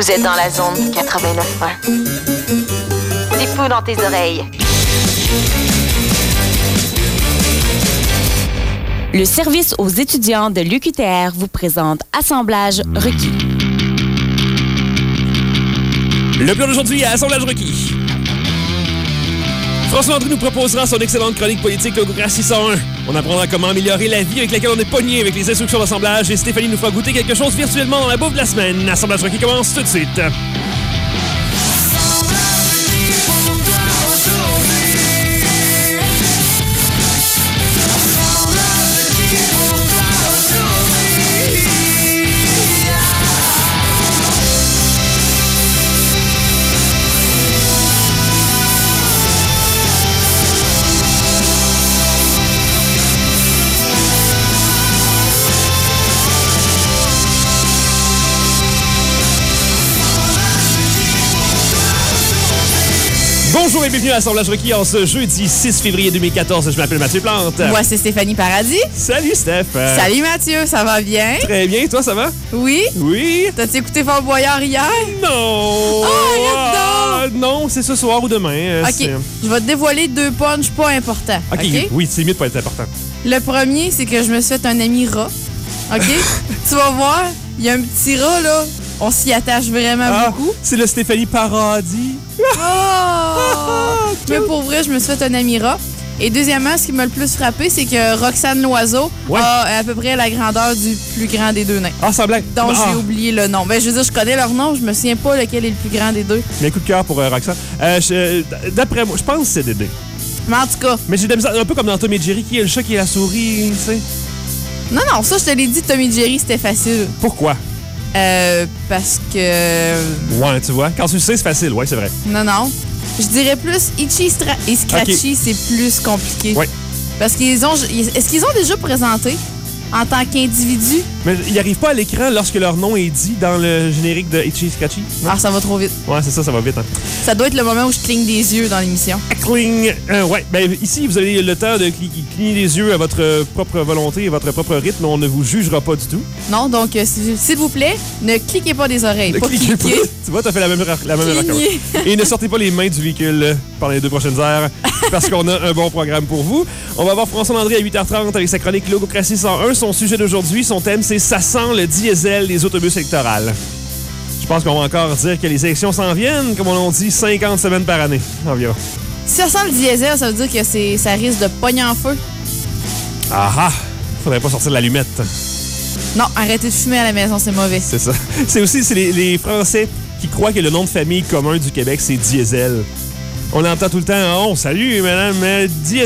Vous êtes dans la zone 89.1. C'est fou dans tes oreilles. Le service aux étudiants de l'UQTR vous présente Assemblage requis. Le plan d'aujourd'hui à Assemblage requis. François Landry nous proposera son excellente chronique politique Logocratie 101. On apprendra comment améliorer la vie avec laquelle on est pogné avec les instructions d'assemblage et Stéphanie nous fera goûter quelque chose virtuellement dans la bouffe de la semaine. Assemblage requis commence tout de suite. Bonjour et bienvenue à l'Assemblage requis en ce jeudi 6 février 2014. Je m'appelle Mathieu Plante. Moi, c'est Stéphanie Paradis. Salut Steph. Salut Mathieu, ça va bien? Très bien, toi ça va? Oui? Oui. T'as-tu écouté Fort Boyard hier? Non! Non, c'est ce soir ou demain. OK, je vais te dévoiler 2 punchs pas importants. OK, oui, c'est mieux de pas être important. Le premier, c'est que je me suis fait un ami rat. OK? Tu vas voir, il y a un petit rat, là. On s'y attache vraiment beaucoup. C'est le Stéphanie Paradis. Mais pour vrai, je me suis fait un ami rat. Et deuxièmement, ce qui m'a le plus frappé, c'est que Roxane Loiseau a à peu près la grandeur du plus grand des 2 nains. Ah, sans blague. Donc, j'ai oublié le nom. Ben, je veux dire, je connais leur nom, je me souviens pas lequel est le plus grand des 2. Mais coup de cœur pour Roxane. D'après moi, je pense que c'est Dédé. Mais en tout cas... Mais j'ai de la misère, un peu comme dans Tom et Jerry, qui est le chat qui est la souris, tu sais. Non, ça, je te l'ai dit, Tom et Jerry, c'était facile. Pourquoi? Parce que... Ouais, tu vois. Quand tu le sais, c'est facile. Ouais, c'est vrai. Non. Je dirais plus Itchy et Scratchy, c'est plus compliqué. Oui. Parce qu'ils ont... Est-ce qu'ils ont déjà présenté en tant qu'individu? Mais ils n'arrivent pas à l'écran lorsque leur nom est dit dans le générique de Itchy Scratchy. Ah, ça va trop vite. Ouais, c'est ça va vite. Hein. Ça doit être le moment où je cligne des yeux dans l'émission. Cling! Ouais, ben ici, vous avez le temps de cligner des yeux à votre propre volonté et votre propre rythme. On ne vous jugera pas du tout. Non, donc, s'il vous plaît, ne cliquez pas des oreilles. Ne cliquez pas. Tu vois, t'as fait la même erreur. Et ne sortez pas les mains du véhicule pendant les 2 prochaines heures parce qu'on a un bon programme pour vous. On va voir François Landry à 8h30 avec sa chronique Logocratie 101. Son sujet d'aujourd'hui, son thème, c'est « Ça sent le diesel des autobus électorales ». Je pense qu'on va encore dire que les élections s'en viennent, comme on dit, 50 semaines par année environ. Si ça sent le diesel, ça veut dire que ça risque de pogner en feu. Faudrait pas sortir de l'allumette. Non, arrêtez de fumer à la maison, c'est mauvais. C'est ça. C'est aussi les Français qui croient que le nom de famille commun du Québec, c'est Diesel. On entend tout le temps « Oh, salut, madame Diesel! »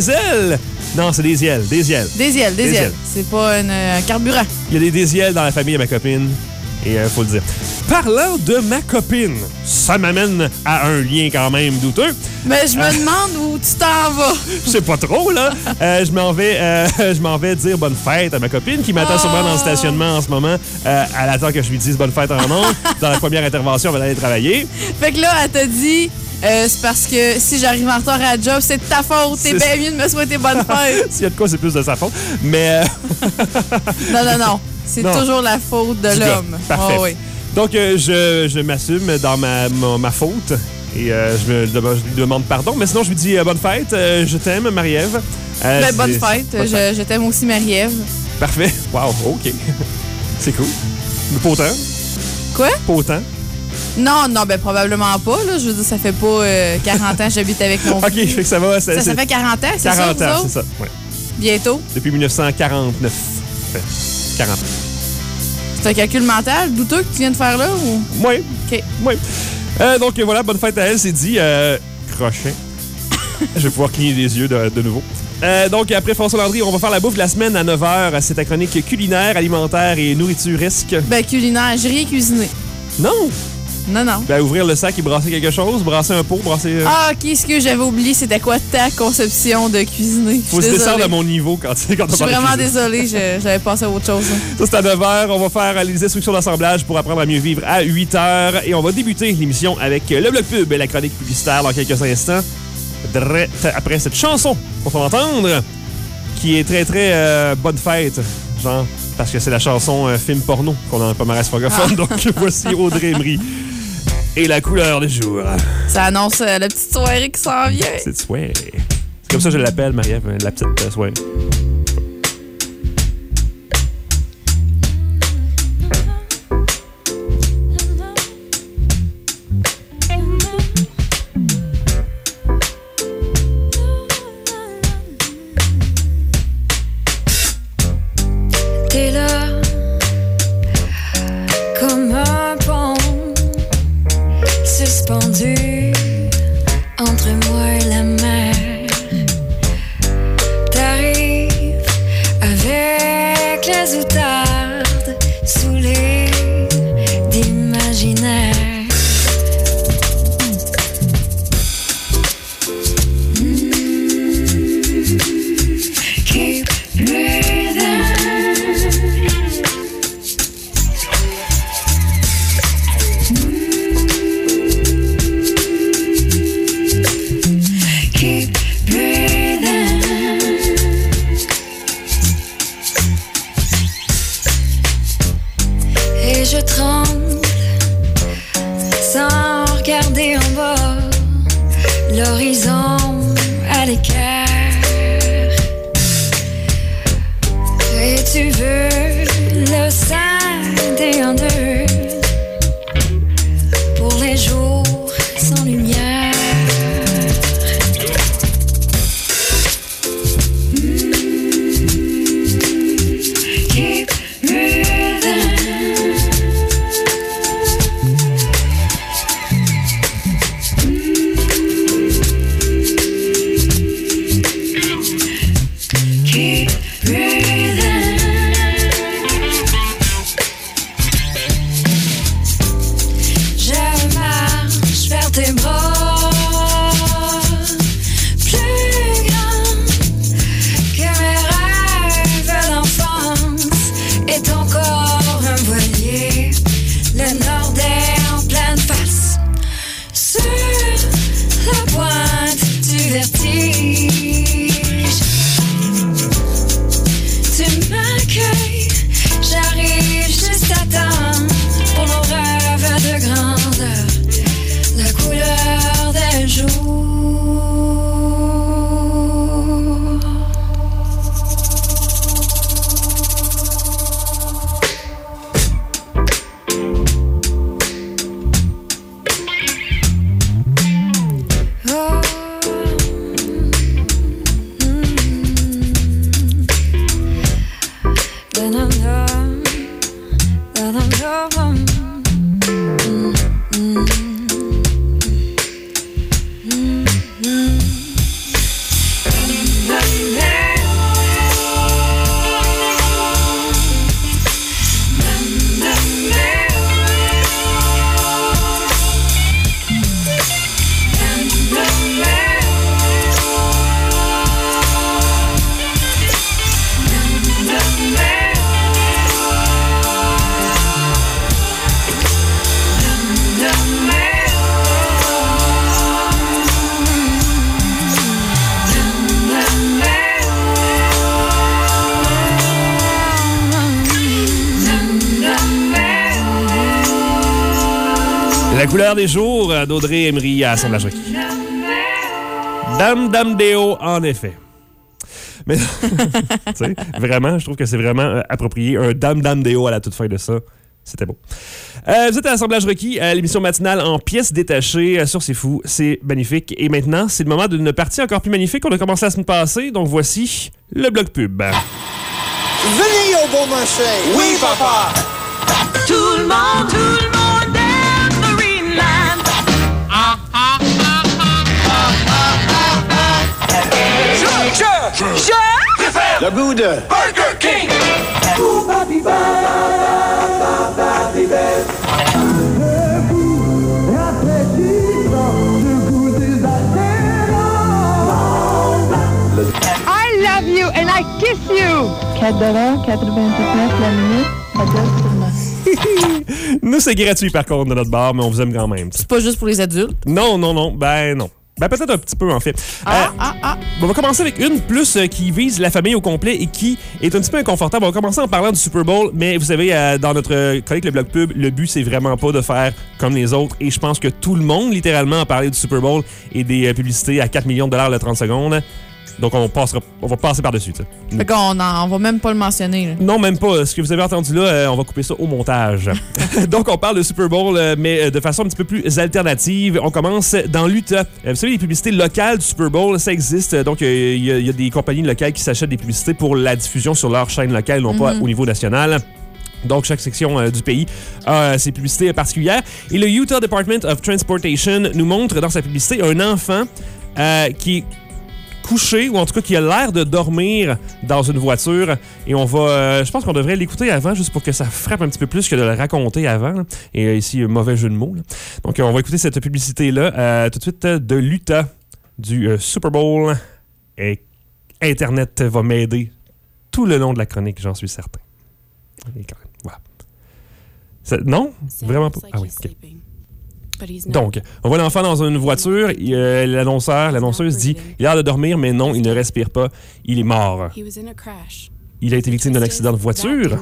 Non, c'est Desiel. Desiel. C'est pas un carburant. Il y a des Desiel dans la famille à ma copine. Et faut le dire. Parlant de ma copine, ça m'amène à un lien quand même douteux. Mais je me demande où tu t'en vas. Je sais pas trop, là. Je m'en vais dire bonne fête à ma copine qui m'attend sûrement dans le stationnement en ce moment. Elle attend que je lui dise bonne fête en nom. Dans la première intervention, elle va aller travailler. Fait que là, elle t'a dit... c'est parce que si j'arrive en retard à la job, c'est de ta faute. C'est bien mieux de me souhaiter bonne fête. S'il y a de quoi, c'est plus de sa faute. Mais... Non. C'est toujours la faute de l'homme. Parfait. Oh, oui. Donc, je m'assume dans ma faute et je lui demande pardon. Mais sinon, je lui dis bonne fête. Je t'aime, Marie-Ève. Bonne fête. Je t'aime aussi, Marie-Ève. Parfait. Wow, OK. C'est cool. Mais pas autant. Quoi? Pas autant. Non, ben probablement pas. Là. Je veux dire, ça fait pas 40 ans que j'habite avec mon fils. OK, fait que ça va. Ça fait 40 ans, c'est 40 ça? ans, c'est ça. Ouais. Bientôt? Depuis 1949. Fait 40 ans. C'est un calcul mental douteux que tu viens de faire là? Ou? Oui. OK. Oui. Donc voilà, bonne fête à elle, c'est dit. Crochet. Je vais pouvoir cligner les yeux de nouveau. Donc, après François Landry, on va faire la bouffe de la semaine à 9h. C'est ta chronique culinaire, alimentaire et nourrituresque. Ben, culinaire. J'ai rien cuisiné. Non! Non. Ben, ouvrir le sac et brasser quelque chose, brasser un pot, brasser... Ah, OK, ce que j'avais oublié, c'était quoi ta conception de cuisiner? Faut se descendre à mon niveau quand on parle de Je suis vraiment désolée, j'avais passé à autre chose. Ça, c'est à 9h. On va faire les instructions d'assemblage pour apprendre à mieux vivre à 8h. Et on va débuter l'émission avec le bloc pub et la chronique publicitaire dans quelques instants. Après cette chanson qu'on va entendre, qui est très, très bonne fête, genre, parce que c'est la chanson film porno qu'on a dans le palmarès francophone. Donc, voici Audrey Emery. Et la couleur du jour. Ça annonce la petite soirée qui s'en vient. Petite soirée. C'est comme ça que je l'appelle, Marie-Ève, la petite soirée. T'es là, comme un pont suspendu entre moi et la mer. T'arrives avec les outardes saoulées d'imaginaire. Keep breathing. Keep breathing. Et je tremble sans regarder en bas, l'horizon à l'écart. Et tu veux le scinder en deux pour les jours sans lumière. Keep breathing. Keep breathing. Je marche vers tes bras, plus grands que mes rêves d'enfance. Et ton corps un voilier, le nord est en pleine face, sur la pointe du vertige. Tu m'accueilles, j'arrive juste à temps pour nos rêves de grandeur, la couleur des jours. Oh. Da-dum-dum, da-dum-dum. La couleur des jours d'Audrey Emery à Assemblage Rocky. Dame Dame Déo, en effet. Mais, tu sais, vraiment, je trouve que c'est vraiment approprié. Un Dame Dame Déo à la toute fin de ça. C'était beau. Vous êtes à l'Assemblage Rocky, l'émission matinale en pièces détachées sur C'est Fou. C'est magnifique. Et maintenant, c'est le moment d'une partie encore plus magnifique qu'on a commencé la semaine passée. Donc voici le bloc pub. Venez au bon marché. Oui, papa. Tout le monde aime Marineland. Je Le goût de Burger King. I love you and I kiss you. $4,99 la minute. Nous, c'est gratuit par contre de notre bar, mais on vous aime quand même. C'est pas juste pour les adultes. Non. Ben non. Ben, peut-être un petit peu, en fait. On va commencer avec une plus qui vise la famille au complet et qui est un petit peu inconfortable. On va commencer en parlant du Super Bowl, mais vous savez, dans notre chronique Le Bloc Pub, le but, c'est vraiment pas de faire comme les autres. Et je pense que tout le monde, littéralement, a parlé du Super Bowl et des publicités à 4 millions de $ le 30 secondes. Donc, on va passer par-dessus. Fait qu'on va même pas le mentionner. Là. Non, même pas. Ce que vous avez entendu là, on va couper ça au montage. Donc, on parle de Super Bowl, mais de façon un petit peu plus alternative. On commence dans l'Utah. Vous savez, les publicités locales du Super Bowl, ça existe. Donc, il y a des compagnies locales qui s'achètent des publicités pour la diffusion sur leur chaîne locale, non pas au niveau national. Donc, chaque section du pays a ses publicités particulières. Et le Utah Department of Transportation nous montre dans sa publicité un enfant qui est couché, ou en tout cas qui a l'air de dormir dans une voiture. Et on va... je pense qu'on devrait l'écouter avant, juste pour que ça frappe un petit peu plus que de le raconter avant. Là. Et ici, mauvais jeu de mots. Là. Donc, on va écouter cette publicité-là tout de suite de l'Utah, du Super Bowl. Et Internet va m'aider tout le long de la chronique, j'en suis certain. Voilà. Non? Vraiment pas? Ah oui, OK. Donc, on voit l'enfant dans une voiture. L'annonceuse dit « Il a l'air de dormir, mais non, il ne respire pas. Il est mort. Il a été victime d'un accident de voiture.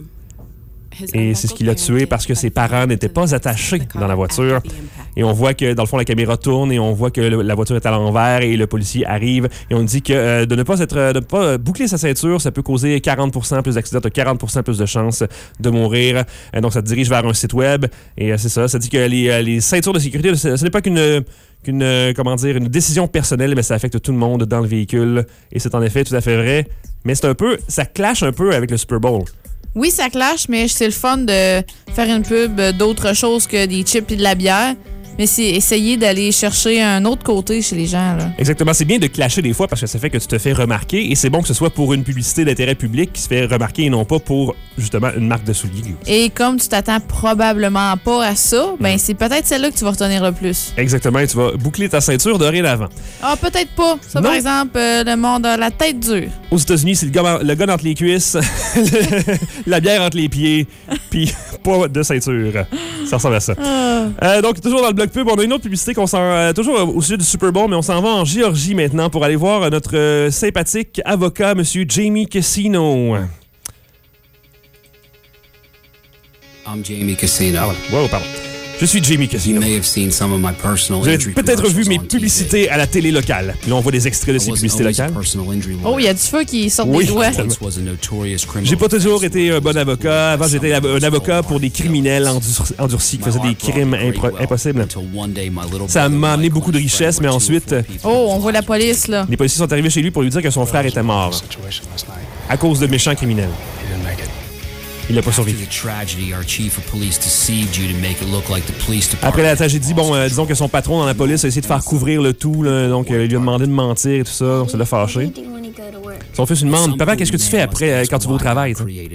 Et c'est ce qui l'a tué parce que ses parents n'étaient pas attachés dans la voiture. Et on voit que, dans le fond, la caméra tourne et on voit que la voiture est à l'envers et le policier arrive. Et on dit que de ne pas boucler sa ceinture, ça peut causer 40% plus d'accidents, 40% plus de chances de mourir. Donc, ça te dirige vers un site web. Et c'est ça. Ça dit que les ceintures de sécurité, ce n'est pas qu'une décision personnelle, mais ça affecte tout le monde dans le véhicule. Et c'est en effet tout à fait vrai. Mais ça clash un peu avec le Super Bowl. Oui, ça clash, mais c'est le fun de faire une pub d'autre chose que des chips et de la bière. Mais c'est essayer d'aller chercher un autre côté chez les gens. Là. Exactement. C'est bien de clasher des fois parce que ça fait que tu te fais remarquer et c'est bon que ce soit pour une publicité d'intérêt public qui se fait remarquer et non pas pour, justement, une marque de souliers. Et comme tu t'attends probablement pas à ça, ben c'est peut-être celle-là que tu vas retenir le plus. Exactement. Et tu vas boucler ta ceinture dorénavant. Ah, peut-être pas. Ça, non. Par exemple, le monde a la tête dure. Aux États-Unis, c'est le gars entre les cuisses, la bière entre les pieds, puis pas de ceinture. Ça ressemble à ça. Donc, toujours dans le bloc pub, on a une autre publicité qu'on toujours au sujet du Super Bowl, mais on s'en va en Géorgie maintenant pour aller voir notre sympathique avocat, M. Jamie Cassino. I'm Jamie Cassino. Ah, voilà. Wow, pardon. Je suis Jamie Cassino. Vous avez peut-être vu mes publicités à la télé locale. Là, on voit des extraits de ces publicités locales. Oh, il y a du feu qui sort des doigts. J'ai pas toujours été un bon avocat. Avant, j'étais un avocat pour des criminels endurcis qui faisaient des crimes impossibles. Ça m'a amené beaucoup de richesse, mais ensuite... Oh, on voit la police, là. Les policiers sont arrivés chez lui pour lui dire que son frère était mort à cause de méchants criminels. Il n'a pas survécu. Après la tragédie, disons que son patron dans la police a essayé de faire couvrir le tout, là, donc il lui a demandé de mentir et tout ça, donc ça l'a fâché. Son fils lui demande « Papa, qu'est-ce que tu fais après quand tu vas au travail? »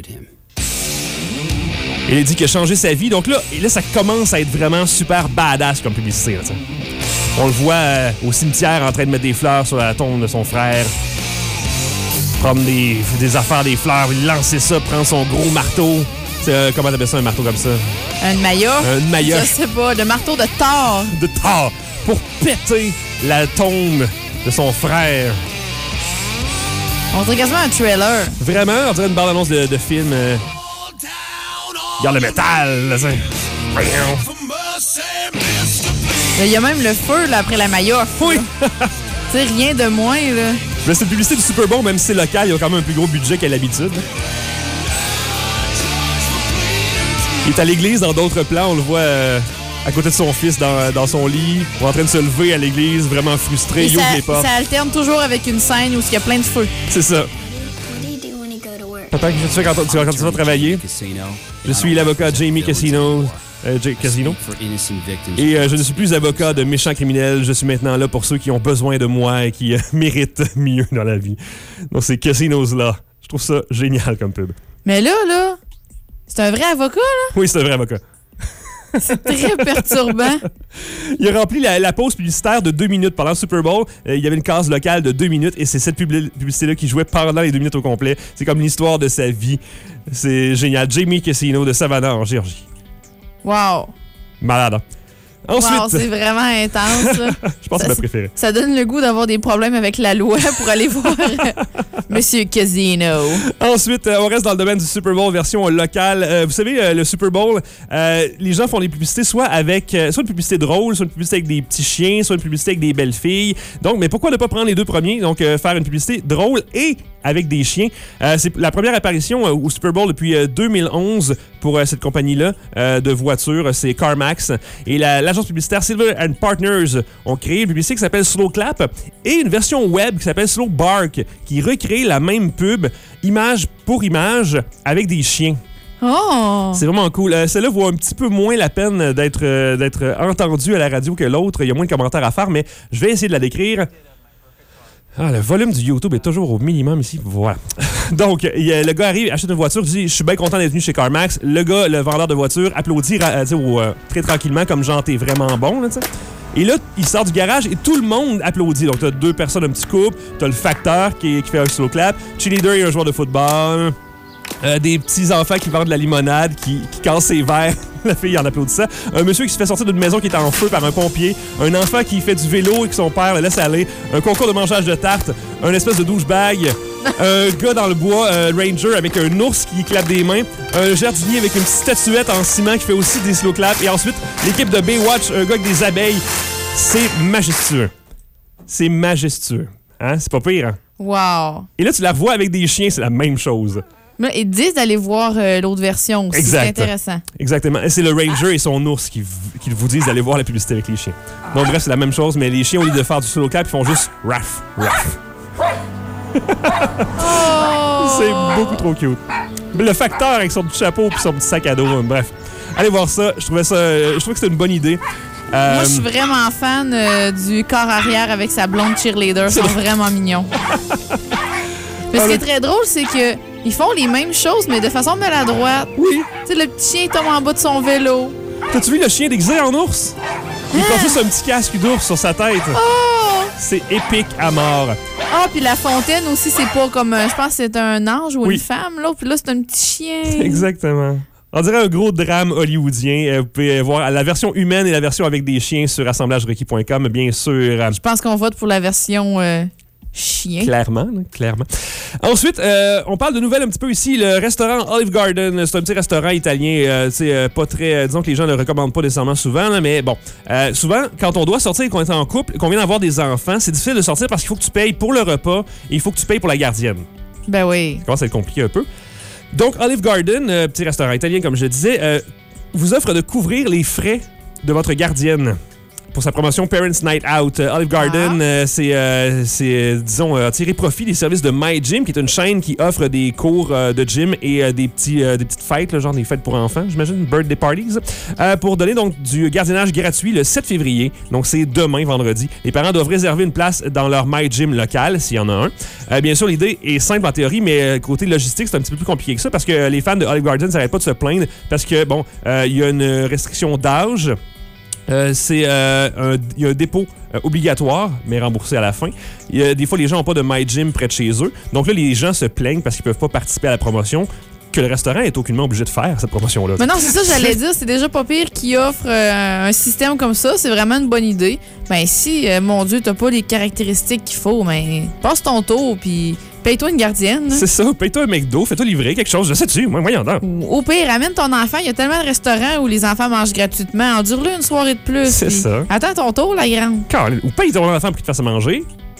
Il a dit qu'il a changé sa vie, donc là, ça commence à être vraiment super badass comme publicité. Là, on le voit au cimetière en train de mettre des fleurs sur la tombe de son frère. Prendre des affaires, des fleurs, il lancer ça, prendre son gros marteau. Comment t'appelles ça, un marteau comme ça? Une maillot? Une maillot. Je sais pas, le marteau de Thor. De Thor, pour péter la tombe de son frère. On dirait quasiment un trailer. Vraiment? On dirait une bande-annonce de film. Regarde le métal, là, il y a même le feu, là, après la maillot. Oui! Tu sais, rien de moins, là. Mais c'est une publicité du Super Bowl, même si c'est local, il y a quand même un plus gros budget qu'à l'habitude. Il est à l'église dans d'autres plans, on le voit à côté de son fils dans son lit, ou en train de se lever à l'église, vraiment frustré, il ouvre les portes. Ça alterne toujours avec une scène où il y a plein de feu. C'est ça. Papa, qu'est-ce que tu fais quand tu vas travailler? Je suis l'avocat Jamie Cassino. Et je ne suis plus avocat de méchants criminels. Je suis maintenant là pour ceux qui ont besoin de moi et qui méritent mieux dans la vie. Donc, c'est Casinos-là. Je trouve ça génial comme pub. Mais là, c'est un vrai avocat, là? Oui, c'est un vrai avocat. C'est très perturbant. Il a rempli la pause publicitaire de 2 minutes pendant le Super Bowl. Il y avait une case locale de 2 minutes et c'est cette publicité-là qui jouait pendant les 2 minutes au complet. C'est comme l'histoire de sa vie. C'est génial. Jamie Cassino de Savannah, en Géorgie. Wow. Malade. Ensuite, Wow, c'est vraiment intense. Là. je pense que c'est ma préférée. Ça donne le goût d'avoir des problèmes avec la loi pour aller voir Monsieur Casino. Ensuite, on reste dans le domaine du Super Bowl version locale. Vous savez, le Super Bowl, les gens font des publicités soit avec soit une publicité drôle, soit une publicité avec des petits chiens, soit une publicité avec des belles filles. Donc, mais pourquoi ne pas prendre les deux premiers? Donc, faire une publicité drôle et avec des chiens. C'est la première apparition au Super Bowl depuis 2011 pour cette compagnie-là de voitures. C'est CarMax. Et l'agence publicitaire Silver & Partners ont créé une publicité qui s'appelle Slow Clap et une version web qui s'appelle Slow Bark qui recrée la même pub, image pour image, avec des chiens. Oh! C'est vraiment cool. Celle-là vaut un petit peu moins la peine d'être entendue à la radio que l'autre. Il y a moins de commentaires à faire, mais je vais essayer de la décrire. Ah, le volume du YouTube est toujours au minimum ici. Voilà. Donc, le gars arrive, achète une voiture, dit « Je suis bien content d'être venu chez CarMax ». Le gars, le vendeur de voiture, applaudit très tranquillement, comme genre « T'es vraiment bon ». Là, et là, il sort du garage et tout le monde applaudit. Donc, t'as deux personnes, un petit couple, t'as le facteur qui fait un slow clap, cheerleader et un joueur de football, des petits enfants qui vendent de la limonade, qui cassent ses verres. La fille en applaudissant. Un monsieur qui se fait sortir d'une maison qui est en feu par un pompier. Un enfant qui fait du vélo et que son père le laisse aller. Un concours de mangeage de tarte. Un espèce de douchebag. Un gars dans le bois, ranger, avec un ours qui clappe des mains. Un jardinier avec une petite statuette en ciment qui fait aussi des slow claps. Et ensuite, l'équipe de Baywatch, un gars avec des abeilles. C'est majestueux. C'est majestueux. Hein? C'est pas pire, hein? Wow! Et là, tu la revois avec des chiens, c'est la même chose. Mais ils disent d'aller voir l'autre version aussi. Exact. C'est intéressant. Exactement. Et c'est le ranger et son ours qui vous disent d'aller voir la publicité avec les chiens. Donc bref, c'est la même chose, mais les chiens, au lieu de faire du slow clap, ils font juste raf, raf. C'est beaucoup trop cute. Le facteur avec son petit chapeau et son petit sac à dos, bref. Allez voir ça. Je trouvais que c'était une bonne idée. Moi, je suis vraiment fan du corps arrière avec sa blonde cheerleader. Ils sont vraiment mignons. Mais ce qui est très drôle, c'est que ils font les mêmes choses, mais de façon maladroite. Oui. Tu sais, le petit chien tombe en bas de son vélo. T'as-tu vu le chien déguisé en ours? Il porte juste un petit casque d'ours sur sa tête. Oh! C'est épique à mort. Ah, puis la fontaine aussi, c'est pas comme... je pense que c'est un ange ou une femme, là. Puis là, c'est un petit chien. Exactement. On dirait un gros drame hollywoodien. Vous pouvez voir la version humaine et la version avec des chiens sur assemblagerequis.com, bien sûr. Je pense qu'on vote pour la version... chien. Clairement. Ensuite, on parle de nouvelles un petit peu ici. Le restaurant Olive Garden, c'est un petit restaurant italien, pas très... disons que les gens ne le recommandent pas nécessairement souvent, là, mais bon. Souvent, quand on doit sortir et qu'on est en couple, qu'on vient d'avoir des enfants, c'est difficile de sortir parce qu'il faut que tu payes pour le repas et il faut que tu payes pour la gardienne. Ben oui. Ça commence à être compliqué un peu. Donc, Olive Garden, petit restaurant italien, comme je disais, vous offre de couvrir les frais de votre gardienne. Pour sa promotion Parents Night Out, Olive Garden, c'est disons, tirer profit des services de My Gym, qui est une chaîne qui offre des cours de gym et des petites fêtes, là, genre des fêtes pour enfants, j'imagine, birthday parties, pour donner donc du gardiennage gratuit le 7 février. Donc, c'est demain, vendredi. Les parents doivent réserver une place dans leur My Gym local, s'il y en a un. Bien sûr, l'idée est simple en théorie, mais côté logistique, c'est un petit peu plus compliqué que ça, parce que les fans de Olive Garden n'arrêtent pas de se plaindre, parce que, bon, il y a une restriction d'âge. Il y a un dépôt obligatoire, mais remboursé à la fin. Des fois, les gens n'ont pas de My Gym près de chez eux. Donc là, les gens se plaignent parce qu'ils ne peuvent pas participer à la promotion, que le restaurant est aucunement obligé de faire, cette promotion-là. Mais non, c'est ça que j'allais dire. C'est déjà pas pire qu'ils offrent un système comme ça. C'est vraiment une bonne idée. Ben si, mon Dieu, t'as pas les caractéristiques qu'il faut, mais passe ton tour, puis paye-toi une gardienne. C'est ça, paye-toi un McDo, fais-toi livrer quelque chose, je sais-tu, moi, voyons donc. Au pire, amène ton enfant. Il y a tellement de restaurants où les enfants mangent gratuitement. Endure-le une soirée de plus. C'est ça. Attends ton tour, la grande. Ou paye ton enfant pour qu'il te fasse manger.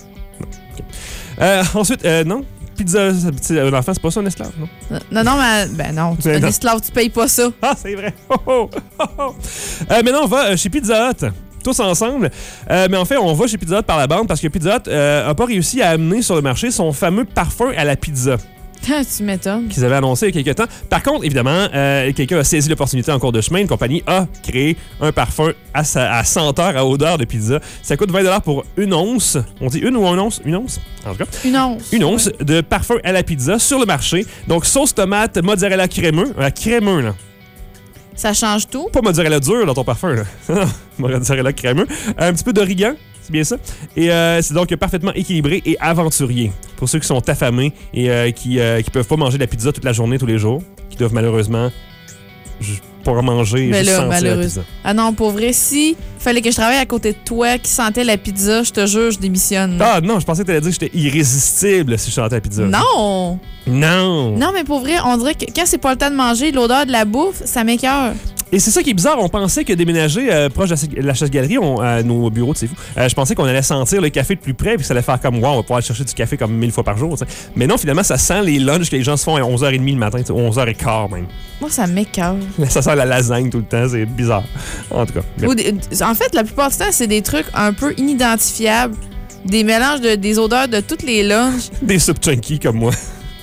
Non. Okay. Ensuite, non. Pizza, un enfant, c'est pas ça un esclave, non? Non, mais ben non, tu es un esclave, tu payes pas ça. Ah, c'est vrai. Maintenant, on va chez Pizza Hut. Tous ensemble. Mais en fait, on va chez Pizza Hut par la bande parce que Pizza Hut n'a pas réussi à amener sur le marché son fameux parfum à la pizza. Tu m'étonnes. Qu'ils avaient annoncé il y a quelques temps. Par contre, évidemment, quelqu'un a saisi l'opportunité en cours de chemin. Une compagnie a créé un parfum à senteur, à odeur de pizza. Ça coûte 20$ pour une once. On dit une ou un once? Une once? En tout cas. Une once. Une once de parfum à la pizza sur le marché. Donc, sauce tomate, mozzarella crémeux. Crémeux, là. Ça change tout? Pas mozzarella dur dans ton parfum, là. Mozzarella crémeux. Un petit peu d'origan. C'est bien ça. Et c'est donc parfaitement équilibré et aventurier. Pour ceux qui sont affamés et qui peuvent pas manger de la pizza toute la journée, tous les jours, qui doivent malheureusement pour manger et Ben juste là, sentir la malheureux. pizza. Ah non, pour vrai, si fallait que je travaille à côté de toi qui sentait la pizza, je te jure, je démissionne. Ah non, je pensais que tu allais dire que j'étais irrésistible si je chantais la pizza. Non! Non! Non, mais pour vrai, on dirait que quand c'est pas le temps de manger, l'odeur de la bouffe, ça m'écoeure. Et c'est ça qui est bizarre. On pensait que déménager proche de la chasse-galerie, à nos bureaux, c'est fou. Je pensais qu'on allait sentir le café de plus près puis que ça allait faire comme, wow, on va pouvoir aller chercher du café comme 1000 fois par jour. T'sais. Mais non, finalement, ça sent les lunchs que les gens se font à 11h30 le matin, 11h15 même. Moi, ça m'écoeure. Ça sent la lasagne tout le temps. C'est bizarre. En tout cas. Mais... En fait, la plupart du temps, c'est des trucs un peu inidentifiables. Des mélanges des odeurs de toutes les lunchs. Des soupes chunky comme moi.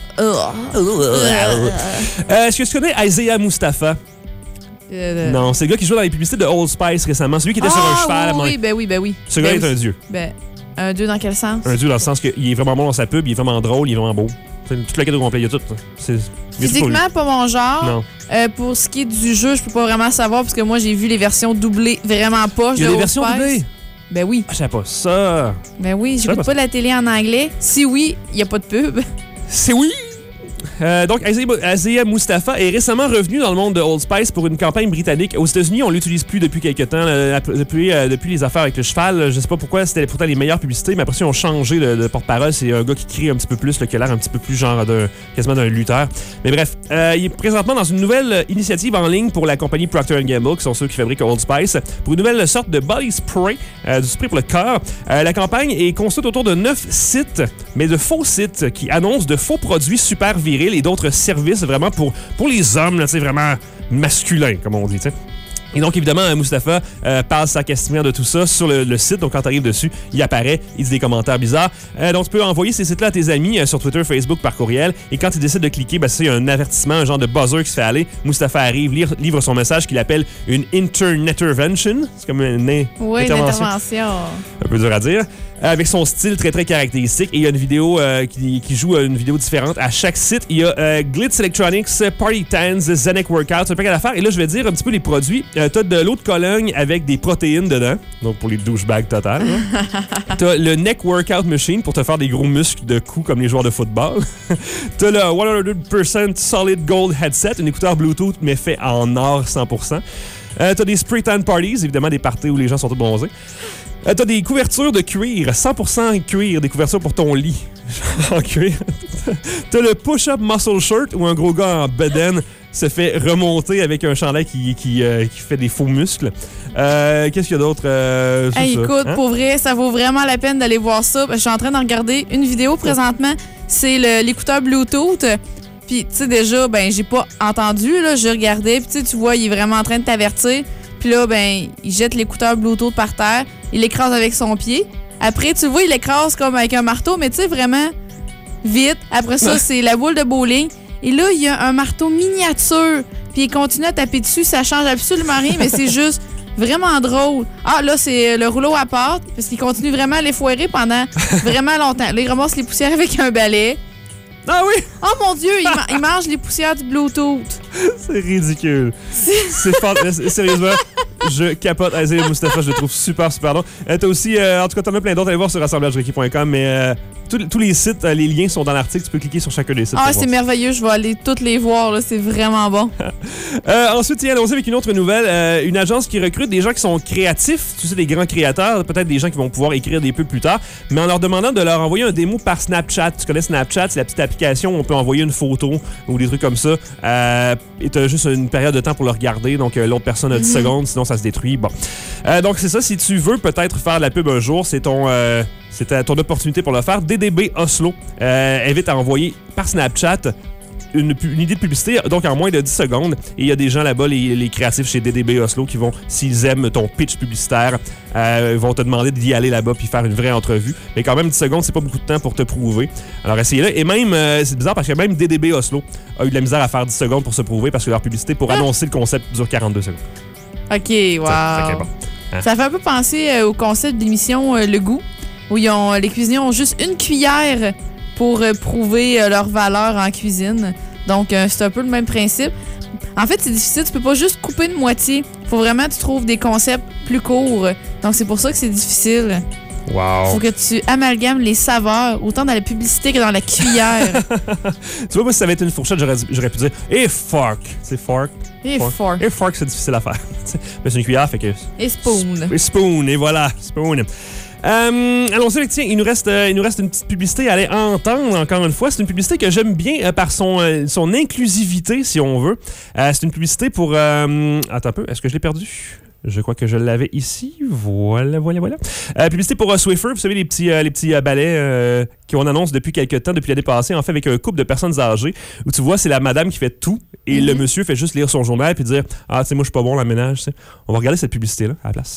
Est-ce que tu connais Isaiah Mustafa? Non, c'est le gars qui joue dans les publicités de Old Spice récemment. Celui qui était sur un cheval. Oui, ben oui. Ce gars est un dieu. Ben, un dieu dans quel sens? Un dieu dans le sens qu'il est vraiment bon dans sa pub, il est vraiment drôle, il est vraiment beau. C'est toute la quête au complet, il y a tout. Physiquement, pas mon genre. Non. Pour ce qui est du jeu, je peux pas vraiment savoir parce que moi, j'ai vu les versions doublées vraiment poches. Il y a des versions doublées? Ben oui. Ah, je sais pas ça. Ben oui, j'écoute pas la télé en anglais. Si oui, il y a pas de pub. C'est oui. Donc, Isaiah Mustafa est récemment revenu dans le monde de Old Spice pour une campagne britannique. Aux États-Unis, on l'utilise plus depuis quelques temps. Depuis les affaires avec le cheval, je sais pas pourquoi, c'était pourtant les meilleures publicités, mais après, ils ont changé de porte-parole. C'est un gars qui crie un petit peu plus, qui a l'air un petit peu plus genre quasiment d'un lutteur. Mais bref, il est présentement dans une nouvelle initiative en ligne pour la compagnie Procter & Gamble, qui sont ceux qui fabriquent Old Spice, pour une nouvelle sorte de body spray, du spray pour le corps. La campagne est construite autour de 9 sites, mais de faux sites qui annoncent de faux produits super virils et d'autres services vraiment pour les hommes, là, vraiment masculins, comme on dit. T'sais. Et donc, évidemment, Mustafa passe sa questionnaire de tout ça sur le site. Donc, quand tu arrives dessus, il apparaît, il dit des commentaires bizarres. Donc, tu peux envoyer ces sites-là à tes amis sur Twitter, Facebook, par courriel. Et quand tu décides de cliquer, il y a un avertissement, un genre de buzzer qui se fait aller. Mustafa arrive, livre son message qu'il appelle une intervention. C'est comme une intervention. Un peu dur à dire. Avec son style très, très caractéristique. Et il y a une vidéo qui joue une vidéo différente à chaque site. Il y a Glitz Electronics, Party Tans, Zenek Workout, un paquet d'affaires. Et là, je vais dire un petit peu les produits. T'as de l'eau de Cologne avec des protéines dedans. Donc, pour les douchebags total. T'as le Neck Workout Machine pour te faire des gros muscles de cou comme les joueurs de football. T'as le 100% Solid Gold Headset, un écouteur Bluetooth mais fait en or 100%. T'as des Spray Tan Parties, évidemment des parties où les gens sont tous bronzés. T'as des couvertures de cuir, 100% cuir, des couvertures pour ton lit en cuir. T'as le push-up muscle shirt où un gros gars en bedaine se fait remonter avec un chandail qui fait des faux muscles. Qu'est-ce qu'il y a d'autre? Écoute, pour vrai, ça vaut vraiment la peine d'aller voir ça. Je suis en train de regarder une vidéo présentement. C'est l'écouteur Bluetooth. Puis, tu sais, déjà, j'ai pas entendu, là, je regardais. Puis, tu vois, il est vraiment en train de t'avertir. Puis là, il jette l'écouteur Bluetooth par terre. Il l'écrase avec son pied. Après, tu vois, il l'écrase comme avec un marteau, mais tu sais, vraiment vite. Après ça, c'est la boule de bowling. Et là, il y a un marteau miniature. Puis il continue à taper dessus. Ça change absolument rien, mais c'est juste vraiment drôle. Ah, là, c'est le rouleau à pâte, parce qu'il continue vraiment à les foirer pendant vraiment longtemps. Là, il ramasse les poussières avec un balai. Ah oui! Oh mon Dieu, il mange les poussières du Bluetooth. C'est ridicule. C'est fort. Sérieusement, je capote Isaiah Mustafa, je le trouve super, super long. T'as aussi, en tout cas, t'en as plein d'autres. Allez voir sur assemblagerequis.com, mais tous les sites, les liens sont dans l'article. Tu peux cliquer sur chacun des sites. Ah, c'est merveilleux. Je vais aller toutes les voir. Là. C'est vraiment bon. Ensuite, allons-y avec une autre nouvelle. Une agence qui recrute des gens qui sont créatifs. Tu sais, des grands créateurs. Peut-être des gens qui vont pouvoir écrire des pubs plus tard. Mais en leur demandant de leur envoyer un démo par Snapchat. Tu connais Snapchat? C'est la petite application où on peut envoyer une photo ou des trucs comme ça. Et tu as juste une période de temps pour le regarder. Donc, l'autre personne a 10 secondes. Sinon, ça se détruit. Bon. Donc, c'est ça. Si tu veux peut-être faire de la pub un jour, c'est ton opportunité pour le faire. DDB Oslo invite à envoyer par Snapchat une idée de publicité, donc en moins de 10 secondes. Et il y a des gens là-bas, les créatifs chez DDB Oslo, qui vont, s'ils aiment ton pitch publicitaire, vont te demander d'y aller là-bas puis faire une vraie entrevue. Mais quand même, 10 secondes, c'est pas beaucoup de temps pour te prouver. Alors, essayez-le. Et même, c'est bizarre parce que même DDB Oslo a eu de la misère à faire 10 secondes pour se prouver parce que leur publicité pour annoncer le concept dure 42 secondes. OK, wow. Ça fait un peu penser au concept de l'émission Le Goût, où les cuisiniers ont juste une cuillère pour prouver leur valeur en cuisine. Donc, c'est un peu le même principe. En fait, c'est difficile. Tu peux pas juste couper de moitié. Faut vraiment que tu trouves des concepts plus courts. Donc, c'est pour ça que c'est difficile. Wow. Faut que tu amalgames les saveurs, autant dans la publicité que dans la cuillère. Tu vois, moi, si ça avait été une fourchette, j'aurais pu dire « Et fork ». C'est fork. Et fork. Et fork, c'est difficile à faire. Mais c'est une cuillère, fait que... Et spoon. Et spoon, et voilà, spoon. Allons-y, tiens, il nous reste une petite publicité à aller entendre encore une fois. C'est une publicité que j'aime bien par son inclusivité, si on veut. C'est une publicité pour... Attends un peu, est-ce que je l'ai perdu? Je crois que je l'avais ici. Voilà. Publicité pour Swiffer. Vous savez, les petits balais qu'on annonce depuis quelques temps, depuis l'année passée, en fait, avec un couple de personnes âgées, où tu vois, c'est la madame qui fait tout et le monsieur fait juste lire son journal puis dire « Ah, tu sais, moi, je suis pas bon dans le ménage. » tu sais. On va regarder cette publicité-là à la place.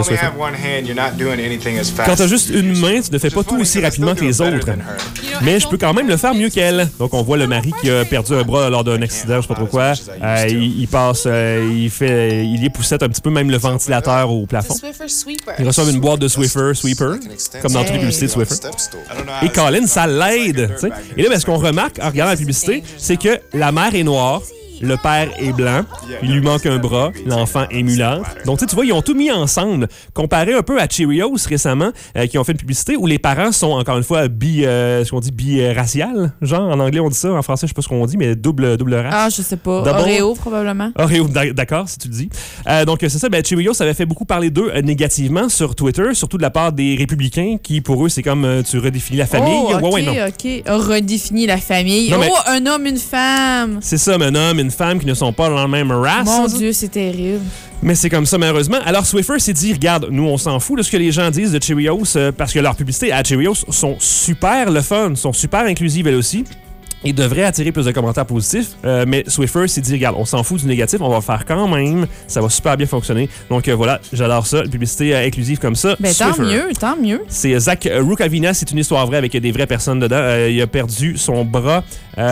Quand tu as juste une main, tu ne fais pas tout aussi rapidement que les autres. Mais je peux quand même le faire mieux qu'elle. Donc, on voit le mari qui a perdu un bras lors d'un accident, je sais pas trop quoi. Il passe, il époussette un petit peu même le ventilateur au plafond. Ils reçoivent une boîte de Swiffer, Sweeper, comme dans toutes les publicités de Swiffer. Et Colin, ça l'aide. T'sais. Et là, ben, ce qu'on remarque en regardant la publicité, c'est que la mère est noire, le père est blanc, il lui manque un bras, l'enfant est mulâtre. Donc, tu vois, ils ont tout mis ensemble. Comparé un peu à Cheerios récemment, qui ont fait une publicité où les parents sont, encore une fois, ce qu'on dit bi-racial. Genre, en anglais, on dit ça. En français, je sais pas ce qu'on dit, mais double race. Ah, je sais pas. Oreo, probablement. Oreo, d'accord, si tu le dis. Donc, c'est ça. Ben, Cheerios avait fait beaucoup parler d'eux négativement sur Twitter, surtout de la part des républicains qui, pour eux, c'est comme tu redéfinis la famille. Oh, OK, ouais, non. OK. Redéfinir la famille. Non, mais... un homme, une femme. C'est ça, un homme, une femme qui ne sont pas dans la même race. Mon Dieu, c'est terrible. Mais c'est comme ça, malheureusement. Alors, Swiffer s'est dit, regarde, nous, on s'en fout de ce que les gens disent de Cheerios parce que leurs publicités à Cheerios sont super le fun, sont super inclusives, elles aussi. Il devrait attirer plus de commentaires positifs, mais Swiffer s'est dit, regarde, on s'en fout du négatif, on va le faire quand même, ça va super bien fonctionner. Donc voilà, j'adore ça, une publicité inclusive comme ça. Ben tant mieux. C'est Zach Rukavina, c'est une histoire vraie avec des vraies personnes dedans. Il a perdu son bras,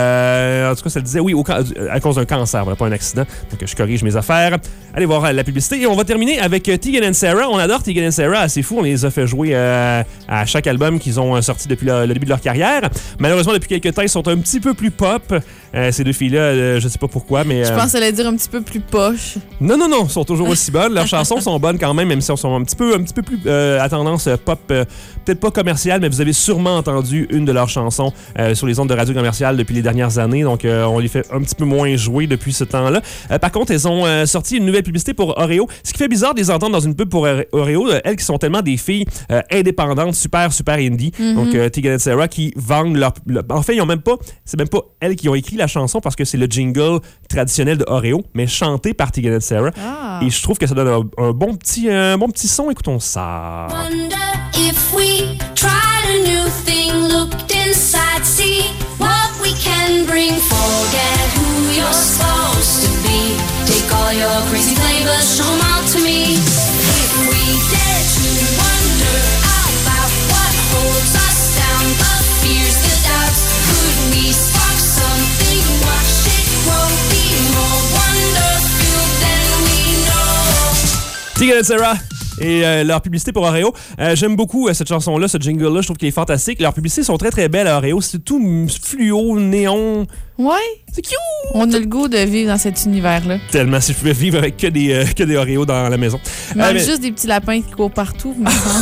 en tout cas, ça le disait, oui, à cause d'un cancer, voilà, pas un accident. Donc je corrige mes affaires. Allez voir la publicité. Et on va terminer avec Tegan & Sara. On adore Tegan & Sara, c'est fou, on les a fait jouer à chaque album qu'ils ont sorti depuis le début de leur carrière. Malheureusement, depuis quelques temps, ils sont un petit peu plus pop. Ces deux filles-là, je sais pas pourquoi, mais... Je pense qu'elle allait dire un petit peu plus poche. Non, elles sont toujours aussi bonnes. Leurs chansons sont bonnes quand même si elles sont un petit peu plus à tendance pop, peut-être pas commerciale, mais vous avez sûrement entendu une de leurs chansons sur les ondes de radio commerciale depuis les dernières années, donc on les fait un petit peu moins jouer depuis ce temps-là. Par contre, elles ont sorti une nouvelle publicité pour Oreo, ce qui fait bizarre de les entendre dans une pub pour Oreo, elles qui sont tellement des filles indépendantes, super indie, donc Tegan & Sara qui vendent leur... En fait, c'est même pas elles qui ont écrit la chanson parce que c'est le jingle traditionnel de Oreo, mais chanté par Tegan & Sara. Ah. Et je trouve que ça donne un bon petit son. Écoutons ça. Wonder if we tried a new thing, looked inside, see what we can bring. Forget who you're supposed to be. Take all your crazy flavors, show them all to me. If we dare to wonder about what holds us down, the fears, the doubts, could we spark something, watch it grow, be more wonderful than we know. Tegan & Sara et leur publicité pour Oreo. J'aime beaucoup cette chanson-là, ce jingle-là. Je trouve qu'il est fantastique. Leurs publicités sont très belles à Oreo. C'est tout fluo, néon. Ouais. C'est cute! On a le goût de vivre dans cet univers-là. Tellement, si je pouvais vivre avec que des Oreos dans la maison. Même juste des petits lapins qui courent partout.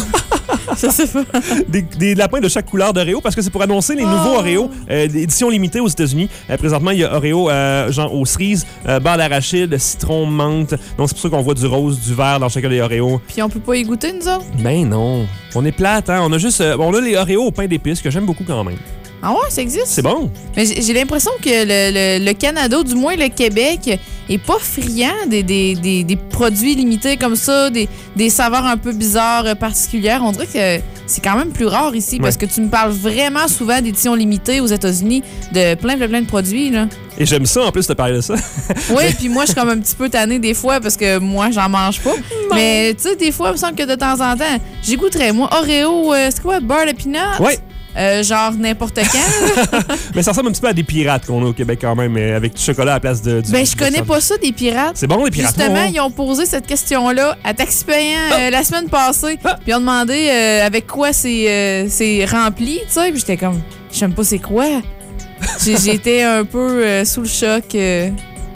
Je sais pas. Des lapins de chaque couleur d'Oreo, parce que c'est pour annoncer les nouveaux Oreo, édition limitée aux États-Unis. Présentement, il y a Oreo genre aux cerises, beurre d'arachide, citron, menthe. Donc, c'est pour ça qu'on voit du rose, du vert dans chacun des Oreos. Puis on peut pas y goûter, nous autres? Ben non. On est plate, hein. On a les Oreos au pain d'épices, que j'aime beaucoup quand même. Ah ouais, ça existe? C'est bon. Mais j'ai l'impression que le Canada, du moins le Québec, est pas friand des produits limités comme ça, des saveurs un peu bizarres, particulières. On dirait que c'est quand même plus rare ici, parce que tu me parles vraiment souvent d'éditions limitées aux États-Unis de plein de produits, là. Et j'aime ça, en plus, de parler de ça. Oui, puis moi, je suis comme un petit peu tannée des fois parce que moi, j'en mange pas. Non. Mais, tu sais, des fois, il me semble que de temps en temps, j'écouterais. Moi, Oreo, c'est quoi, beurre de peanut? Oui. Genre n'importe quand. Mais ça ressemble un petit peu à des pirates qu'on a au Québec quand même, mais avec du chocolat à la place du... Ben, je connais pas ça, des pirates. C'est bon, les pirates. Justement, ils ont posé cette question-là à Taxi Payant la semaine passée. Puis ils ont demandé avec quoi c'est rempli, tu sais. Puis j'étais comme, je sais même pas c'est quoi. J'étais un peu sous le choc.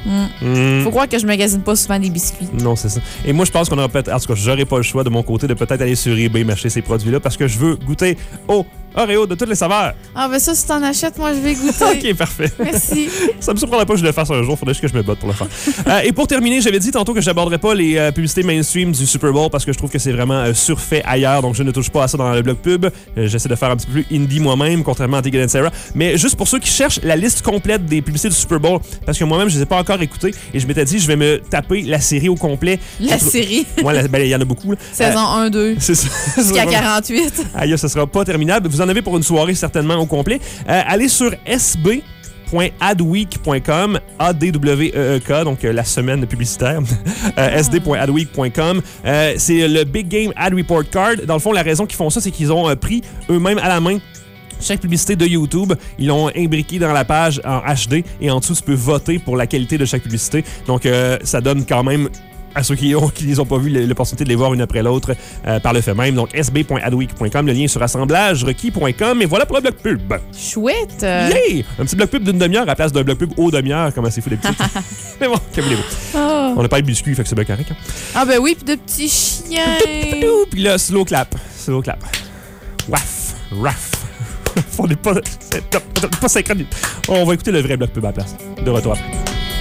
Faut croire que je magasine pas souvent des biscuits. Non, c'est ça. Et moi, je pense qu'on aura peut-être... En tout cas, j'aurais pas le choix de mon côté de peut-être aller sur eBay m'acheter ces produits-là parce que je veux goûter au Oreo de toutes les saveurs. Ah, ben ça, si t'en achètes, moi, je vais goûter. OK, parfait. Merci. Ça me surprendrait pas que je le fasse un jour. Faudrait juste que je me botte pour le faire. Et pour terminer, j'avais dit tantôt que j'aborderais pas les publicités mainstream du Super Bowl parce que je trouve que c'est vraiment surfait ailleurs. Donc, je ne touche pas à ça dans le blog pub. J'essaie de faire un petit peu plus indie moi-même, contrairement à Tegan and Sarah. Mais juste pour ceux qui cherchent la liste complète des publicités du Super Bowl, parce que moi-même, je les ai pas encore écoutées et je m'étais dit, je vais me taper la série au complet. La série? Ouais, ben, il y en a beaucoup. Là. Saison 1, 2. C'est ça. Jusqu'à 48. Aïe, ça sera pas terminable. Vous en avez pour une soirée certainement au complet. Allez sur sb.adweek.com, ADWEEK, donc la semaine publicitaire, sd.adweek.com. C'est le Big Game Ad Report Card. Dans le fond, la raison qu'ils font ça, c'est qu'ils ont pris eux-mêmes à la main chaque publicité de YouTube. Ils l'ont imbriqué dans la page en HD et en dessous, tu peux voter pour la qualité de chaque publicité. Donc, ça donne quand même à ceux qui les ont pas vus l'opportunité de les voir une après l'autre par le fait même. Donc, sb.adweek.com, le lien est sur assemblagerequis.com. Et voilà pour le bloc pub. Chouette! Yay! Un petit bloc pub d'une demi-heure à la place d'un bloc pub aux demi-heures. Comment c'est fou des petits. Mais bon, que voulez-vous? Oh. On n'a pas eu de biscuits, fait que c'est bien correct. Hein? Ah ben oui, puis de petits chiens. Puis là, slow clap. Slow clap. Waf. Raf. On n'est pas... pas 50 minutes. On va écouter le vrai bloc pub à la place. De retour après.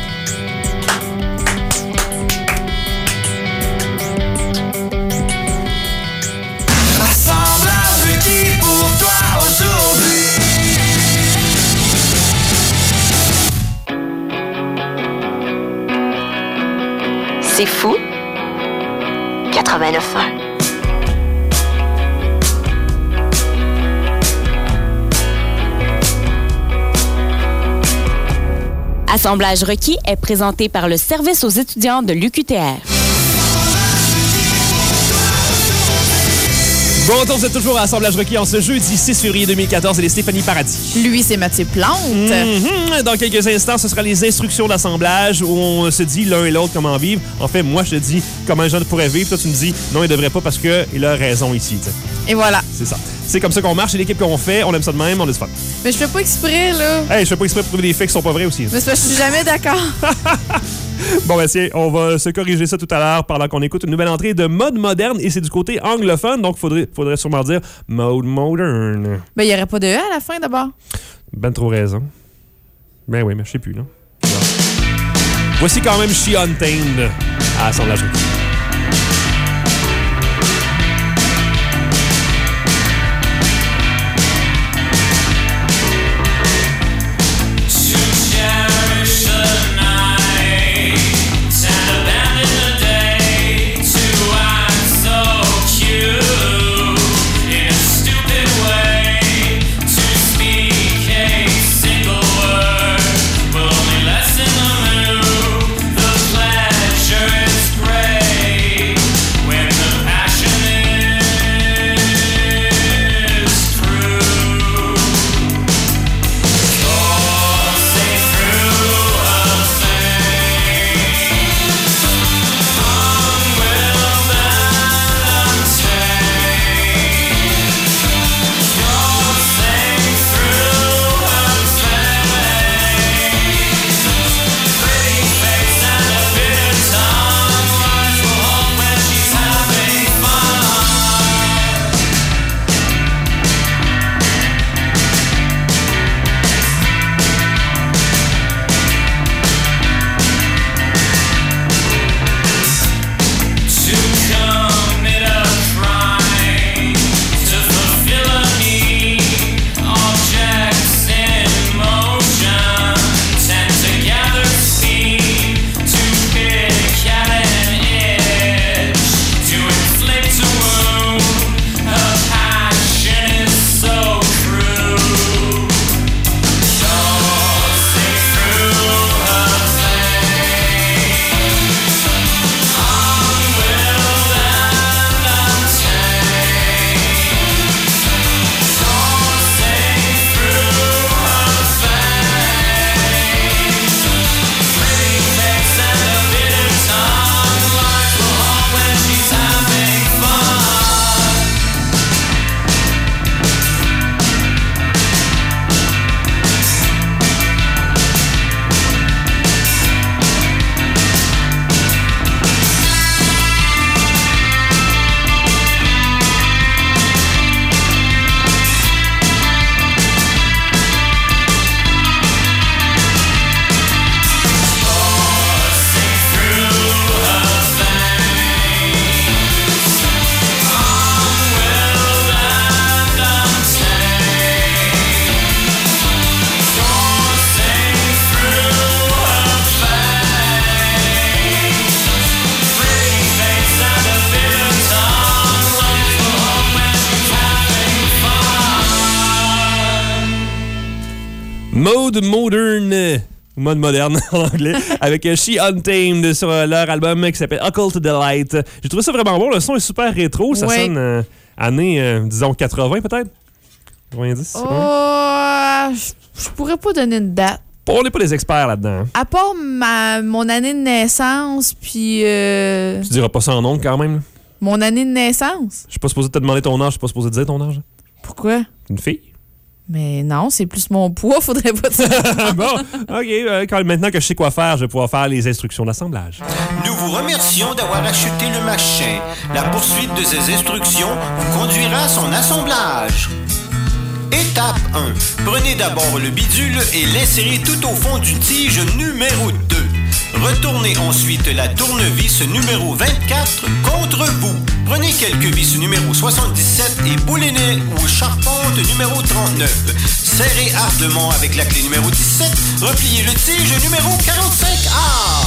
C'est fou. 89.1. Assemblage requis est présenté par le service aux étudiants de l'UQTR. Bon retour, vous êtes toujours à Assemblage requis en ce jeudi 6 février 2014 et les Stéphanie Paradis. Lui, c'est Mathieu Plante. Dans quelques instants, ce sera les instructions d'assemblage où on se dit l'un et l'autre comment vivre. En fait, moi, je te dis comment les gens pourraient vivre. Toi, tu me dis non, il devrait pas parce qu'il a raison ici. T'sais. Et voilà. C'est ça. C'est comme ça qu'on marche. C'est l'équipe qu'on fait. On aime ça de même. On a du fun. Mais je fais pas exprès, là. Hey, je fais pas exprès pour trouver des faits qui sont pas vrais aussi. Mais c'est parce que je suis jamais d'accord. Bon, ben tiens, on va se corriger ça tout à l'heure pendant qu'on écoute une nouvelle entrée de mode moderne et c'est du côté anglophone, donc faudrait sûrement dire mode modern. Ben, il n'y aurait pas de E à la fin d'abord. Ben trop raison. Ben oui, mais je sais plus, là. Non. Voici quand même She Untamed à Assemblage. Pleasure is great. Mode Modern. Mode moderne en anglais, avec She Untamed sur leur album qui s'appelle Occult Delight. J'ai trouvé ça vraiment bon. Le son est super rétro. Ça sonne années, disons, 80 peut-être? 90? Je pourrais pas donner une date. On n'est pas des experts là-dedans. À part mon année de naissance, puis... Tu diras pas ça en ondes quand même? Mon année de naissance? Je suis pas supposé te demander ton âge, je suis pas supposé te dire ton âge. Pourquoi? Une fille? Mais non, c'est plus mon poids, faudrait pas dire. Bon, OK. Maintenant que je sais quoi faire, je vais pouvoir faire les instructions d'assemblage. Nous vous remercions d'avoir acheté le machin. La poursuite de ces instructions vous conduira à son assemblage. Étape 1. Prenez d'abord le bidule et l'insérez tout au fond du tige numéro 2. Retournez ensuite la tournevis numéro 24 contre vous. Prenez quelques vis numéro 77 et boulez-les aux charpentes numéro 39. Serrez ardemment avec la clé numéro 17. Repliez le tige numéro 45A.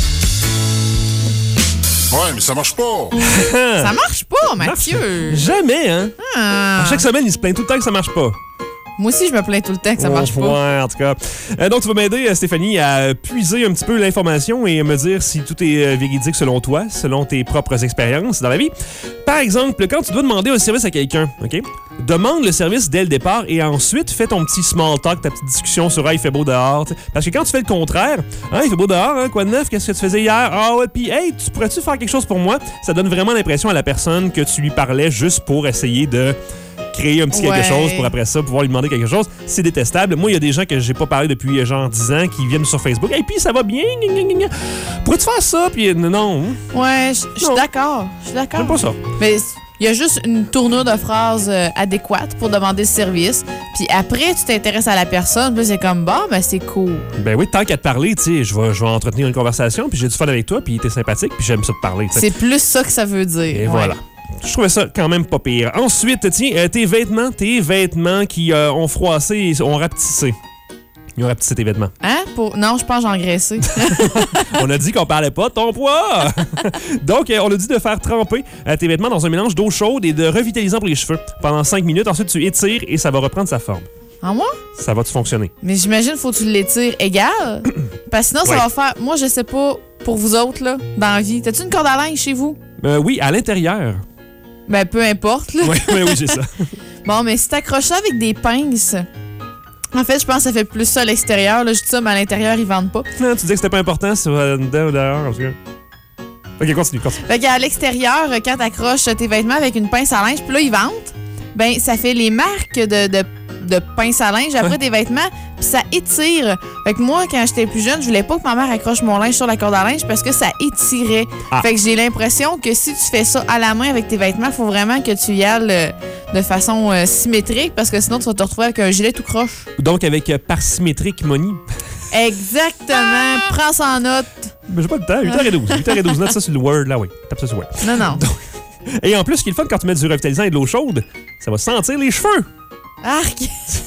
Ouais, mais ça marche pas. Ça marche pas, Mathieu. Jamais, hein? À chaque semaine, il se plaint tout le temps que ça marche pas. Moi aussi, je me plains tout le temps que ça marche pas. Ouais, en tout cas. Donc, tu vas m'aider, Stéphanie, à puiser un petit peu l'information et me dire si tout est véridique selon toi, selon tes propres expériences dans la vie. Par exemple, quand tu dois demander un service à quelqu'un, OK? Demande le service dès le départ et ensuite fais ton petit small talk, ta petite discussion sur « Ah, il fait beau dehors ». Parce que quand tu fais le contraire, « Ah, il fait beau dehors, hein? Quoi de neuf? Qu'est-ce que tu faisais hier? Ah ouais, puis hey, tu pourrais-tu faire quelque chose pour moi? » Ça donne vraiment l'impression à la personne que tu lui parlais juste pour essayer de créer un petit quelque chose pour après ça pouvoir lui demander quelque chose. C'est détestable. Moi, il y a des gens que j'ai pas parlé depuis genre 10 ans qui viennent sur Facebook. Et puis, ça va bien. Pourrais-tu faire ça? Puis, non. Ouais, je suis d'accord. J'aime pas ça. Mais il y a juste une tournure de phrase adéquate pour demander le service. Puis après, tu t'intéresses à la personne. Puis c'est comme, ben c'est cool. Ben oui, tant qu'à te parler, tu sais, je vais entretenir une conversation. Puis j'ai du fun avec toi. Puis t'es sympathique. Puis j'aime ça te parler. T'sais. C'est plus ça que ça veut dire. Et voilà. Je trouvais ça quand même pas pire. Ensuite, tiens, tes vêtements qui ont froissé et ont rapetissé. Ils ont rapetissé tes vêtements. Hein? Non, je pense que j'ai engraissé. On a dit qu'on parlait pas de ton poids. Donc, on a dit de faire tremper tes vêtements dans un mélange d'eau chaude et de revitalisant pour les cheveux pendant 5 minutes. Ensuite, tu étires et ça va reprendre sa forme. En moi? Ça va-tu fonctionner? Mais j'imagine qu'il faut que tu l'étires égal. Parce que sinon, ça va faire... Moi, je sais pas, pour vous autres, là, dans la vie. T'as-tu une corde à linge chez vous? Oui, à l'intérieur. Ben, peu importe, là. Oui, j'ai ça. Bon, mais si t'accroches ça avec des pinces... En fait, je pense que ça fait plus ça à l'extérieur. Là, je dis ça, mais à l'intérieur, ils vendent pas. Non, tu dis que c'était pas important, c'est dedans ou dehors, en tout cas. OK, continue. Fait qu'à l'extérieur, quand t'accroches tes vêtements avec une pince à linge, puis là, ils vendent, ben, ça fait les marques de pince à linge après des vêtements, puis ça étire. Fait que moi, quand j'étais plus jeune, je voulais pas que ma mère accroche mon linge sur la corde à linge parce que ça étirait. Fait que j'ai l'impression que si tu fais ça à la main avec tes vêtements, il faut vraiment que tu y ailles de façon symétrique parce que sinon, tu vas te retrouver avec un gilet tout croche. Donc, avec parsymétrique money. Exactement. Prends ça en note. Mais j'ai pas le temps. 8h12. 8h12. Note ça sur le Word. Là, oui. Tape ça sur Word. Non. Donc, et en plus, ce qui est le fun quand tu mets du revitalisant et de l'eau chaude, ça va sentir les cheveux. Arc!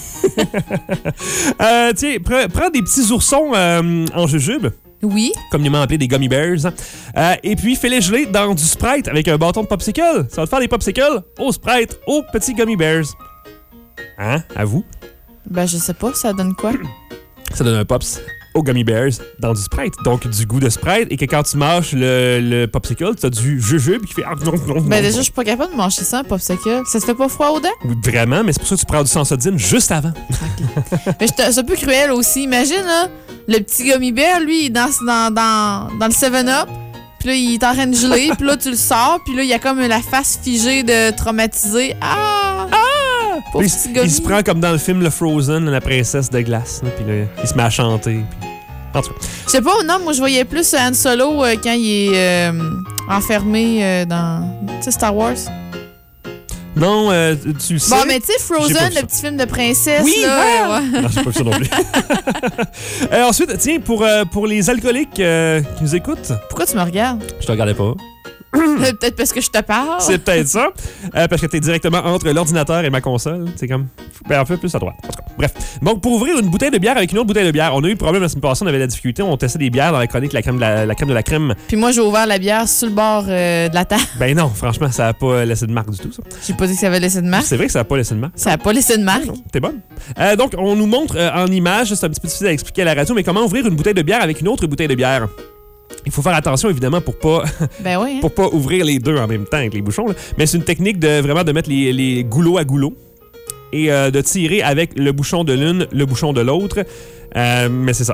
Tiens, prends des petits oursons en jujube. Oui. Communément appelés des gummy bears. Et puis, fais-les geler dans du Sprite avec un bâton de popsicle. Ça va te faire des popsicles au Sprite, aux petits gummy bears. Hein? À vous? Ben, je sais pas. Ça donne quoi? Ça donne un pops aux gummy bears dans du Sprite. Donc, du goût de Sprite. Et que quand tu mâches le popsicle, tu as du jujube qui fait... Ben déjà, je suis pas capable de manger ça, un popsicle. Ça te fait pas froid aux dents? Vraiment, mais c'est pour ça que tu prends du Sensodine juste avant. Okay. Mais c'est un peu cruel aussi. Imagine, là, le petit gummy bear, lui, il danse dans le 7-Up. Puis là, il est en train de geler. Puis là, tu le sors. Puis là, il y a comme la face figée de traumatisé. Il se prend comme dans le film Le Frozen, la princesse de glace. Puis là, il se met à chanter. Puis... En tout cas. Je sais pas, non, moi je voyais plus Han Solo quand il est enfermé dans Star Wars. Non, tu le sais. Bon, mais tu sais, Frozen, le petit film de princesse. Oui, là, ouais. Non, j'ai pas vu ça non plus. Ensuite, tiens, pour les alcooliques qui nous écoutent. Pourquoi tu me regardes? Je te regardais pas. Peut-être parce que je te parle. C'est peut-être ça. Parce que t'es directement entre l'ordinateur et ma console. C'est comme... Ben, un peu plus à droite. En tout cas, bref. Donc, pour ouvrir une bouteille de bière avec une autre bouteille de bière, on a eu le problème la semaine passée, on avait la difficulté, on testait des bières dans la chronique, la crème de la crème. Puis moi, j'ai ouvert la bière sur le bord de la table. Ben non, franchement, ça a pas laissé de marque du tout, ça. J'ai pas dit que ça avait laissé de marque. C'est vrai que ça a pas laissé de marque. Ça a pas laissé de marque. T'es bonne. Donc, on nous montre en image, c'est un petit peu difficile à expliquer à la radio, mais comment ouvrir une bouteille de bière avec une autre bouteille de bière. Il faut faire attention, évidemment, pour pas ben oui, hein? pour pas ouvrir les deux en même temps avec les bouchons. Là. Mais c'est une technique de mettre les goulots à goulots et de tirer avec le bouchon de l'une, le bouchon de l'autre. Mais c'est ça.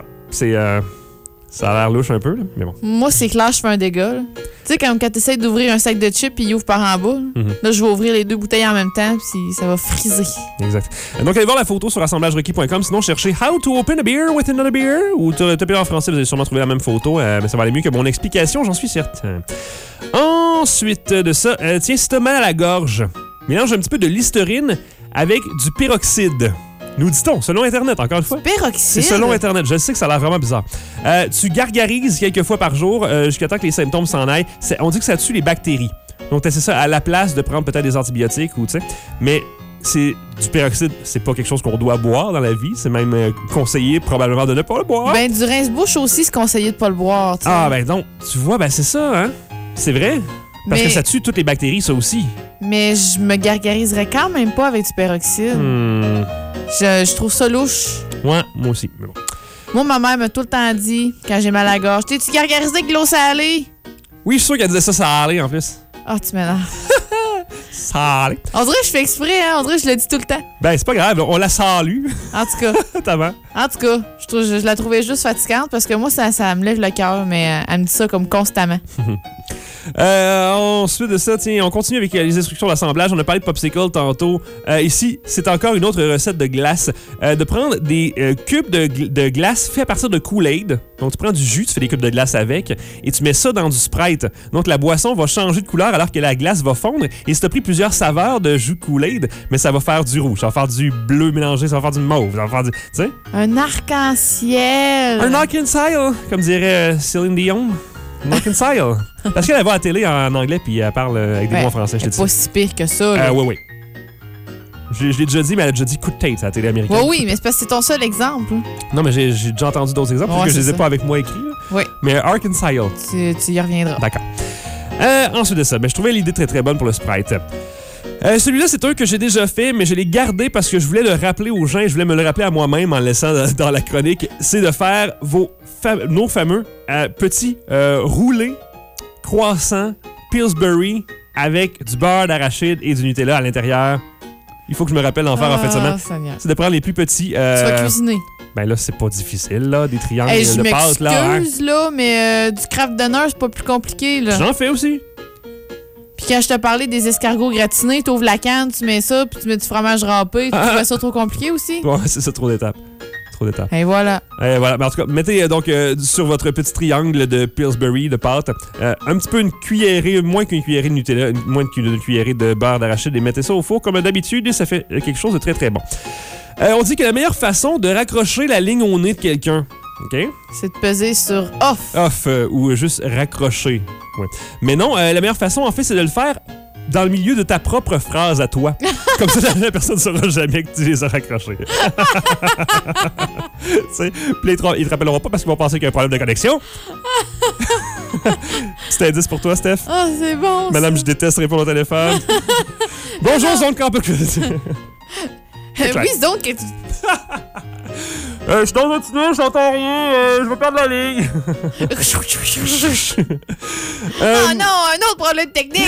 Ça a l'air louche un peu, là, mais bon. Moi, c'est clair, je fais un dégât. Tu sais, quand tu essaies d'ouvrir un sac de chips et il ouvre par en bas, là, je vais ouvrir les deux bouteilles en même temps puis ça va friser. Exact. Donc, allez voir la photo sur assemblagerequis.com. Sinon, cherchez How to open a beer with another beer ou tapez en français, vous allez sûrement trouver la même photo. Mais ça va aller mieux que mon explication, j'en suis certain. Ensuite de ça, tiens, si t'as mal à la gorge, mélange un petit peu de Listerine avec du peroxyde. Nous dit-on, selon Internet, encore une fois. Peroxyde? C'est selon Internet. Je sais que ça a l'air vraiment bizarre. Tu gargarises quelques fois par jour jusqu'à temps que les symptômes s'en aillent. On dit que ça tue les bactéries. Donc, c'est ça à la place de prendre peut-être des antibiotiques ou tu sais. Mais c'est du peroxyde, c'est pas quelque chose qu'on doit boire dans la vie. C'est même conseillé probablement de ne pas le boire. Ben, du rince-bouche aussi, c'est conseillé de pas le boire. T'sais. Ah, ben donc, tu vois, ben c'est ça, hein? C'est vrai. Parce que ça tue toutes les bactéries, ça aussi. Mais je me gargariserais quand même pas avec du peroxyde. Je trouve ça louche. Ouais, moi aussi. Mais bon. Moi, ma mère m'a tout le temps dit, quand j'ai mal à la gorge, t'es-tu gargarisé avec de l'eau salée? Oui, je suis sûr qu'elle disait ça salé en plus. Ah, tu m'énerves. Salé. On dirait que je fais exprès, hein? On dirait que je le dis tout le temps. Ben, c'est pas grave, on la salue. En tout cas. En tout cas, je la trouvais juste fatigante parce que moi, ça me lève le cœur, mais elle me dit ça comme constamment. Ensuite de ça, tiens, on continue avec les instructions d'assemblage. On a parlé de popsicle tantôt. Ici, c'est encore une autre recette de glace. De prendre des cubes de glace faits à partir de Kool-Aid. Donc, tu prends du jus, tu fais des cubes de glace avec, et tu mets ça dans du Sprite. Donc, la boisson va changer de couleur alors que la glace va fondre. Et si tu as pris plusieurs saveurs de jus Kool-Aid, mais ça va faire du rouge, ça va faire du bleu mélangé, ça va faire du mauve, ça va faire du... Tu sais? Un arc-en-ciel. Un arc-en-ciel, comme dirait Céline Dion. Un arc-en-ciel. Parce qu'elle va à la télé en anglais puis elle parle avec des mots en français. C'est pas si pire que ça. Oui. Je l'ai déjà dit, mais elle a déjà dit coup de tête à la télé américaine. Oui, mais c'est parce que c'est ton seul exemple. Non, mais j'ai déjà entendu d'autres exemples parce que je les ai pas avec moi écrits. Oui. Mais arc-en-ciel. Tu y reviendras. D'accord. Ensuite de ça, je trouvais l'idée très très bonne pour le Sprite. Celui-là, c'est un que j'ai déjà fait, mais je l'ai gardé parce que je voulais le rappeler aux gens et je voulais me le rappeler à moi-même en le laissant dans la chronique. C'est de faire nos fameux petits roulés croissants Pillsbury avec du beurre d'arachide et du Nutella à l'intérieur. Il faut que je me rappelle d'en faire en fin de semaine. C'est de prendre les plus petits... Tu vas cuisiner. Ben là, c'est pas difficile, là, des triangles de pâte, là. Je m'excuse, là, mais du Kraft Dinner, c'est pas plus compliqué, là. J'en fais aussi. Puis quand je te parlais des escargots gratinés, tu ouvres la canne, tu mets ça, puis tu mets du fromage râpé. Tu trouves ça trop compliqué aussi? Ouais, c'est ça, trop d'étapes. Et voilà. Mais en tout cas, mettez donc sur votre petit triangle de Pillsbury, de pâte, un petit peu une cuillerée, moins qu'une cuillerée de Nutella, moins qu'une cuillerée de beurre d'arachide et mettez ça au four comme d'habitude et ça fait quelque chose de très très bon. On dit que la meilleure façon de raccrocher la ligne au nez de quelqu'un, OK? C'est de peser sur off. Off ou juste raccrocher. Ouais. Mais non, la meilleure façon, en fait, c'est de le faire dans le milieu de ta propre phrase à toi. Comme ça, la personne ne saura jamais que tu les as raccrochés. Puis ils te rappelleront pas parce qu'ils vont penser qu'il y a un problème de connexion. Petit indice pour toi, Steph. Ah, c'est bon. Madame, je déteste répondre au téléphone. Bonjour, Zone Campus. Oui, Zone que tu... je suis dans un tunnel, j'entends rien, je vais perdre la ligne. Oh non, un autre problème technique.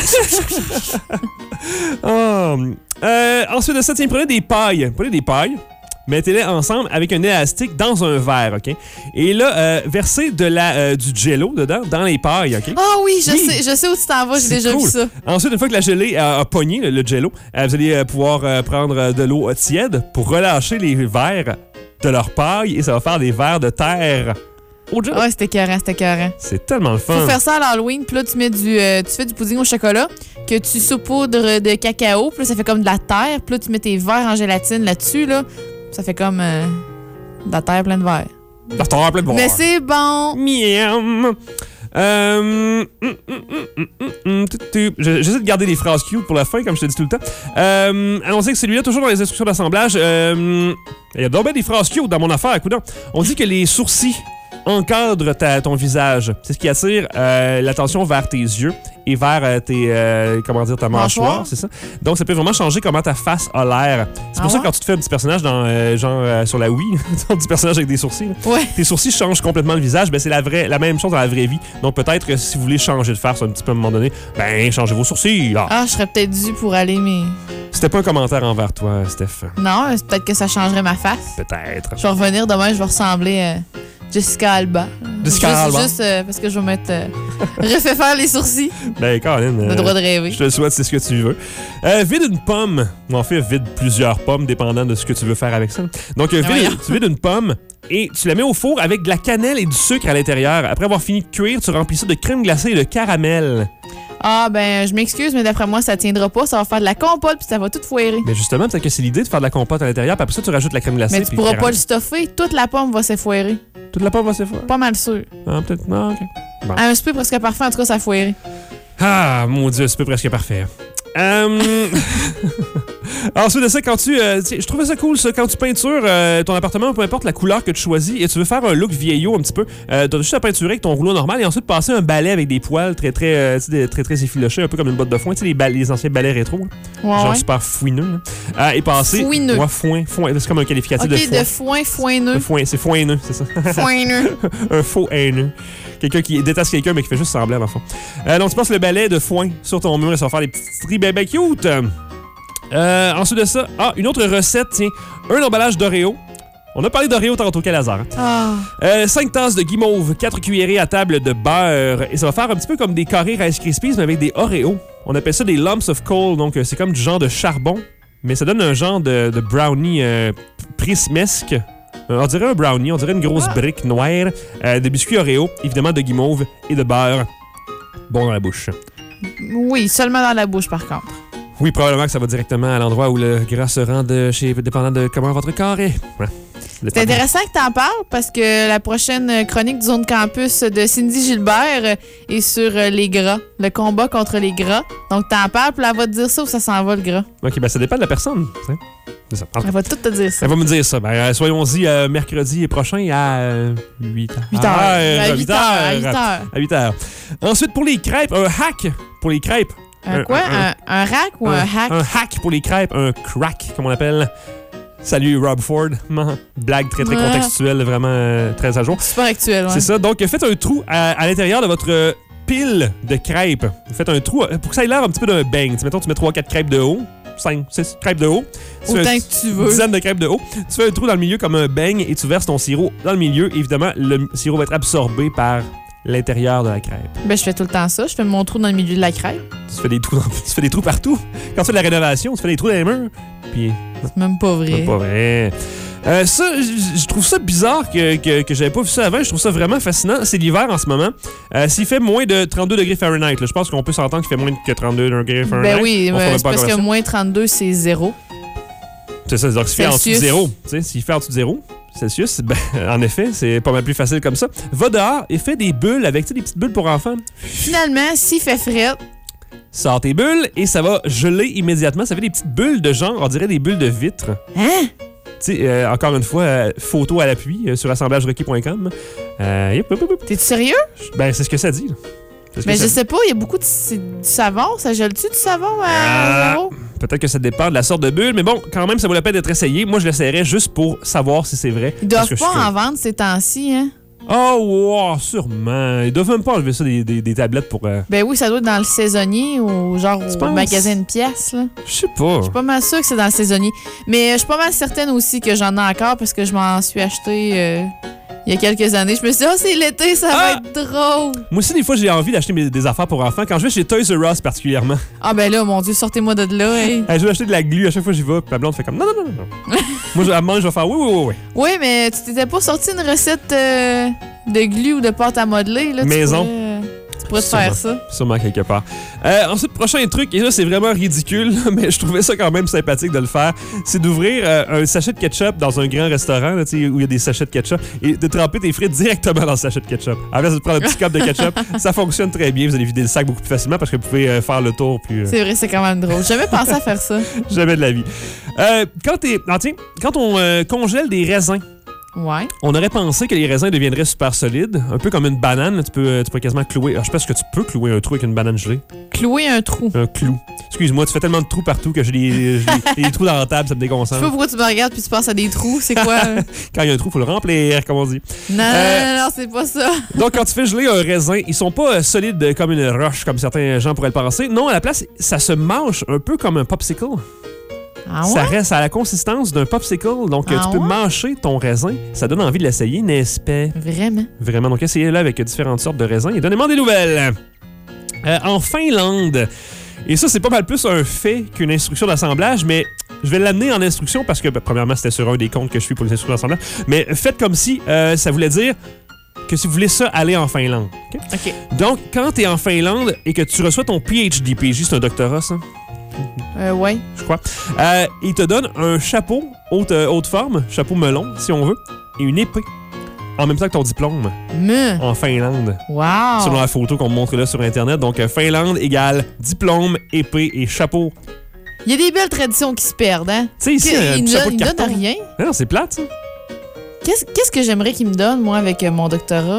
Ensuite de ça, tiens, prenez des pailles, mettez-les ensemble avec un élastique dans un verre, OK? Et là, versez du jello dedans, dans les pailles, OK? Ah oui, je sais où tu t'en vas, j'ai déjà vu ça. Ensuite, une fois que la gelée a pogné, le jello, vous allez pouvoir prendre de l'eau tiède pour relâcher les verres de leur paille et ça va faire des verres de terre au jello. Ouais, c'était écœurant. C'est tellement le fun. Faut faire ça à l'Halloween, puis là, tu fais du pudding au chocolat que tu saupoudres de cacao, puis là, ça fait comme de la terre, puis là, tu mets tes verres en gélatine là-dessus, là. Ça fait comme de la terre pleine de verre. La terre pleine de verre. Mais c'est bon. Miam. J'essaie de garder les phrases cute pour la fin, comme je te dis tout le temps. Annoncez que celui-là, toujours dans les instructions d'assemblage, il y a donc bien des phrases cute dans mon affaire. Coudonc. On dit que les sourcils encadrent ton visage. C'est ce qui attire l'attention vers tes yeux et vers ta mâchoire, c'est ça. Donc, ça peut vraiment changer comment ta face a l'air. C'est pour ça que quand tu te fais un petit personnage dans sur la Wii, un petit personnage avec des sourcils, tes sourcils changent complètement le visage. Ben, c'est la même chose dans la vraie vie. Donc, peut-être que si vous voulez changer de face un petit peu à un moment donné, ben, changez vos sourcils. Je serais peut-être dû pour aller, mais... C'était pas un commentaire envers toi, Steph. Non, peut-être que ça changerait ma face. Peut-être. Je vais revenir demain, je vais ressembler à Jessica Alba. Juste parce que je vais mettre... refait faire les sourcils. Ben, Colin. Le droit de rêver. Je te le souhaite, c'est ce que tu veux. Vide une pomme. En fait, vide plusieurs pommes, dépendant de ce que tu veux faire avec ça. Donc, tu vides une pomme et tu la mets au four avec de la cannelle et du sucre à l'intérieur. Après avoir fini de cuire, tu remplis ça de crème glacée et de caramel. Je m'excuse, mais d'après moi, ça tiendra pas. Ça va faire de la compote puis ça va tout foirer. Mais justement, peut-être que c'est l'idée de faire de la compote à l'intérieur, puis après ça, tu rajoutes la crème glacée. Mais tu pourras pas le stuffer. Toute la pomme va s'effoirer. Toute la pomme va s'effoirer? Pas mal sûr. Peut-être. Non, OK. Bon. Un souper presque parfait, en tout cas, ça a foiré. Ah, mon Dieu, c'est presque parfait. Ensuite de ça, quand je trouvais ça cool, ça, quand tu peintures ton appartement, peu importe la couleur que tu choisis, et tu veux faire un look vieillot un petit peu, t'as juste à peinturer avec ton rouleau normal et ensuite passer un balai avec des poils très effilochés, un peu comme une botte de foin, les anciens balais rétro. Genre super fouineux. Et passer... Fouineux. Ouais, foin. C'est comme un qualificatif de foin. De foin, foineux. C'est foineux, c'est ça. Foineux. Un faux haineux. Quelqu'un qui déteste quelqu'un, mais qui fait juste semblant, dans le fond. Donc, tu passes le balai de foin sur ton mur et ça va faire des petites stries bien cute. Ensuite de ça, une autre recette, tiens, un emballage d'Oreo. On a parlé d'Oreo tantôt, quel hasard. 5 tasses de guimauve, 4 cuillerées à table de beurre. Et ça va faire un petit peu comme des carrés Rice Krispies, mais avec des Oreos. On appelle ça des lumps of coal, donc c'est comme du genre de charbon, mais ça donne un genre de brownie prismesque. On dirait un brownie, on dirait une grosse brique noire. Des biscuits Oreo, évidemment de guimauve et de beurre. Bon dans la bouche. Oui, seulement dans la bouche, par contre. Oui, probablement que ça va directement à l'endroit où le gras se rend dépendant de comment votre corps est. Ouais. C'est intéressant que tu en parles parce que la prochaine chronique du Zone Campus de Cindy Gilbert est sur les gras, le combat contre les gras. Donc, t'en parles, puis elle va te dire ça ou ça s'en va, le gras. OK, ben ça dépend de la personne. C'est ça. Elle va tout te dire ça. Elle va me dire ça. Ben, soyons-y mercredi prochain à 8h. 8h. À 8h. Ensuite, pour les crêpes, un hack pour les crêpes. Un rack ou un hack? Un hack pour les crêpes, un crack, comme on appelle. Salut, Rob Ford. Blague très contextuelle, vraiment très à jour. Super actuel, ouais. C'est ça. Donc, faites un trou à l'intérieur de votre pile de crêpes. Faites un trou pour que ça ait l'air un petit peu d'un bang. Mettons, tu mets 3-4 crêpes de haut. 5, 6 crêpes de haut. Autant que tu veux. Une dizaine de crêpes de haut. Tu fais un trou dans le milieu comme un bang et tu verses ton sirop dans le milieu. Évidemment, le sirop va être absorbé par l'intérieur de la crêpe. Ben, je fais tout le temps ça. Je fais mon trou dans le milieu de la crêpe. Tu fais des trous partout. Quand tu fais de la rénovation, tu fais des trous dans les murs. Puis... C'est même pas vrai. C'est pas vrai. Ça, je trouve ça bizarre que j'avais pas vu ça avant. Je trouve ça vraiment fascinant. C'est l'hiver en ce moment. S'il fait moins de 32 degrés Fahrenheit, là, je pense qu'on peut s'entendre qu'il fait moins que 32 degrés Fahrenheit. Ben oui, c'est parce que moins 32, c'est 0. C'est ça. Donc, s'il fait en dessous de 0, s'il fait en dessous de 0 Celsius, ben, en effet, c'est pas mal plus facile comme ça. Va dehors et fais des bulles avec des petites bulles pour enfants. Finalement, s'il fait fret, sors tes bulles et ça va geler immédiatement. Ça fait des petites bulles de genre, on dirait des bulles de vitre. Hein? Encore une fois, photo à l'appui sur assemblagerequis.com. T'es-tu sérieux? Ben, c'est ce que ça dit. Mais je sais pas, il y a beaucoup de savon. Ça gèle-tu du savon à 0? Peut-être que ça dépend de la sorte de bulle, mais bon, quand même, ça vaut la peine d'être essayé. Moi, je l'essayerais juste pour savoir si c'est vrai. Ils doivent pas en vendre ces temps-ci, hein? Oh, wow, sûrement. Ils doivent même pas enlever ça des tablettes pour... Ben oui, ça doit être dans le saisonnier ou genre au magasin de pièces, là. Je sais pas. Je suis pas mal sûre que c'est dans le saisonnier. Mais je suis pas mal certaine aussi que j'en ai encore parce que je m'en suis acheté... il y a quelques années, je me suis dit, c'est l'été, ça va être drôle. Moi aussi, des fois, j'ai envie d'acheter des affaires pour enfants. Quand je vais chez Toys R Us, particulièrement. Ah, ben là, mon Dieu, sortez-moi de là. Hey. Je vais acheter de la glu à chaque fois que j'y vais. Puis ma blonde fait comme, non. Moi, à un moment, je vais faire, oui. Oui, mais tu t'étais pas sorti une recette de glu ou de pâte à modeler, là? Maison. Tu pourrais te faire ça. Sûrement quelque part. Ensuite, prochain truc, et là, c'est vraiment ridicule, mais je trouvais ça quand même sympathique de le faire, c'est d'ouvrir un sachet de ketchup dans un grand restaurant là, où il y a des sachets de ketchup et de tremper tes frites directement dans le sachet de ketchup. En place de prendre un petit cup de ketchup, ça fonctionne très bien. Vous allez vider le sac beaucoup plus facilement parce que vous pouvez faire le tour plus... C'est vrai, c'est quand même drôle. J'ai jamais pensé à faire ça. Jamais de la vie. Quand on congèle des raisins, ouais. On aurait pensé que les raisins deviendraient super solides, un peu comme une banane. Tu peux quasiment clouer. Alors, je pense que tu peux clouer un trou avec une banane gelée. Clouer un trou. Un clou. Excuse-moi, tu fais tellement de trous partout que j'ai des trous dans la table, ça me déconcentre. Je sais pas pourquoi tu me regardes puis tu penses à des trous. C'est quoi? Quand il y a un trou, il faut le remplir, comme on dit. Non, c'est pas ça. Donc, quand tu fais geler un raisin, ils sont pas solides comme une roche, comme certains gens pourraient le penser. Non, à la place, ça se mâche un peu comme un popsicle. Ah ouais? Ça reste à la consistance d'un popsicle. Donc, tu peux mâcher ton raisin. Ça donne envie de l'essayer, n'est-ce pas? Vraiment? Vraiment. Donc, essayez-le avec différentes sortes de raisins et donnez-moi des nouvelles. En Finlande, et ça, c'est pas mal plus un fait qu'une instruction d'assemblage, mais je vais l'amener en instruction parce que, premièrement, c'était sur un des comptes que je suis pour les instructions d'assemblage. Mais faites comme si ça voulait dire que si vous voulez ça, allez en Finlande. OK. Donc, quand tu es en Finlande et que tu reçois ton PhD, c'est un doctorat, ça? Ouais. Je crois. Il te donne un chapeau haute forme, chapeau melon, si on veut, et une épée. En même temps que ton diplôme. En Finlande. Wow! Selon la photo qu'on me montre là sur Internet. Donc, Finlande égale diplôme, épée et chapeau. Il y a des belles traditions qui se perdent, hein? Tu sais, ici, un chapeau de carton. Il donne rien. Non, c'est plate, ça. Qu'est-ce que j'aimerais qu'il me donne, moi, avec mon doctorat?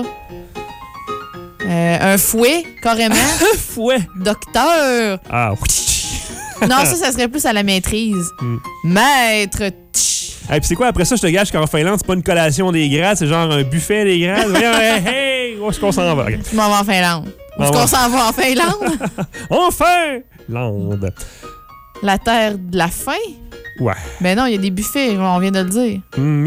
Un fouet, carrément. Un fouet? Docteur! Ah, oui. Non, ça serait plus à la maîtrise. Maître. Hey, puis c'est quoi, après ça, je te gage qu'en Finlande, c'est pas une collation des grades, c'est genre un buffet des grades. Hey, où est-ce qu'on s'en va? Okay. Je m'en vais en Finlande. Où est-ce qu'on s'en va en Finlande? En Finlande! La terre de la faim? Ouais. Ben non, il y a des buffets, on vient de le dire.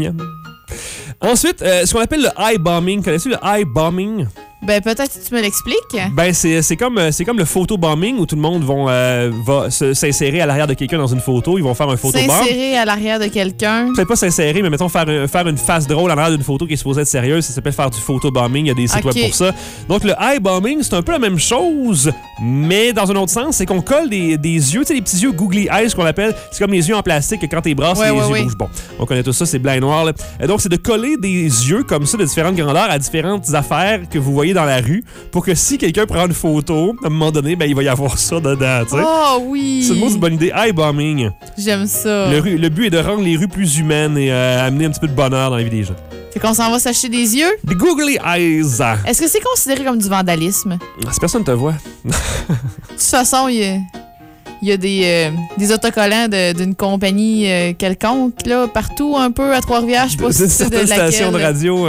Ensuite, ce qu'on appelle le eye bombing. Connais-tu le eye bombing? Ben, peut-être si tu me l'expliques. Ben, c'est comme le photobombing où tout le monde va s'insérer à l'arrière de quelqu'un dans une photo. Ils vont faire un photobomb. S'insérer à l'arrière de quelqu'un. Peut-être pas s'insérer, mais mettons faire une face drôle à l'arrière d'une photo qui est supposée être sérieuse. Ça s'appelle faire du photobombing. Il y a des sites web pour ça. Donc, le eye bombing, c'est un peu la même chose, mais dans un autre sens, c'est qu'on colle des yeux, tu sais, les petits yeux googly eyes qu'on appelle. C'est comme les yeux en plastique que quand t'es brasses, les yeux bougent. Bon, on connaît tout ça, c'est blanc et noir. Là. Donc, c'est de coller des yeux comme ça de différentes grandeurs à différentes affaires que vous voyez dans la rue pour que si quelqu'un prend une photo, à un moment donné, ben, il va y avoir ça dedans. T'sais. Oh oui! C'est une bonne idée. Eye bombing. J'aime ça. Le but est de rendre les rues plus humaines et amener un petit peu de bonheur dans la vie des gens. Fait qu'on s'en va s'acheter des yeux? Des googly eyes. Est-ce que c'est considéré comme du vandalisme? Si personne te voit. De toute façon, il y a des autocollants d'une compagnie quelconque, là, partout un peu à Trois-Rivières. Je sais pas si c'est de laquelle. Station de radio.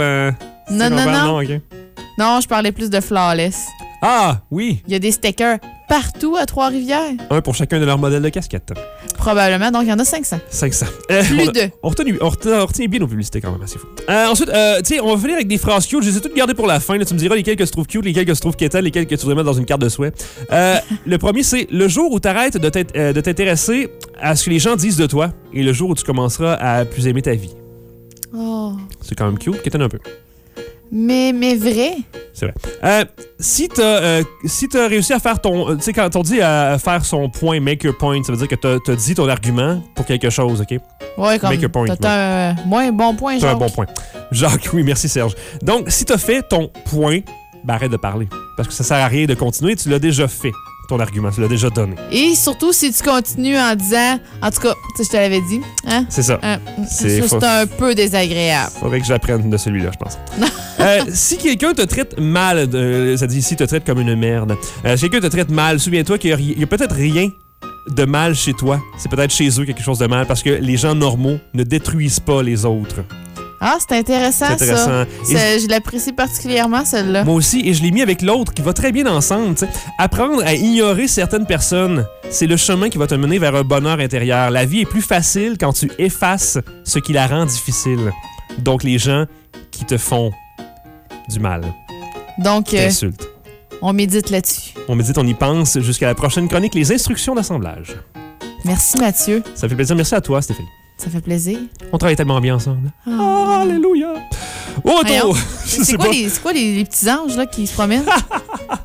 Non. Okay. Non, je parlais plus de Flawless. Ah, oui. Il y a des stickers partout à Trois-Rivières. Un pour chacun de leurs modèles de casquettes. Probablement, donc il y en a 500. 500. Plus de. On retient bien nos publicités quand même, c'est fou. Ensuite, tu sais, on va finir avec des phrases cute. Je les ai toutes gardées pour la fin. Là, tu me diras lesquelles que tu trouves cute, lesquelles que tu trouves quétaines, lesquelles que tu voudrais mettre dans une carte de souhait. Le premier, c'est le jour où tu arrêtes de t'intéresser à ce que les gens disent de toi et le jour où tu commenceras à plus aimer ta vie. Oh. C'est quand même cute, quétaine un peu. Mais vrai. C'est vrai. Si t'as réussi à faire ton... Tu sais, quand on dit à faire son point, make your point, ça veut dire que t'as dit ton argument pour quelque chose, OK? Ouais, comme... Make your point. T'as un bon point, Jacques. T'as un bon point. Jacques, oui, merci Serge. Donc, si t'as fait ton point, ben arrête de parler. Parce que ça sert à rien de continuer, tu l'as déjà fait. Ton argument, tu l'as déjà donné. Et surtout, si tu continues en disant... En tout cas, tu sais, je te l'avais dit. Hein? C'est ça. C'est un peu désagréable. Faudrait que j'apprenne de celui-là, je pense. Si quelqu'un te traite mal, ça dit ici, te traite comme une merde. Si quelqu'un te traite mal, souviens-toi qu'il y a peut-être rien de mal chez toi. C'est peut-être chez eux quelque chose de mal parce que les gens normaux ne détruisent pas les autres. Ah, c'est intéressant, ça. Je l'apprécie particulièrement, celle-là. Moi aussi, et je l'ai mis avec l'autre qui va très bien ensemble. T'sais. Apprendre à ignorer certaines personnes, c'est le chemin qui va te mener vers un bonheur intérieur. La vie est plus facile quand tu effaces ce qui la rend difficile. Donc, les gens qui te font du mal. Donc, t'insultent. On médite là-dessus. On médite, on y pense. Jusqu'à la prochaine chronique, les instructions d'assemblage. Merci, Mathieu. Ça fait plaisir. Merci à toi, Stéphanie. Ça fait plaisir. On travaille tellement bien ensemble. Oh. Alléluia! Au retour! C'est quoi les petits anges là, qui se promènent?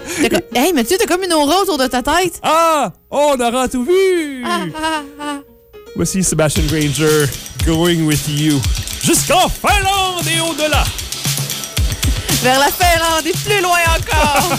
Hey, Mathieu, t'as comme une aura autour de ta tête. Ah! Oh, on aura tout vu! Voici Sebastian Granger, Going With You. Jusqu'en Finlande et au-delà! Vers la Finlande et plus loin encore!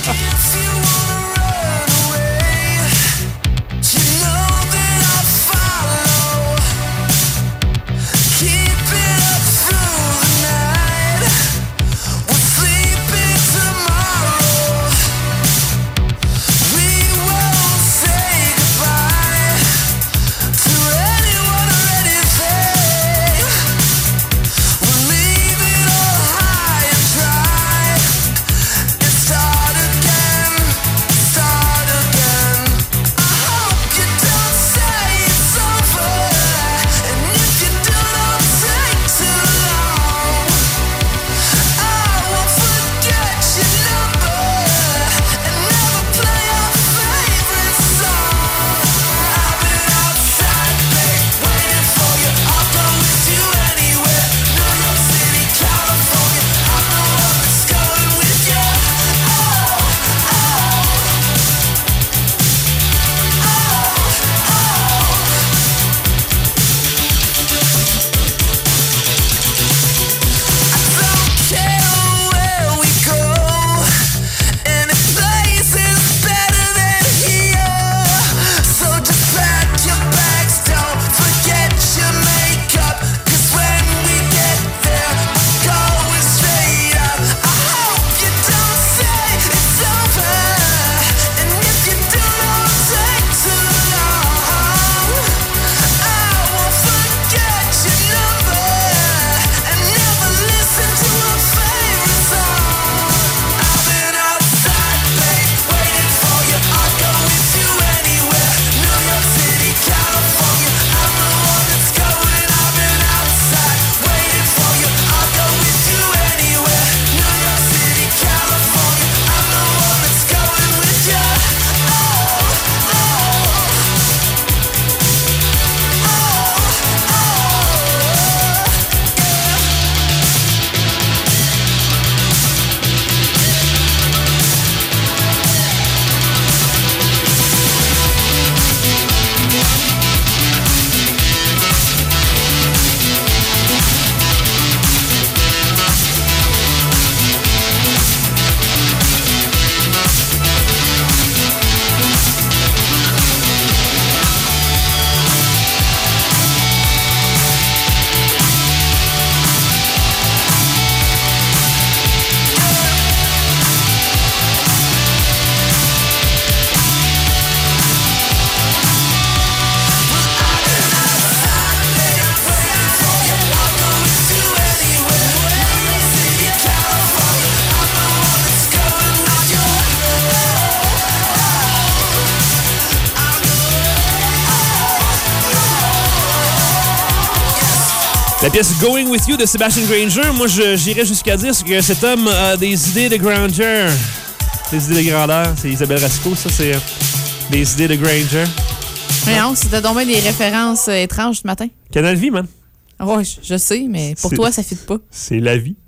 La pièce Going With You de Sebastian Granger, moi j'irais jusqu'à dire que cet homme a des idées de grandeur. Des idées de grandeur. C'est Isabelle Rasco, ça, c'est des idées de Granger. Non, c'était donc bien des références étranges ce matin. Canal Vie, man. Ouais, je sais, mais pour toi, ça fit pas. C'est la vie.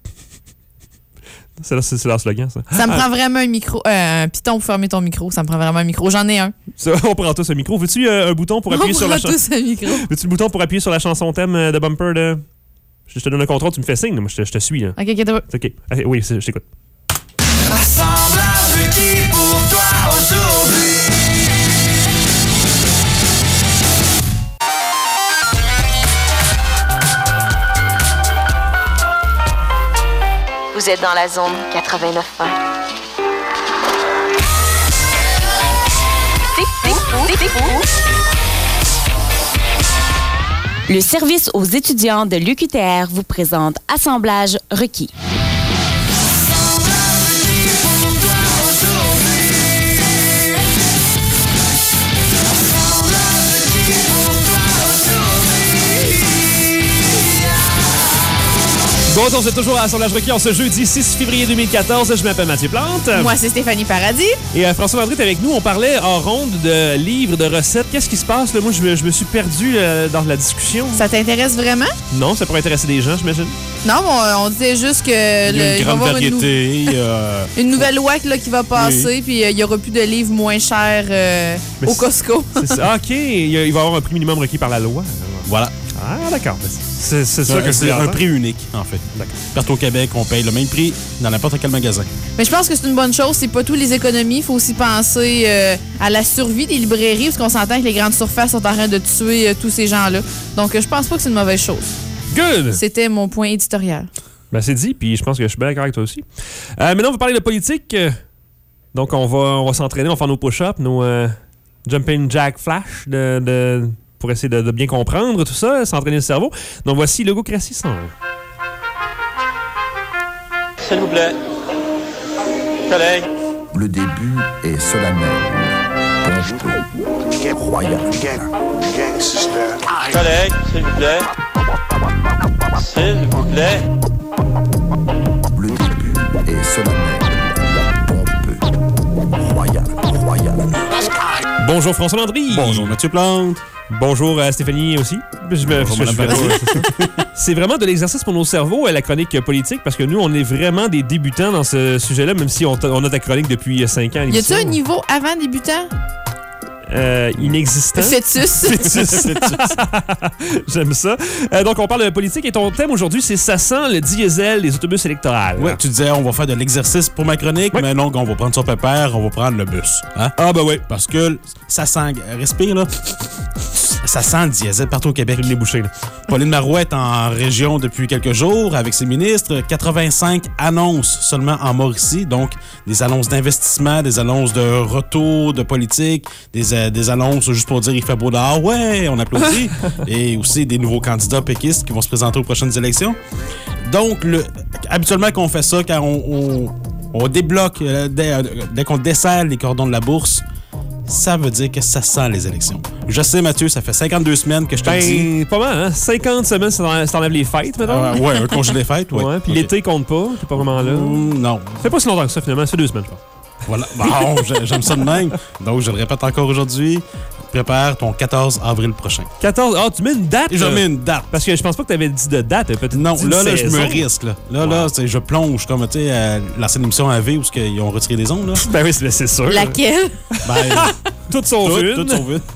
C'est leur slogan, ça. Ça me prend vraiment un micro. Un piton pour fermer ton micro. Ça me prend vraiment un micro. J'en ai un. Ça, on prend tous un micro. Veux-tu un bouton pour appuyer sur la chanson? On prend tous un micro. Veux-tu le bouton pour appuyer sur la chanson thème de Bumper de... Je te donne le contrôle, tu me fais signe. Moi, je te suis, là. OK, t'as OK. Oui, je t'écoute. Assemblage qui pour toi aujourd'hui. Vous êtes dans la zone 89.1. C'est fou. Le service aux étudiants de l'UQTR vous présente Assemblage requis. Bon, on est toujours à l'Assemblage Rocky en ce jeudi 6 février 2014. Je m'appelle Mathieu Plante. Moi, c'est Stéphanie Paradis. Et François Landry est avec nous. On parlait en ronde de livres, de recettes. Qu'est-ce qui se passe? Là? Moi, je me suis perdu dans la discussion. Ça t'intéresse vraiment? Non, ça pourrait intéresser des gens, j'imagine. Non, on disait juste que... Il y a une grande variété. Une nouvelle loi là, qui va passer, puis il n'y aura plus de livres moins chers au Costco. C'est ça. OK. Il va y avoir un prix minimum requis par la loi. Voilà. Ah, d'accord. C'est ça que c'est un prix unique, en fait. Partout au Québec, on paye le même prix dans n'importe quel magasin. Mais je pense que c'est une bonne chose. C'est pas tous les économies. Il faut aussi penser à la survie des librairies, parce qu'on s'entend que les grandes surfaces sont en train de tuer tous ces gens-là. Donc, je pense pas que c'est une mauvaise chose. Good! C'était mon point éditorial. Ben, c'est dit, puis je pense que je suis bien d'accord avec toi aussi. Maintenant, on va parler de politique. Donc, on va s'entraîner, on va faire nos push-ups, nos jumping jack flash pour essayer de bien comprendre tout ça, s'entraîner le cerveau. Donc, voici Logocratie 101. S'il vous plaît. Collègue. Le début est solennel. Pompeux. Royal. Collègue, s'il vous plaît. S'il vous plaît. Le début est solennel. Pompeux. Royal. Bonjour François Landry. Bonjour Mathieu Plante. Bonjour Stéphanie aussi. C'est vraiment de l'exercice pour nos cerveaux, la chronique politique, parce que nous, on est vraiment des débutants dans ce sujet-là, même si on a ta chronique depuis 5 ans. Y a-t-il un niveau avant débutant? Inexistant. Fœtus. J'aime ça. Donc, on parle de politique et ton thème aujourd'hui, c'est « Ça sent le diesel des autobus électoraux ». Oui, tu disais, on va faire de l'exercice pour ma chronique, mais non, on va prendre son pépère, on va prendre le bus. Hein? Ah, ben oui. Parce que ça sent... Respire, là. Ça sent le diesel partout au Québec. Les bouchées, là. Pauline Marois est en région depuis quelques jours avec ses ministres. 85 annonces seulement en Mauricie. Donc, des annonces d'investissement, des annonces de retour de politique, des annonces juste pour dire il fait beau dehors. Ouais, on applaudit. Et aussi des nouveaux candidats péquistes qui vont se présenter aux prochaines élections. Donc, habituellement, quand on fait ça, quand on débloque, dès qu'on desserre les cordons de la bourse, ça veut dire que ça sent les élections. Je sais, Mathieu, ça fait 52 semaines que je te dis. Pas mal, hein? 50 semaines, ça t'enlève les fêtes, maintenant. Ouais, un congé des fêtes, ouais. Puis l'été compte pas, t'es pas vraiment là. Non. Ça fait pas si longtemps que ça, finalement. Ça fait 2 semaines, je pense. Voilà. Bon, j'aime ça de même. Donc, je le répète encore aujourd'hui. Prépare ton 14 avril prochain. 14? Ah, tu mets une date? Je mets une date. Parce que je pense pas que tu avais dit de date. Non, là, je me risque. Là, je plonge comme, tu sais, l'ancienne émission AV où ils ont retiré des ondes. Là. Ben oui, c'est sûr. Laquelle? Toutes sont vides. Toutes sont vides.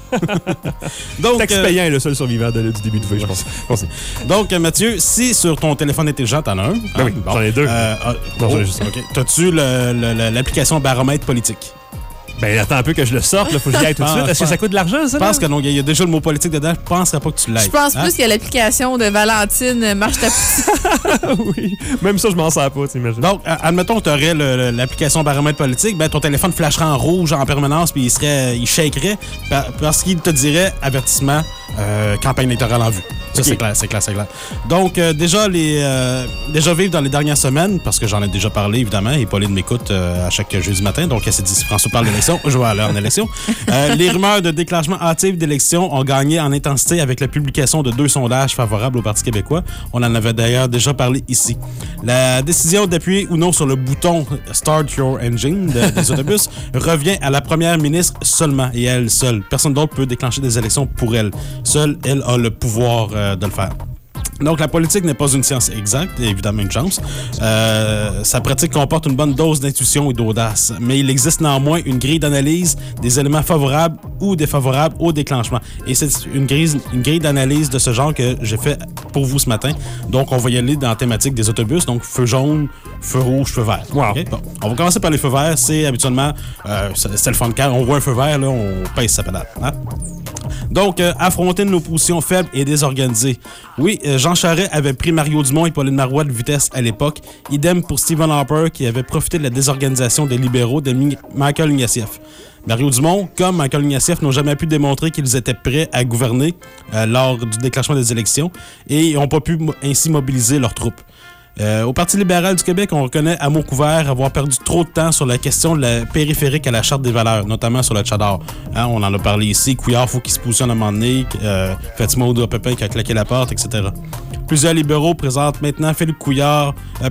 Donc, taxe payant est le seul survivant du début de vie, je pense. Donc, Mathieu, si sur ton téléphone intelligent, t'en as un. Ben oui, j'en ai 2. J'en ai juste un. T'as-tu l'application Baromètre politique? Ben, attends un peu que je le sorte, là, faut que j'y aille tout de suite. Est-ce que ça coûte de l'argent, ça? Je pense que non, il y a déjà le mot politique dedans. Je penserais pas que tu l'aies. Je pense plus qu'il y a l'application de Valentine Marche ta petite. Oui, même ça, je m'en sers pas, t'imagines. Donc, admettons que tu aurais l'application Baromètre politique, ben ton téléphone flasherait en rouge en permanence, puis il shakerait parce qu'il te dirait avertissement, campagne électorale en vue. Ça, okay. C'est clair. Donc, déjà vivre dans les dernières semaines, parce que j'en ai déjà parlé, évidemment, et Pauline m'écoute à chaque jeudi matin, donc elle s'est dit, si François parle d'élection, je vais aller en élection. Les rumeurs de déclenchement hâtif d'élection ont gagné en intensité avec la publication de 2 sondages favorables au Parti québécois. On en avait d'ailleurs déjà parlé ici. La décision d'appuyer ou non sur le bouton « Start your engine » des autobus revient à la première ministre seulement, et elle seule. Personne d'autre peut déclencher des élections pour elle. Seule, elle a le pouvoir de le faire. Donc, la politique n'est pas une science exacte, et évidemment une chance. Sa pratique comporte une bonne dose d'intuition et d'audace, mais il existe néanmoins une grille d'analyse des éléments favorables ou défavorables au déclenchement. Et c'est une grille d'analyse de ce genre que j'ai fait pour vous ce matin. Donc, on va y aller dans la thématique des autobus, donc feu jaune, feu rouge, feu vert. Wow. Okay? Bon, on va commencer par les feux verts. C'est habituellement, c'est le fun car on voit un feu vert, là, on pèse sa pédale. Hein? Donc, affronter une opposition faible et désorganisée. Oui, Jean Charest avait pris Mario Dumont et Pauline Marois de vitesse à l'époque. Idem pour Stephen Harper qui avait profité de la désorganisation des libéraux de Michael Ignatieff. Mario Dumont, comme Michael Ignatieff, n'ont jamais pu démontrer qu'ils étaient prêts à gouverner lors du déclenchement des élections et n'ont pas pu ainsi mobiliser leurs troupes. Au Parti libéral du Québec, on reconnaît à mots couverts avoir perdu trop de temps sur la question de la périphérique à la Charte des valeurs, notamment sur le Tchadar. Hein, on en a parlé ici. Couillard, faut qu'il se positionne à un moment donné. Fatima Oudoua-Pépin qui a claqué la porte, etc. Plusieurs libéraux présentent maintenant Philippe Couillard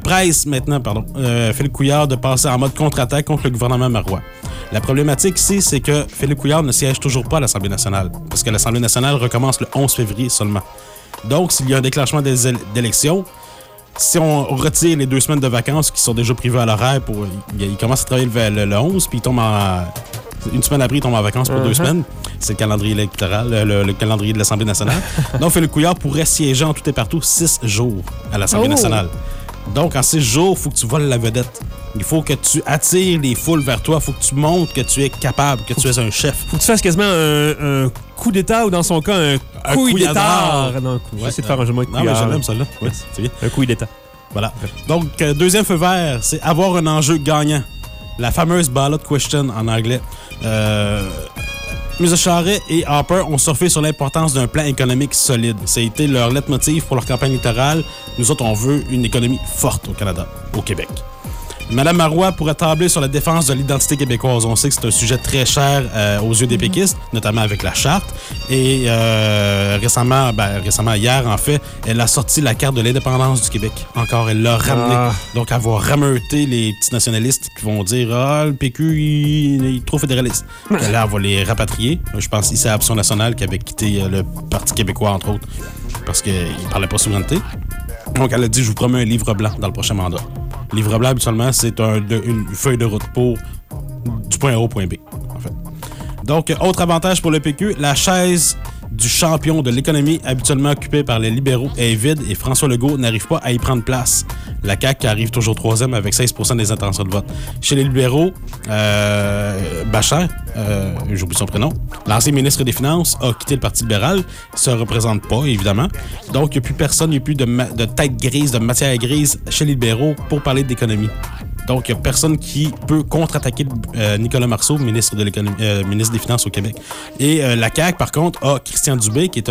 de passer en mode contre-attaque contre le gouvernement marois. La problématique ici, c'est que Philippe Couillard ne siège toujours pas à l'Assemblée nationale, parce que l'Assemblée nationale recommence le 11 février seulement. Donc, s'il y a un déclenchement d'élections, si on retire les 2 semaines de vacances qui sont déjà privées à l'horaire, il commence à travailler le 11, puis il tombe une semaine après, il tombe en vacances pour 2 semaines. C'est le calendrier électoral, le calendrier de l'Assemblée nationale. Donc, Philippe Couillard pourrait siéger en tout et partout 6 jours à l'Assemblée nationale. Donc, en 6 jours, il faut que tu voles la vedette. Il faut que tu attires les foules vers toi. Il faut que tu montres que tu es capable, que tu es un chef. Faut que tu fasses quasiment un coup d'État ou, dans son cas, un couille d'État. J'essaie de faire un jeu de mots avec couillard. Non, mais je l'aime, celle-là. Ouais, c'est bien. Un couille d'État. Voilà. Donc, deuxième feu vert, c'est avoir un enjeu gagnant. La fameuse ballot question en anglais. M. Charest et Harper ont surfé sur l'importance d'un plan économique solide. Ça a été leur leitmotiv pour leur campagne électorale. Nous autres, on veut une économie forte au Canada, au Québec. Mme Marois pourrait tabler sur la défense de l'identité québécoise. On sait que c'est un sujet très cher aux yeux des péquistes, notamment avec la charte. Et récemment, hier, en fait, elle a sorti la carte de l'indépendance du Québec. Encore, elle l'a ramenée. Donc, elle va rameuter les petits nationalistes qui vont dire « Ah, le PQ, il est trop fédéraliste. » Là, elle va les rapatrier. Je pense ici à Option nationale qui avait quitté le Parti québécois, entre autres, parce qu'il ne parlait pas souveraineté. Donc, elle a dit « Je vous promets un livre blanc dans le prochain mandat. » Livre blanc, habituellement, c'est une feuille de route pour du point A au point B, en fait. Donc, autre avantage pour le PQ, la chaise du champion de l'économie habituellement occupée par les libéraux est vide et François Legault n'arrive pas à y prendre place. La CAQ arrive toujours 3e avec 16% des intentions de vote. Chez les libéraux, Bachar, j'oublie son prénom, l'ancien ministre des Finances a quitté le Parti libéral. Il ne se représente pas, évidemment. Donc, il n'y a plus personne, il n'y a plus de tête grise, de matière grise chez les libéraux pour parler d'économie. Donc, il n'y a personne qui peut contre-attaquer Nicolas Marceau, ministre des Finances au Québec. Et la CAQ, par contre, a Christian Dubé, qui est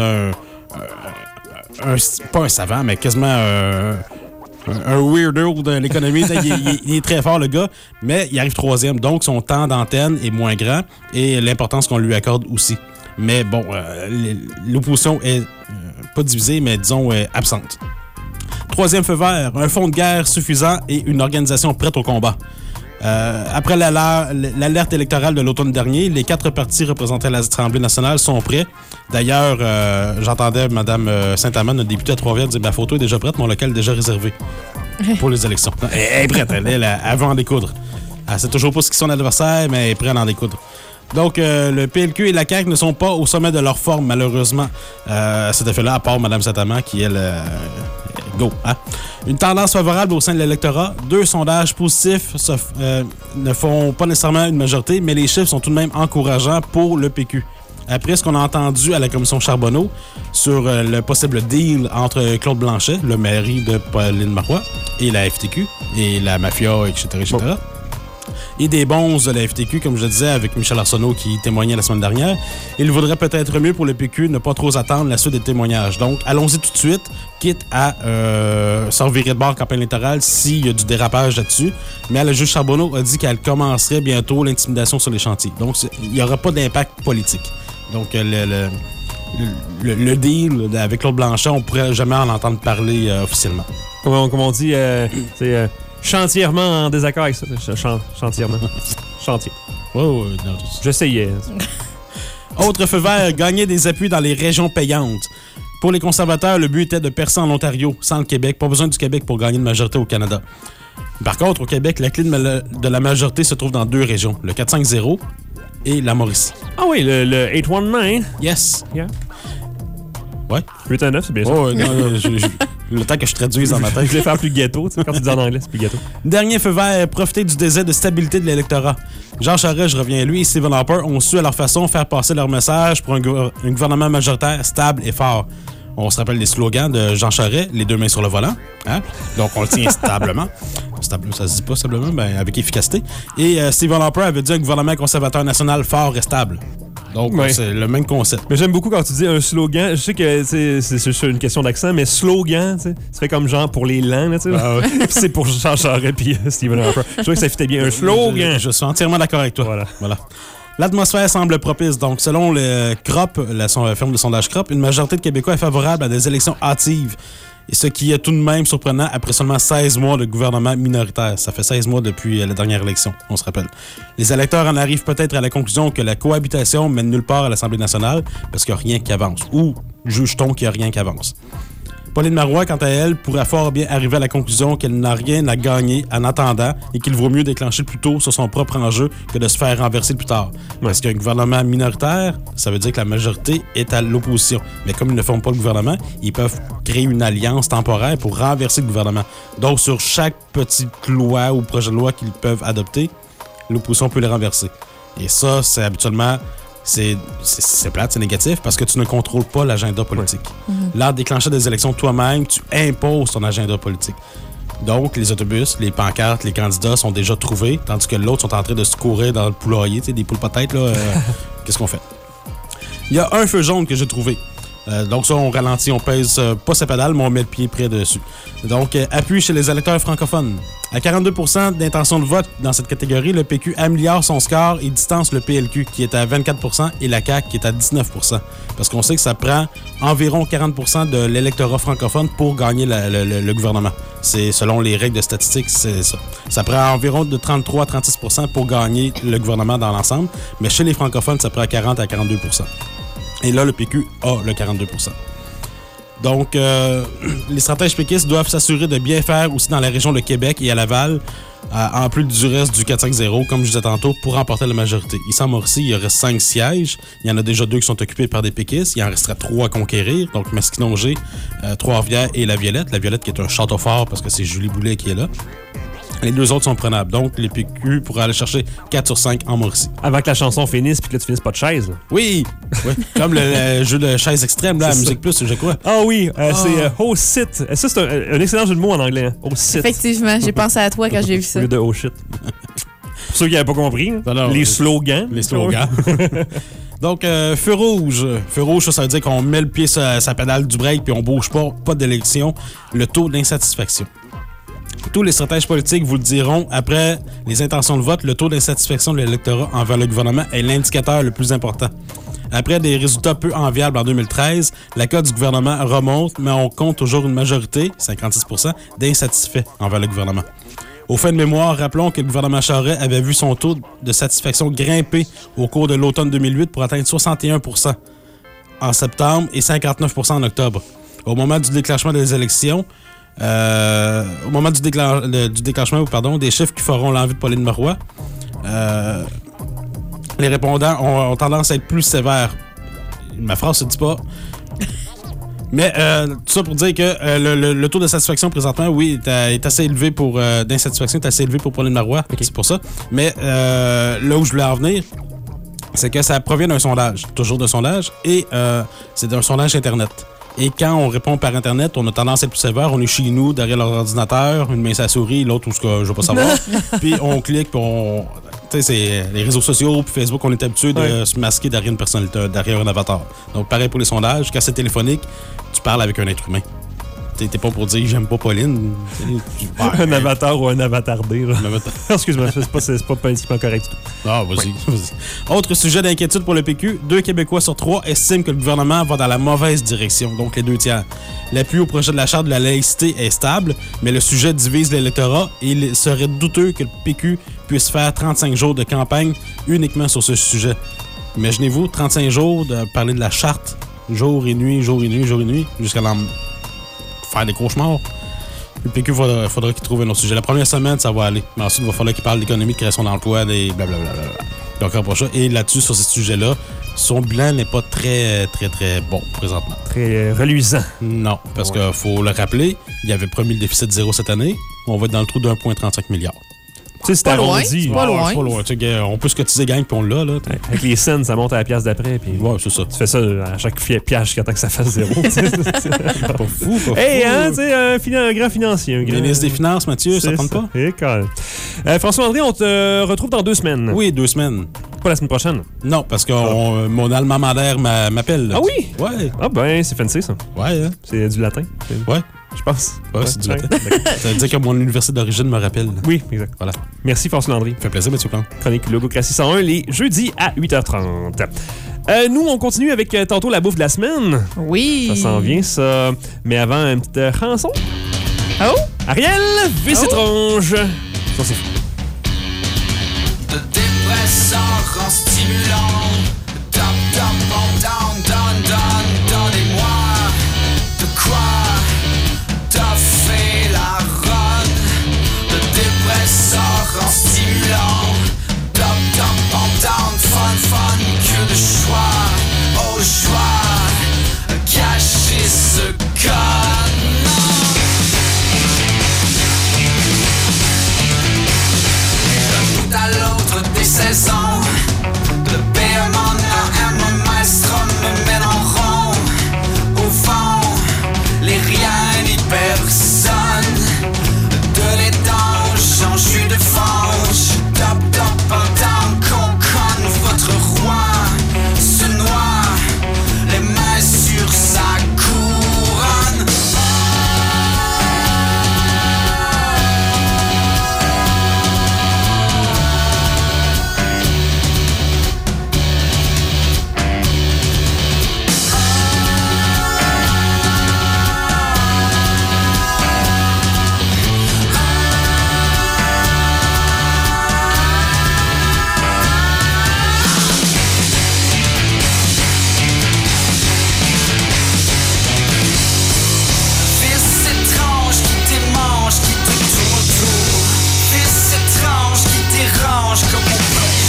pas un savant, mais quasiment un weirdo de l'économie. Il est très fort, le gars, mais il arrive 3e. Donc, son temps d'antenne est moins grand et l'importance qu'on lui accorde aussi. Mais bon, l'opposition est pas divisée, mais disons absente. 3e feu vert, un fonds de guerre suffisant et une organisation prête au combat. Après l'alerte électorale de l'automne dernier, les 4 partis représentés à l'Assemblée nationale sont prêts. D'ailleurs, j'entendais Mme Saint-Amand, notre députée à Trois-Rivières, dire « Ma photo est déjà prête, mon local est déjà réservé pour les élections. » Elle est prête, elle veut en découdre. Elle sait toujours pas ce qui sont l'adversaire, mais elle est prête à en découdre. Donc, le PLQ et la CAQ ne sont pas au sommet de leur forme, malheureusement. Cet effet-là, à part Mme Saint-Amand, qui, elle, go. Hein? Une tendance favorable au sein de l'électorat. 2 sondages positifs ne font pas nécessairement une majorité, mais les chiffres sont tout de même encourageants pour le PQ. Après ce qu'on a entendu à la commission Charbonneau sur le possible deal entre Claude Blanchet, le mari de Pauline Marois, et la FTQ, et la mafia, etc., etc., bon. Et des bons de la FTQ, comme je le disais, avec Michel Arsenault qui témoignait la semaine dernière. Il vaudrait peut-être mieux pour le PQ ne pas trop attendre la suite des témoignages. Donc, allons-y tout de suite, quitte à se revirer de bord campagne électorale s'il y a du dérapage là-dessus. Mais la juge Charbonneau a dit qu'elle commencerait bientôt l'intimidation sur les chantiers. Donc, il n'y aura pas d'impact politique. Donc, le deal avec Claude Blanchet, on ne pourrait jamais en entendre parler officiellement. Comme on dit, c'est... Chantièrement en désaccord avec ça. Chantièrement. Chantier. Oh, non, j'essayais. Autre feu vert, gagner des appuis dans les régions payantes. Pour les conservateurs, le but était de percer en Ontario, sans le Québec. Pas besoin du Québec pour gagner une majorité au Canada. Par contre, au Québec, la clé de la majorité se trouve dans 2 régions, le 450 et la Mauricie. Ah oui, le 819. Yes. Yeah. Ouais. 819, c'est bien ça. Oh, non, le temps que je traduise dans ma tête. Je vais faire plus ghetto. Tu sais, quand tu dis en anglais, c'est plus ghetto. Dernier feu vert, profiter du désir de stabilité de l'électorat. Jean Charest, je reviens à lui, et Stephen Harper ont su à leur façon faire passer leur message pour un gouvernement majoritaire stable et fort. On se rappelle les slogans de Jean Charest, les 2 mains sur le volant. Hein? Donc, on le tient stablement. Ça se dit pas stablement, ben avec efficacité. Et Stephen Harper avait dit un gouvernement conservateur national fort et stable. Donc, c'est le même concept. Mais j'aime beaucoup quand tu dis un slogan. Je sais que c'est une question d'accent, mais slogan, tu sais, ça fait comme genre pour les lents, là, tu sais. Ah ouais. C'est pour Jean Charest puis Stephen Harper. Je trouvais que ça fitait bien un slogan. Je suis entièrement d'accord avec toi. Voilà. L'atmosphère semble propice. Donc, selon le CROP, la firme de sondage CROP, une majorité de Québécois est favorable à des élections hâtives. Et ce qui est tout de même surprenant après seulement 16 mois de gouvernement minoritaire. Ça fait 16 mois depuis la dernière élection, on se rappelle. Les électeurs en arrivent peut-être à la conclusion que la cohabitation mène nulle part à l'Assemblée nationale parce qu'il n'y a rien qui avance. Ou juge-t-on qu'il n'y a rien qui avance. Pauline Marois, quant à elle, pourrait fort bien arriver à la conclusion qu'elle n'a rien à gagner en attendant et qu'il vaut mieux déclencher plus tôt sur son propre enjeu que de se faire renverser plus tard. Parce qu'un gouvernement minoritaire, ça veut dire que la majorité est à l'opposition. Mais comme ils ne forment pas le gouvernement, ils peuvent créer une alliance temporaire pour renverser le gouvernement. Donc, sur chaque petite loi ou projet de loi qu'ils peuvent adopter, l'opposition peut les renverser. Et ça, c'est habituellement... C'est plate, c'est négatif parce que tu ne contrôles pas l'agenda politique. Là, déclencher des élections toi-même, tu imposes ton agenda politique. Donc, les autobus, les pancartes, les candidats sont déjà trouvés, tandis que l'autre sont en train de se courir dans le poulailler, tu sais, des poules peut-être, là. Qu'est-ce qu'on fait? Il y a un feu jaune que j'ai trouvé. Donc ça, on ralentit, on pèse pas sa pédale, mais on met le pied près dessus. Donc, appui chez les électeurs francophones. À 42% d'intention de vote dans cette catégorie, le PQ améliore son score et distance le PLQ, qui est à 24%, et la CAQ, qui est à 19%. Parce qu'on sait que ça prend environ 40% de l'électorat francophone pour gagner le gouvernement. C'est selon les règles de statistiques, c'est ça. Ça prend environ de 33 à 36% pour gagner le gouvernement dans l'ensemble, mais chez les francophones, ça prend 40 à 42%. Et là, le PQ a le 42%. Donc, les stratèges péquistes doivent s'assurer de bien faire aussi dans la région de Québec et à Laval, en plus du reste du 4-5-0, comme je disais tantôt, pour remporter la majorité. Ici, en Mauricie, il reste 5 sièges. Il y en a déjà 2 qui sont occupés par des péquistes. Il en restera 3 à conquérir. Donc, Masquinongé, Trois-Rivières et La Violette. La Violette qui est un château fort parce que c'est Julie Boulet qui est là. Les 2 autres sont prenables. Donc, les PQ pourraient aller chercher 4 sur 5 en Mauricie. Avant que la chanson finisse puis que là, tu finisses pas de chaise. Là. Oui! Comme le jeu de chaise extrême, là, à Musique Plus, je crois. Ah oui, c'est Oh Sit. Ça, c'est un excellent jeu de mots en anglais. Hein? Oh Sit. Effectivement, j'ai pensé à toi quand j'ai vu ça. Au lieu de Oh Shit. Pour ceux qui n'avaient pas compris, les slogans. Les slogans. Donc, feu rouge. Feu rouge, ça veut dire qu'on met le pied sur sa pédale du break puis on bouge pas d'élection. Le taux d'insatisfaction. Tous les stratèges politiques vous le diront, après les intentions de vote, le taux d'insatisfaction de l'électorat envers le gouvernement est l'indicateur le plus important. Après des résultats peu enviables en 2013, la cote du gouvernement remonte, mais on compte toujours une majorité, 56%, d'insatisfaits envers le gouvernement. Au fait de mémoire, rappelons que le gouvernement Charest avait vu son taux de satisfaction grimper au cours de l'automne 2008 pour atteindre 61% en septembre et 59% en octobre. Au moment du déclenchement des élections, au moment du déclenchement des chiffres qui feront l'envie de Pauline Marois, les répondants ont tendance à être plus sévères. Ma phrase se dit pas. Mais tout ça pour dire que le taux de satisfaction présentement, oui, est assez élevé d'insatisfaction est assez élevé pour Pauline Marois. Okay. C'est pour ça. Mais là où je voulais en venir, c'est que ça provient d'un sondage, toujours d'un sondage, et c'est d'un sondage Internet. Et quand on répond par Internet, on a tendance à être plus sévère. On est chez nous, derrière l'ordinateur, une main sur la souris, l'autre, tout ce que je veux pas savoir. Puis on clique, puis on... Tu sais, c'est les réseaux sociaux, puis Facebook, on est habitué de se masquer derrière une personnalité, derrière un avatar. Donc, pareil pour les sondages. Quand c'est téléphonique, tu parles avec un être humain. T'es pas pour dire « j'aime pas Pauline ». Un avatar ou un avatardé. Excuse-moi, c'est pas politiquement correct du tout. Ah, vas-y. Autre sujet d'inquiétude pour le PQ, 2 Québécois sur 3 estiment que le gouvernement va dans la mauvaise direction, donc les 2 tiers. L'appui au projet de la Charte de la laïcité est stable, mais le sujet divise l'électorat et il serait douteux que le PQ puisse faire 35 jours de campagne uniquement sur ce sujet. Imaginez-vous, 35 jours de parler de la Charte, jour et nuit, jusqu'à faire des cauchemars. Le PQ, faudra qu'il trouve un autre sujet. La première semaine, ça va aller. Mais ensuite, il va falloir qu'il parle d'économie, de création d'emplois, des blablabla. Donc, après ça. Et là-dessus, sur ces sujets-là, son bilan n'est pas très, très, très bon présentement. Très reluisant. Non, parce qu'il faut le rappeler, il avait promis le déficit zéro cette année. On va être dans le trou de 1,35 milliard. Tu sais, c'est arrondi. Pas loin. C'est pas loin. On peut se cotiser gang puis on l'a. Là. Avec les scènes, ça monte à la pièce d'après. Puis c'est ça. Tu fais ça à chaque piège jusqu'à temps que ça fasse zéro. Pas fou. Hey, hein, tu sais, un grand financier. Ministre des Finances, Mathieu, ça tente pas? François-André, on te retrouve dans 2 semaines. Oui, 2 semaines. Pas la semaine prochaine? Non, parce que mon alma mater m'appelle. Ah oui? Ouais. Ah ben, c'est fancy, ça. Ouais, hein? C'est du latin. Ouais. Je pense. Ouais, c'est du latin. Ça veut dire que mon université d'origine me rappelle. Oui, exact. Voilà. Merci, François Landry. Ça fait plaisir, Mathieu Plante. Chronique Logocratie 101, les jeudis à 8h30. Nous, on continue avec tantôt la bouffe de la semaine. Oui. Ça s'en vient, ça. Mais avant, une petite chanson. Oh! Ariel, Vicitronge. Ça, c'est fou. De dépresseur en stimulant. Top, top, on down, donnez-moi de quoi toffer la run. De dépresseur en stimulant. Top, top, on down, fun, que de choix. Oh, joie, cacher ce gun. À l'autre des saisons, le BM en AM, maestro me mène en rond. Au fond, les rien ni personne. De l'étanche, j'en jus de fange. Top, top, un down, conconne. Votre roi se noie, les mains sur sa couronne. Comme on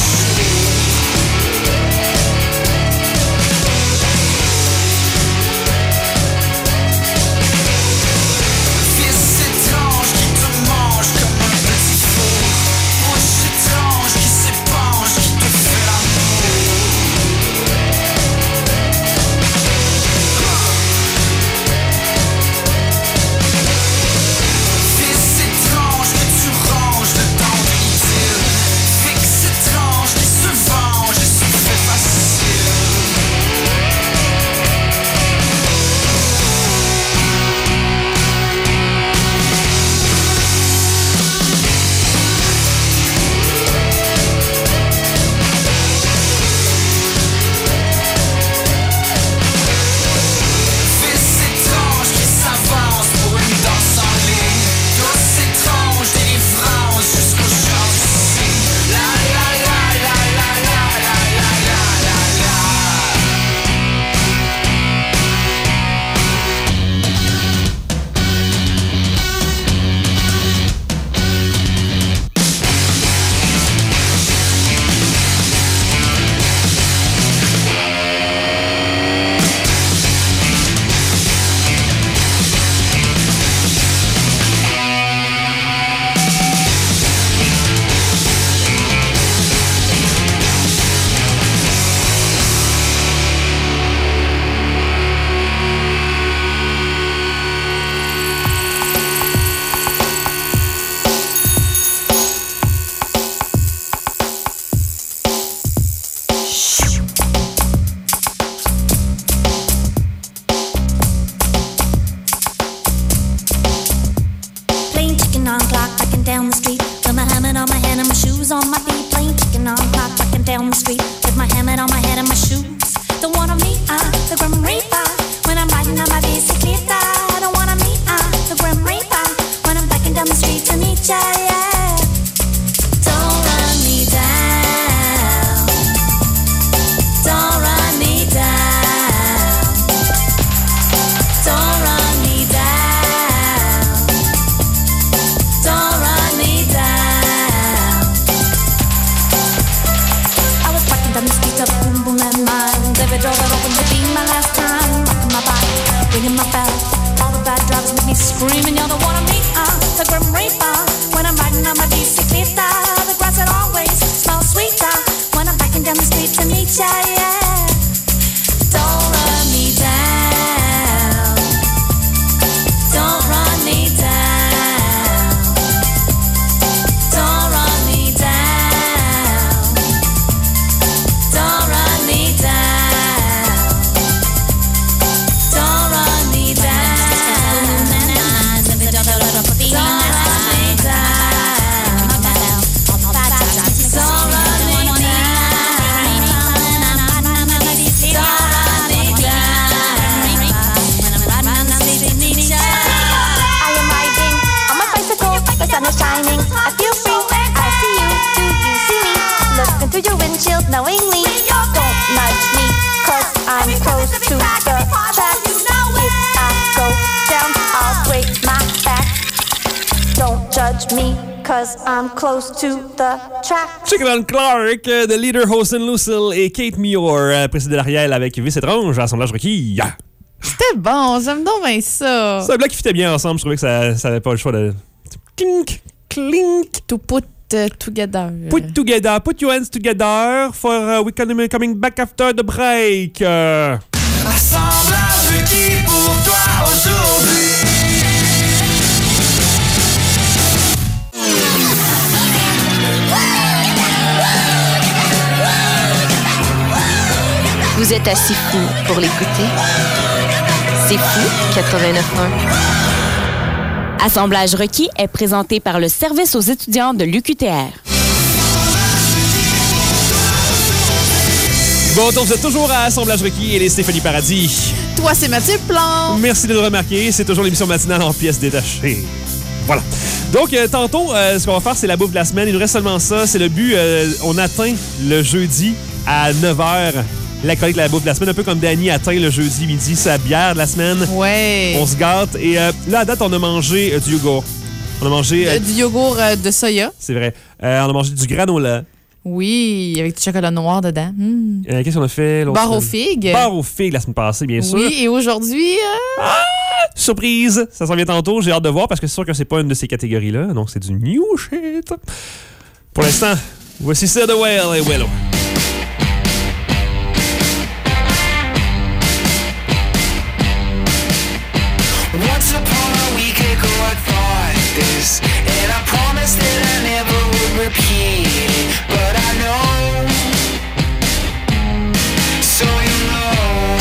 fils étrange qui te mange comme un petit fou. Bouche étrange qui s'épanche, qui te fait Fils étrange que tu ranges le temps de l'idylle. Fixe étrange qui se venge et se fait facile. Fils étrange qui s'avance pour une danse en ligne. Douce étrange délivrance jusqu'au genre d'ici. La la la la la la la la la la Playing chicken on clock, walking down the street with my helmet on my head and my shoes on my feet. Playing chicken on clock, walking down the street with my helmet on my head and my shoes. Don't wanna meet the Grim Reaper when I'm riding on my bicicleta. Don't wanna meet the Grim Reaper when I'm biking down the street to meet ya. Yeah. Don't run me down. Don't run me down. Don't run me down. Don't run me down. I was walking down the street of boom boom and mine. Every door that opened would be my last time. Rocking my bike, ringing my bell. All the bad drivers make me screaming. Y'all don't wanna meet the Grim Reaper when I'm riding on my bicicleta. The grass it always smells sweeter when I'm biking down the street to meet ya. Yeah. Don't run me down. Don't run me down. Don't run me down. knowingly. Don't nudge me, 'cause I'm close to the tracks. If I go down, I'll break my back. Don't judge me, 'cause I'm close to the tracks. Chicken Clark de Leader, Hosen Lucille et Kate Muir précédé l'Ariel avec Vice Étrange, assemblage requis. C'était bon, j'aime donc bien ça. C'est un bloc qui fitait bien ensemble, je trouvais que ça avait pas le choix de... Clink, clink. To put together. Put together, put your hands together for we can coming back after the break. Assemblage requis pour toi aujourd'hui. Vous êtes assez fou pour l'écouter. C'est fou, 89.1. Assemblage requis est présenté par le service aux étudiants de l'UQTR. Bon, donc vous êtes toujours à Assemblage requis et les Stéphanie Paradis. Toi, c'est Mathieu Plante. Merci de le remarquer, c'est toujours l'émission matinale en pièces détachées. Voilà. Donc, tantôt, ce qu'on va faire, c'est la bouffe de la semaine. Il nous reste seulement ça. C'est le but. On atteint le jeudi à 9h. La chronique de la bouffe de la semaine, un peu comme Danny atteint le jeudi midi sa bière de la semaine. Ouais. On se gâte. Et là, à date, on a mangé du yogourt. On a mangé... du yogourt de soya. C'est vrai. On a mangé du granola. Oui, avec du chocolat noir dedans. Qu'est-ce qu'on a fait l'autre Beurre aux semaine? figues. Beurre aux figues la semaine passée, bien sûr. Oui, et aujourd'hui... Surprise! Ça s'en vient tantôt. J'ai hâte de voir parce que c'est sûr que c'est pas une de ces catégories-là. Donc, c'est du new shit. Pour l'instant, voici ça de Well et Willow. Once upon a week ago I thought this, and I promised that I never would repeat it, but I know, so you know,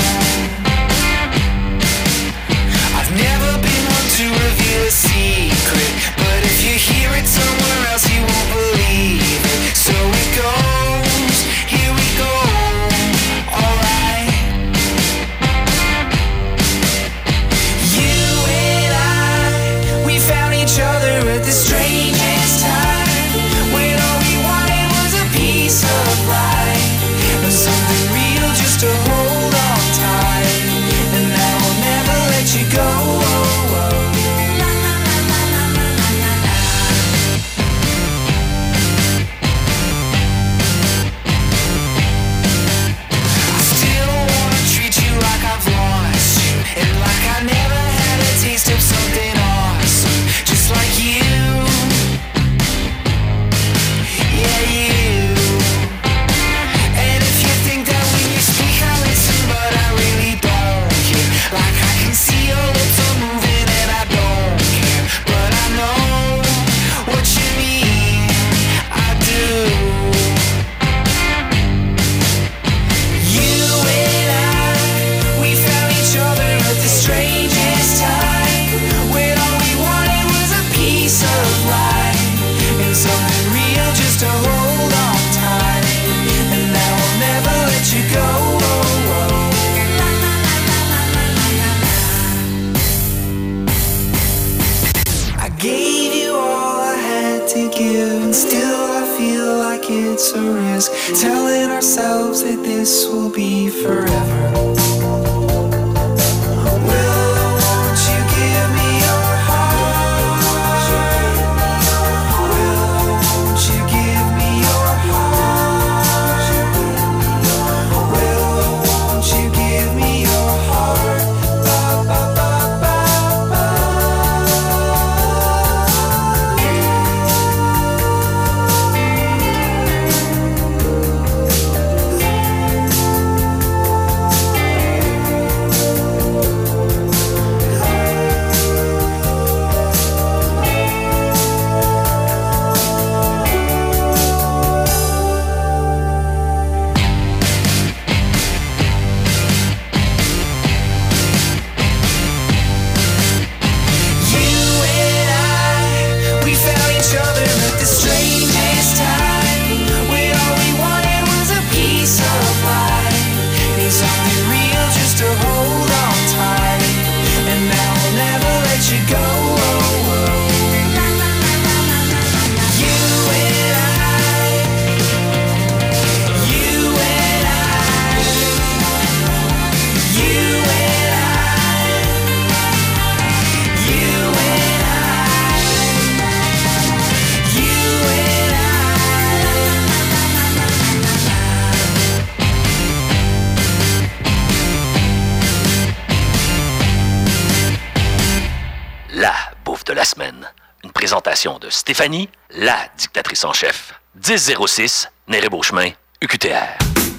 I've never been one to reveal a secret, but if you hear it somewhere else you won't believe it, so it goes, here we go, alright. Found each other at the strangest time, when all we wanted was a piece of life and something real just to hold on tight, and I will never let you go. I still wanna treat you like I've lost you, and like I never had a taste of something awesome, just like you. Yeah, you. And if you think that when you speak I listen, but I really don't care. Like I can see your lips are moving and I don't care, but I know what you mean, I do. You and I, we found each other at the strangest time, when all we wanted was a piece of life and something real just to hold on tight, and I will never let you go. I gave you all I had to give, and still I feel like it's a risk, telling ourselves that this will be forever. de la semaine. Une présentation de Stéphanie, la dictatrice en chef. 1006, Néré-Beauchemin, UQTR.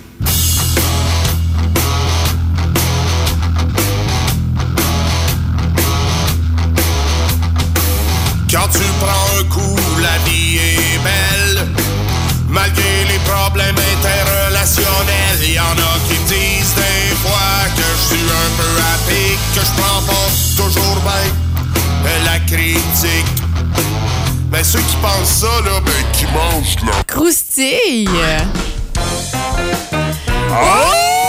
Quand tu prends un coup, la vie est belle. Malgré les problèmes interrelationnels, y en a qui me disent des fois que je suis un peu à pic, que je prends pas toujours bien la critique. Mais ceux qui pensent ça, là, ben qui mangent là. Croustille! Oh!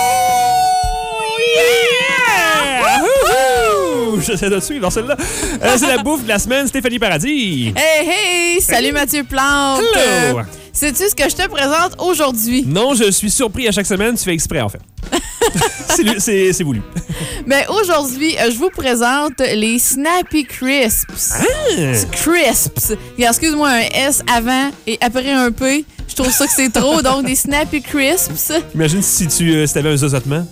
J'essaie de suivre dans celle-là. C'est la bouffe de la semaine, Stéphanie Paradis. Hey, hey! Salut Mathieu Plante! Hello! Sais-tu ce que je te présente aujourd'hui? Non, je suis surpris à chaque semaine. Tu fais exprès, en fait. c'est voulu. Mais aujourd'hui, je vous présente les Snappy Crisps. Crisps. Excuse-moi, un S avant et après un P. Je trouve ça que c'est trop. Donc, des Snappy Crisps. Imagine si tu avais un zozotement.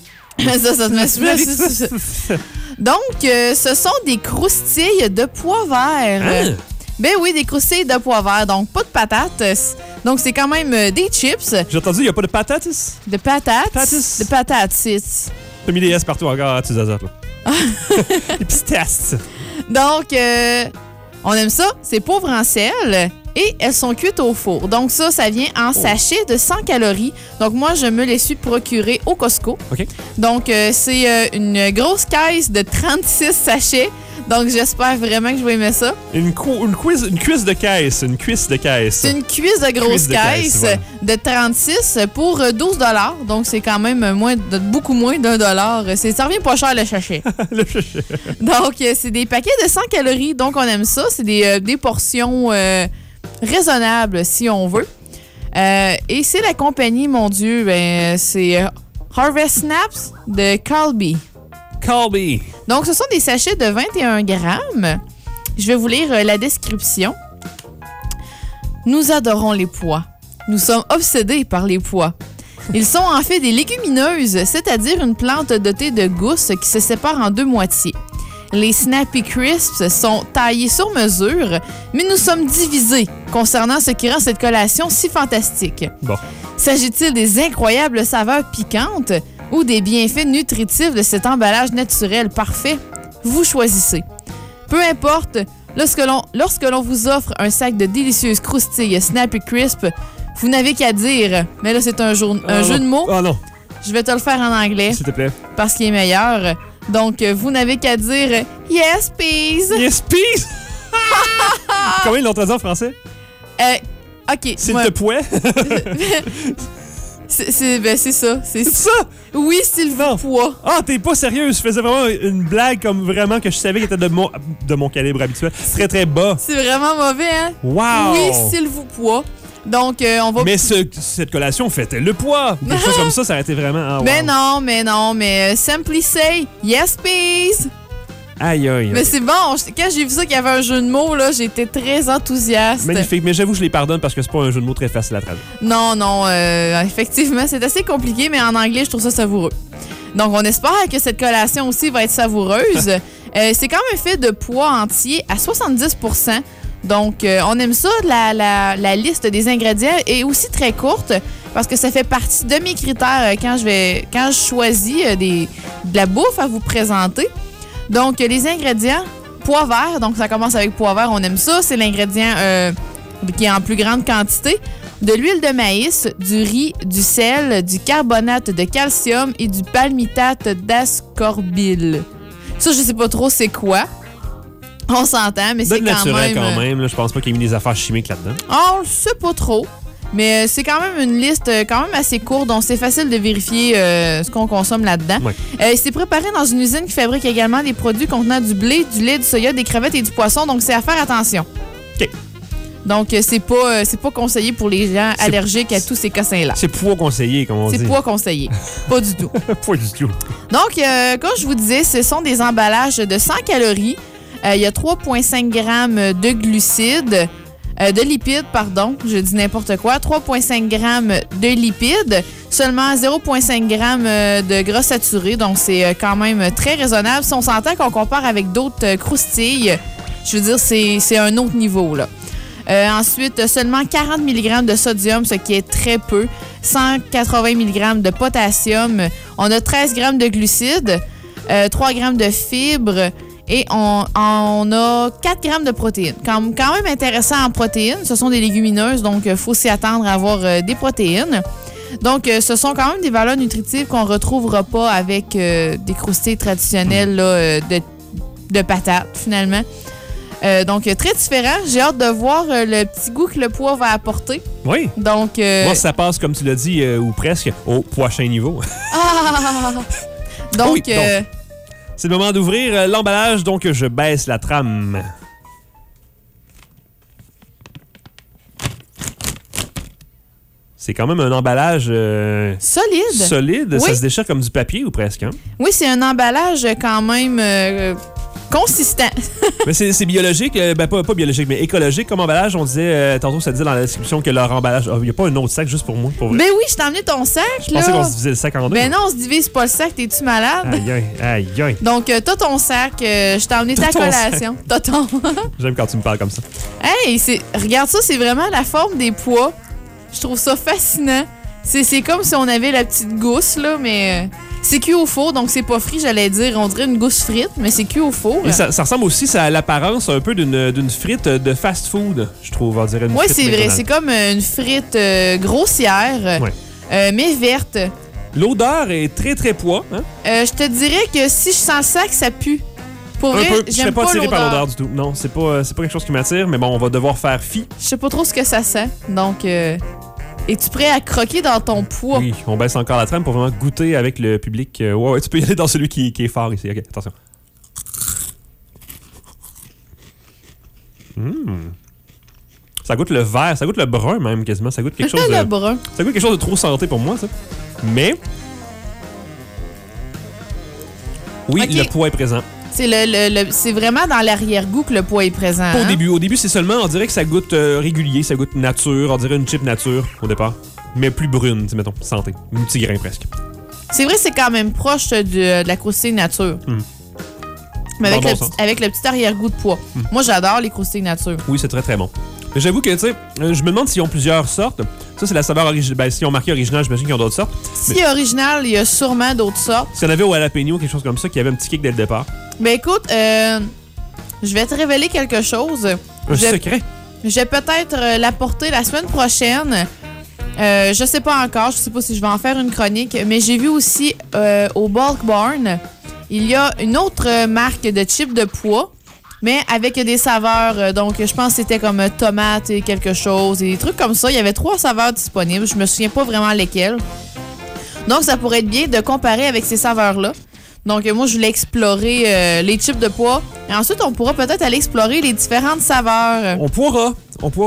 Donc, ce sont des croustilles de pois vert. Ben oui, des croustilles de pois vert. Donc, pas de patates. Donc, c'est quand même des chips. J'ai entendu, il n'y a pas de patates? De patates? Patates. De patates. T'as mis des S partout encore, tu zazotes, là. Des pistasses. Donc, on aime ça. C'est pauvre en sel. Et elles sont cuites au four. Donc ça vient en sachet de 100 calories. Donc moi, je me les suis procurées au Costco. OK. Donc c'est une grosse caisse de 36 sachets. Donc j'espère vraiment que je vais aimer ça. Une cuisse de caisse. Une cuisse de caisse. C'est une cuisse de grosse caisse voilà. De 36 pour 12 $. Donc c'est quand même beaucoup moins d'$1. Ça revient pas cher le sachet. Le sachet. Donc c'est des paquets de 100 calories. Donc on aime ça. C'est des portions... raisonnable si on veut. Et c'est la compagnie, mon Dieu, c'est Harvest Snaps de Calbee. Calbee. Donc, ce sont des sachets de 21 grammes. Je vais vous lire la description. Nous adorons les pois. Nous sommes obsédés par les pois. Ils sont en fait des légumineuses, c'est-à-dire une plante dotée de gousses qui se séparent en deux moitiés. Les Snappy Crisps sont taillés sur mesure, mais nous sommes divisés concernant ce qui rend cette collation si fantastique. Bon. S'agit-il des incroyables saveurs piquantes ou des bienfaits nutritifs de cet emballage naturel parfait? Vous choisissez. Peu importe, lorsque l'on vous offre un sac de délicieuses croustilles Snappy Crisp, vous n'avez qu'à dire, mais là c'est un jeu de mots. Ah non. Je vais te le faire en anglais. S'il te plaît. Parce qu'il est meilleur. Donc, vous n'avez qu'à dire « Yes, please! » Yes, please! Comment ils l'ont traduit en français? OK. S'il te plaît? C'est ça. C'est ça? Oui, s'il vous plaît. Ah, t'es pas sérieuse. Je faisais vraiment une blague comme vraiment que je savais qu'elle était de mon calibre habituel. Très, très bas. C'est vraiment mauvais, hein? Wow! Oui, s'il vous plaît. Donc, on va... Mais cette collation fêtait le poids. Quelque chose comme ça aurait été vraiment... Ah, wow. Mais simply say yes, please. Aïe, aïe. Mais c'est bon. Quand j'ai vu ça qu'il y avait un jeu de mots, là, j'étais très enthousiaste. Magnifique. Mais j'avoue, je les pardonne parce que c'est pas un jeu de mots très facile à traduire. Non. Effectivement, c'est assez compliqué, mais en anglais, je trouve ça savoureux. Donc, on espère que cette collation aussi va être savoureuse. C'est quand même fait de pois entier à 70%. Donc, on aime ça. La liste des ingrédients est aussi très courte parce que ça fait partie de mes critères quand je choisis de la bouffe à vous présenter. Donc, les ingrédients, pois vert. Donc, ça commence avec pois vert. On aime ça. C'est l'ingrédient qui est en plus grande quantité. De l'huile de maïs, du riz, du sel, du carbonate de calcium et du palmitate d'ascorbile. Ça, je sais pas trop c'est quoi. On s'entend, mais c'est naturel quand même. Là, je pense pas qu'il y ait mis des affaires chimiques là-dedans. On le sait pas trop. Mais c'est quand même une liste quand même assez courte, donc c'est facile de vérifier ce qu'on consomme là-dedans. Ouais. C'est préparé dans une usine qui fabrique également des produits contenant du blé, du lait, du soya, des crevettes et du poisson, donc c'est à faire attention. OK. Donc, c'est pas conseillé pour les gens allergiques à tous ces cossins-là. C'est poids conseillé, comme on dit. C'est poids conseillé. Pas du tout. Pas du tout. Donc, comme je vous disais, ce sont des emballages de 100 calories. Il y a 3,5 grammes de glucides, de lipides, pardon, je dis n'importe quoi. 3,5 grammes de lipides, seulement 0,5 grammes de gras saturés. Donc, c'est quand même très raisonnable. Si on s'entend qu'on compare avec d'autres croustilles, Je veux dire, c'est un autre niveau, là. Ensuite, seulement 40 mg de sodium, ce qui est très peu. 180 mg de potassium. On a 13 g de glucides, 3 g de fibres et on a 4 g de protéines. Quand même intéressant en protéines. Ce sont des légumineuses, donc il faut s'y attendre à avoir des protéines. Donc, ce sont quand même des valeurs nutritives qu'on ne retrouvera pas avec des croustilles traditionnelles là, de patates, finalement. Donc, très différent. J'ai hâte de voir le petit goût que le pois va apporter. Oui. Donc, moi, ça passe, comme tu l'as dit, ou presque, au prochain niveau. Donc, oui, c'est le moment d'ouvrir l'emballage, donc je baisse la trame. C'est quand même un emballage... solide. Solide. Oui. Ça se déchire comme du papier ou presque, hein? Oui, c'est un emballage quand même consistant. Mais c'est biologique, pas biologique, mais écologique comme emballage. On disait, tantôt, ça disait dans la description que leur emballage... Il n'y a pas un autre sac juste pour moi, pour vrai? Ben oui, je t'ai emmené ton sac, Je pensais qu'on se divisait le sac en deux. Ben non, on se divise pas le sac. T'es-tu malade? Aïe. Donc, t'as ton sac. Je t'ai emmené ta collation. T'as ton... J'aime quand tu me parles comme ça. Hey, regarde ça, c'est vraiment la forme des pois. Je trouve ça fascinant. C'est comme si on avait la petite gousse, là, mais c'est cuit au four, donc c'est pas frit, j'allais dire. On dirait une gousse frite, mais c'est cuit au four. Et ça ressemble aussi à l'apparence un peu d'une frite de fast-food, je trouve. On dirait une frite c'est vrai. C'est comme une frite grossière, mais verte. L'odeur est très, très pois. Hein? Je te dirais que si je sens le sac, ça pue. Pour vrai, je serais pas attiré par l'odeur du tout. Non, c'est pas quelque chose qui m'attire, mais bon, on va devoir faire fi. Je sais pas trop ce que ça sent, donc... Es-tu prêt à croquer dans ton pois? Oui, on baisse encore la trame pour vraiment goûter avec le public. Ouais, tu peux y aller dans celui qui est fort ici. OK, attention. Ça goûte le vert, ça goûte le brun même quasiment. Ça goûte quelque chose le brun. Ça goûte quelque chose de trop santé pour moi, ça. Mais... Oui, okay. Le pois est présent. C'est vraiment dans l'arrière-goût que le pois est présent. Pas au début. Au début, c'est seulement, on dirait que ça goûte régulier, ça goûte nature. On dirait une chip nature au départ. Mais plus brune, mettons, santé. Un petit grain presque. C'est vrai, c'est quand même proche de la croustille nature. Mais avec le petit arrière-goût de pois. Moi, j'adore les croustilles nature. Oui, c'est très, très bon. Mais j'avoue que, tu sais, je me demande s'ils ont plusieurs sortes. Ça, c'est la saveur originale. Ben, s'ils ont marqué original, j'imagine qu'ils ont d'autres sortes. Si original, il y a sûrement d'autres sortes. S'il y en avait au jalapeno, quelque chose comme ça, qui avait un petit kick dès le départ. Ben écoute, je vais te révéler quelque chose. Un secret? Je vais peut-être l'apporter la semaine prochaine. Je sais pas encore. Je sais pas si je vais en faire une chronique. Mais j'ai vu aussi au Bulk Barn, il y a une autre marque de chips de pois, mais avec des saveurs. Donc, je pense que c'était comme tomate et quelque chose, et des trucs comme ça. Il y avait 3 saveurs disponibles. Je me souviens pas vraiment lesquelles. Donc, ça pourrait être bien de comparer avec ces saveurs-là. Donc, moi, je voulais explorer les chips de pois. Et ensuite, on pourra peut-être aller explorer les différentes saveurs. On pourra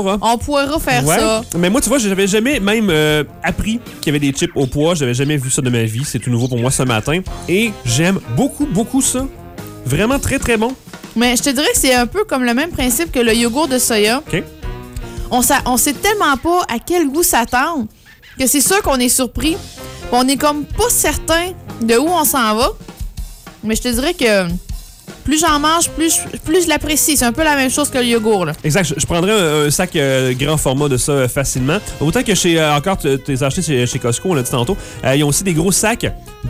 faire ça. Mais moi, tu vois, j'avais jamais même appris qu'il y avait des chips au pois. J'avais jamais vu ça de ma vie. C'est tout nouveau pour moi ce matin. Et j'aime beaucoup, beaucoup ça. Vraiment très, très bon. Mais je te dirais que c'est un peu comme le même principe que le yogourt de soya. OK. On sait tellement pas à quel goût s'attendre que c'est sûr qu'on est surpris. On est comme pas certain de où on s'en va. Mais je te dirais que plus j'en mange, plus je l'apprécie. C'est un peu la même chose que le yogourt, là. Exact. Je prendrais un sac grand format de ça facilement. Autant que chez tu les as achetés chez Costco, on l'a dit tantôt. Ils ont aussi des gros sacs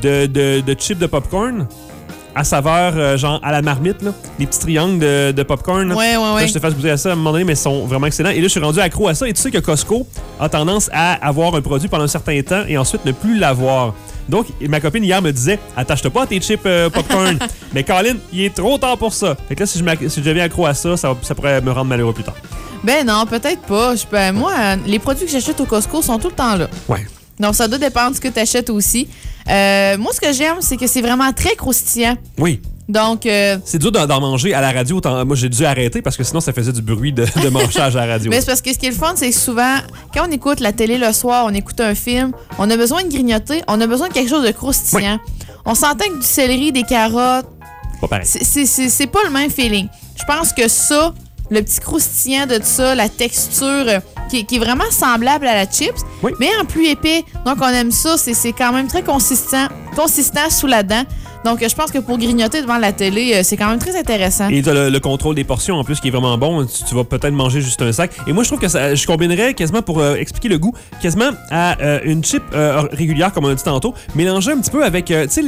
de chips de popcorn à saveur, genre à la marmite, là. Des petits triangles de popcorn. Ouais. Là, je te fasse goûter à ça à un moment donné, mais ils sont vraiment excellents. Et là, je suis rendu accro à ça. Et tu sais que Costco a tendance à avoir un produit pendant un certain temps et ensuite ne plus l'avoir. Donc, ma copine hier me disait, attache-toi pas à tes chips popcorn. Mais Colin, il est trop tard pour ça. Fait que là, si je deviens accro à ça pourrait me rendre malheureux plus tard. Ben non, peut-être pas. Moi, les produits que j'achète au Costco sont tout le temps là. Ouais. Donc, ça doit dépendre de ce que tu achètes aussi. Moi, ce que j'aime, c'est que c'est vraiment très croustillant. Oui. Donc, c'est dur d'en manger à la radio. Moi, j'ai dû arrêter parce que sinon, ça faisait du bruit de manchage à la radio. Mais c'est parce que ce qui est le fun, c'est que souvent, quand on écoute la télé le soir, on écoute un film, on a besoin de grignoter, on a besoin de quelque chose de croustillant. Oui. On s'entend que du céleri, des carottes, pas pareil. C'est pas le même feeling. Je pense que ça, le petit croustillant de ça, la texture qui est vraiment semblable à la chips, mais en plus épais. Donc, on aime ça. C'est quand même très consistant sous la dent. Donc, je pense que pour grignoter devant la télé, c'est quand même très intéressant. Et tu as le contrôle des portions en plus qui est vraiment bon. Tu vas peut-être manger juste un sac. Et moi, je trouve que je combinerais quasiment pour expliquer le goût, quasiment à une chip régulière, comme on a dit tantôt, mélangée un petit peu avec, tu sais,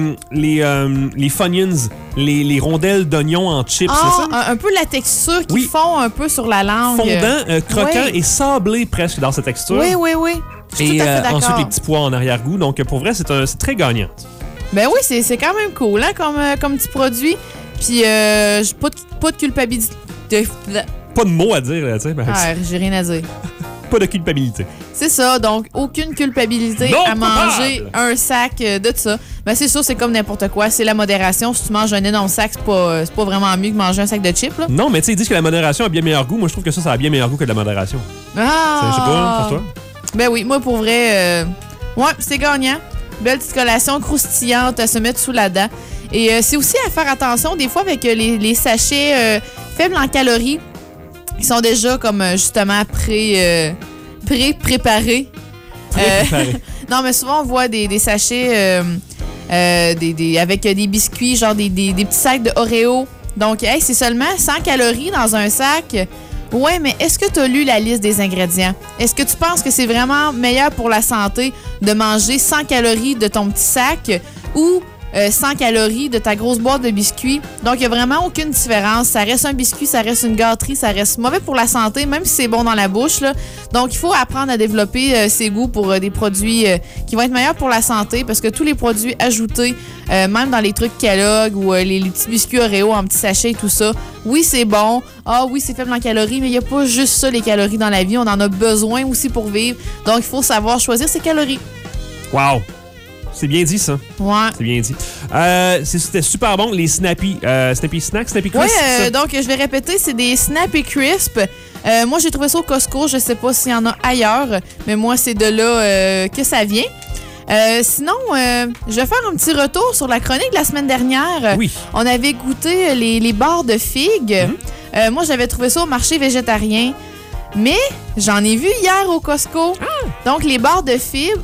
les Funyuns, les rondelles d'oignons en chips. Ah, c'est ça? un peu la texture qui fond un peu sur la langue. Fondant, croquant et sablé presque dans sa texture. Oui. Je suis tout à fait d'accord. Ensuite, les petits pois en arrière-goût. Donc, pour vrai, c'est très gagnant. Ben oui, c'est quand même cool hein, comme petit produit. Puis, pas de culpabilité. Pas de mots à dire, là, tu sais. J'ai rien à dire. Pas de culpabilité. C'est ça, donc aucune culpabilité à manger un sac de ça. Ben c'est sûr, c'est comme n'importe quoi. C'est la modération. Si tu manges un énorme sac, c'est pas vraiment mieux que manger un sac de chips. Là. Non, mais tu sais, ils disent que la modération a bien meilleur goût. Moi, je trouve que ça a bien meilleur goût que de la modération. Ah! Je sais pas, pour toi? Ben oui, moi, pour vrai, ouais, c'est gagnant. Belle petite collation croustillante à se mettre sous la dent. Et c'est aussi à faire attention, des fois, avec les sachets faibles en calories, qui sont déjà comme, justement, préparés. Non, mais souvent, on voit des sachets avec des biscuits, genre des petits sacs de Oreo. Donc, hey, c'est seulement 100 calories dans un sac. Ouais, mais est-ce que tu as lu la liste des ingrédients? Est-ce que tu penses que c'est vraiment meilleur pour la santé de manger 100 calories de ton petit sac ou 100 calories de ta grosse boîte de biscuits? Donc, il n'y a vraiment aucune différence. Ça reste un biscuit, ça reste une gâterie, ça reste mauvais pour la santé, même si c'est bon dans la bouche, là. Donc, il faut apprendre à développer ses goûts pour des produits qui vont être meilleurs pour la santé parce que tous les produits ajoutés, même dans les trucs Kellogg ou les petits biscuits Oreo en petits sachets et tout ça, oui, c'est bon. Ah oui, c'est faible en calories, mais il n'y a pas juste ça, les calories dans la vie. On en a besoin aussi pour vivre. Donc, il faut savoir choisir ses calories. Wow! C'est bien dit, ça. Ouais. C'est bien dit. C'était super bon, les Snappy Snacks, Snappy Crisp. Oui, donc je vais répéter, c'est des Snappy Crisp. Moi, j'ai trouvé ça au Costco. Je sais pas s'il y en a ailleurs, mais moi, c'est de là que ça vient. Sinon, je vais faire un petit retour sur la chronique de la semaine dernière. Oui. On avait goûté les barres de figues. Moi, j'avais trouvé ça au marché végétarien. Mais j'en ai vu hier au Costco. Donc, les barres de fibres,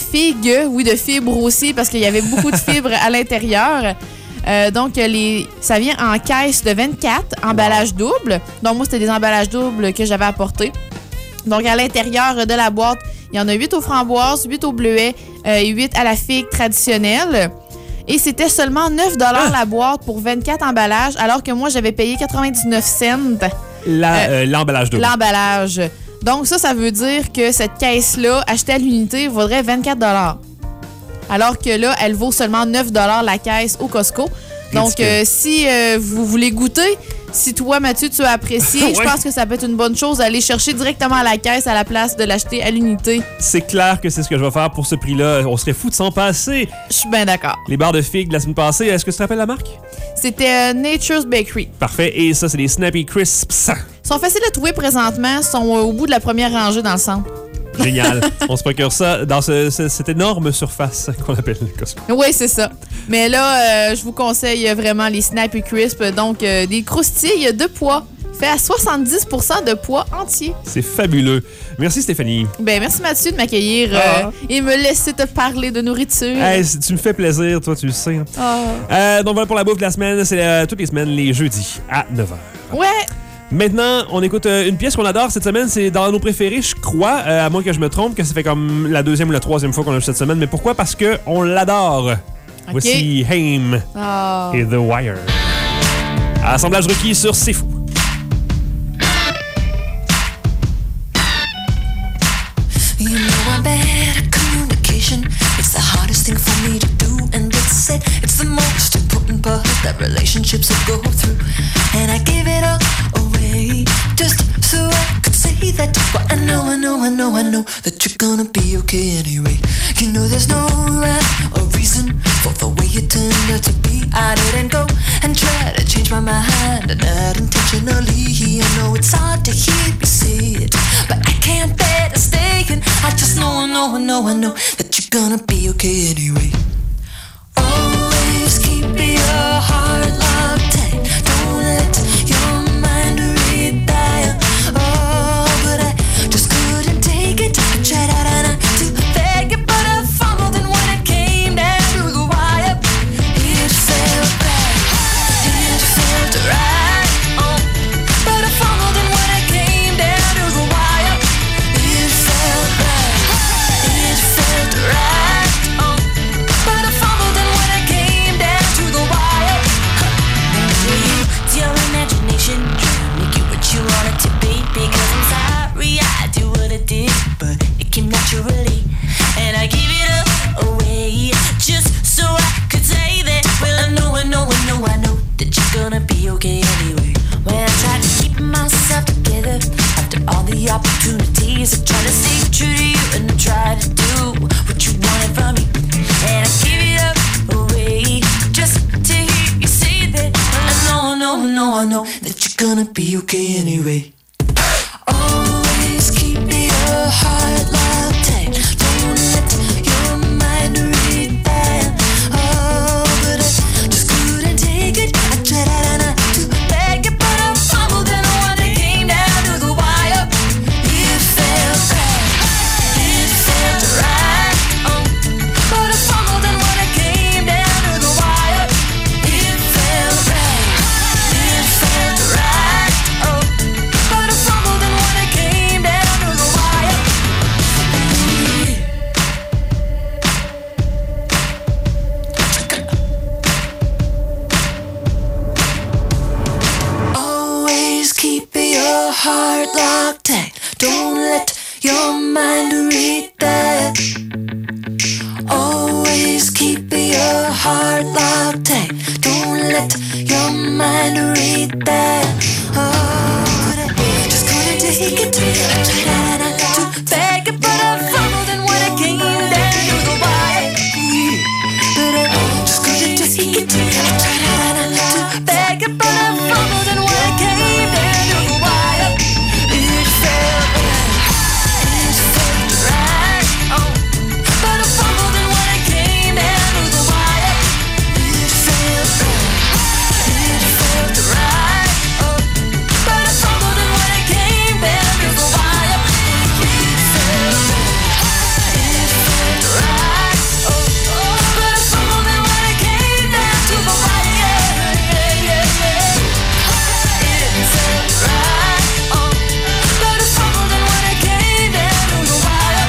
de fibres aussi, parce qu'il y avait beaucoup de fibres à l'intérieur. Donc, ça vient en caisse de 24, emballage double. Donc, moi, c'était des emballages doubles que j'avais apportés. Donc, à l'intérieur de la boîte, il y en a 8 aux framboises, 8 au bleuet et 8 à la figue traditionnelle. Et c'était seulement 9 $ la boîte pour 24 emballages, alors que moi, j'avais payé 99 cents. L'emballage double. L'emballage. Donc, ça veut dire que cette caisse-là, achetée à l'unité, vaudrait 24 $. Alors que là, elle vaut seulement 9 $ la caisse au Costco. Donc, si vous voulez goûter, si toi, Mathieu, tu as apprécié, je pense que ça peut être une bonne chose d'aller chercher directement à la caisse à la place de l'acheter à l'unité. C'est clair que c'est ce que je vais faire pour ce prix-là. On serait fou de s'en passer. Je suis bien d'accord. Les barres de figues de la semaine passée, est-ce que tu te rappelles la marque? C'était Nature's Bakery. Parfait. Et ça, c'est des Snappy Crisps. Ils sont faciles à trouver présentement. Ils sont au bout de la première rangée dans le centre. Génial. On se procure ça dans cette énorme surface qu'on appelle le Costco. Oui, c'est ça. Mais là, je vous conseille vraiment les Snappy Crisp. Donc, des croustilles de pois. Fait à 70% de pois entier. C'est fabuleux. Merci, Stéphanie. Ben, merci, Mathieu, de m'accueillir et me laisser te parler de nourriture. Hey, tu me fais plaisir, toi, tu le sais. Donc, voilà pour la bouffe de la semaine. C'est toutes les semaines, les jeudis, à 9h. Ouais. Maintenant, on écoute une pièce qu'on adore cette semaine. C'est dans nos préférés, je crois, à moins que je me trompe, que ça fait comme la deuxième ou la troisième fois qu'on l'a vu cette semaine. Mais pourquoi? Parce qu'on l'adore. Okay. Voici Haim et The Wire. Assemblage requis sur C'est Fou. You know I'm bad at communication. It's the hardest thing for me to do, and it's the most important part that relationships will go through. And I give it all away just so I could say that. But I know that you're gonna be okay anyway. You know there's no rhyme or reason for the way you turned out to be. I didn't go and try to change my mind, not intentionally. I know it's hard to hear me say it, but I can't bear to stay. And I just know that you're gonna be okay anyway. Always keep your heart locked tight. Don't let your mind retire. Oh, but I just couldn't take it. I tried out and to beg it, but I fumbled. And when it came down to the wire, it gonna be okay anyway. Always keep your heart locked tight. Don't let your mind read that. Oh, but I just couldn't take it. I tried not to beg it, but I fumbled and when it came down to the wire, it felt right. It felt right. Oh, but I fumbled and when it came down to the wire, it felt right. It felt right. Oh, but I fumbled and when it came down to the wire. Always keep your heart locked tight. Don't let your mind read that. Always keep your heart locked tight. Don't let your mind read that. Oh, but I just couldn't take it. I tried not to beg it, but I fumbled and when it came down to the wire, but I just couldn't take it. I tried not to beg it, but I fumbled and when it came down to the wire, it felt right. It felt right. Oh, but I fumbled and when it came down to the wire, it felt right. It felt right. Oh, but I fumbled and when it came down to the wire, it felt right. It felt right. Oh, but I fumbled and when it came down to the wire, it felt right. Oh, but I fumbled and when it came down to the wire,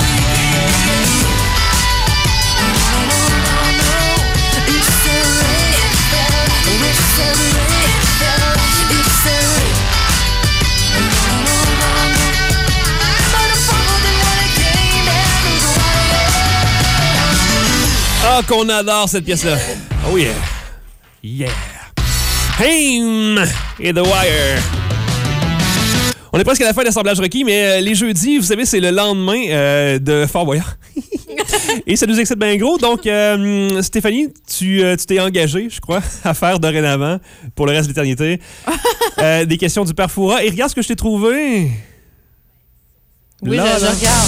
Ah, qu'on adore cette pièce-là. Oh yeah. Yeah. Haim et The Wire. On est presque à la fin de l'assemblage requis, mais les jeudis, vous savez, c'est le lendemain de Fort Boyard. Et ça nous excite bien gros. Donc, Stéphanie, tu t'es engagée, je crois, à faire dorénavant, pour le reste de l'éternité, des questions du Père Fouras. Et regarde ce que je t'ai trouvé. Oui, là, je là. regarde.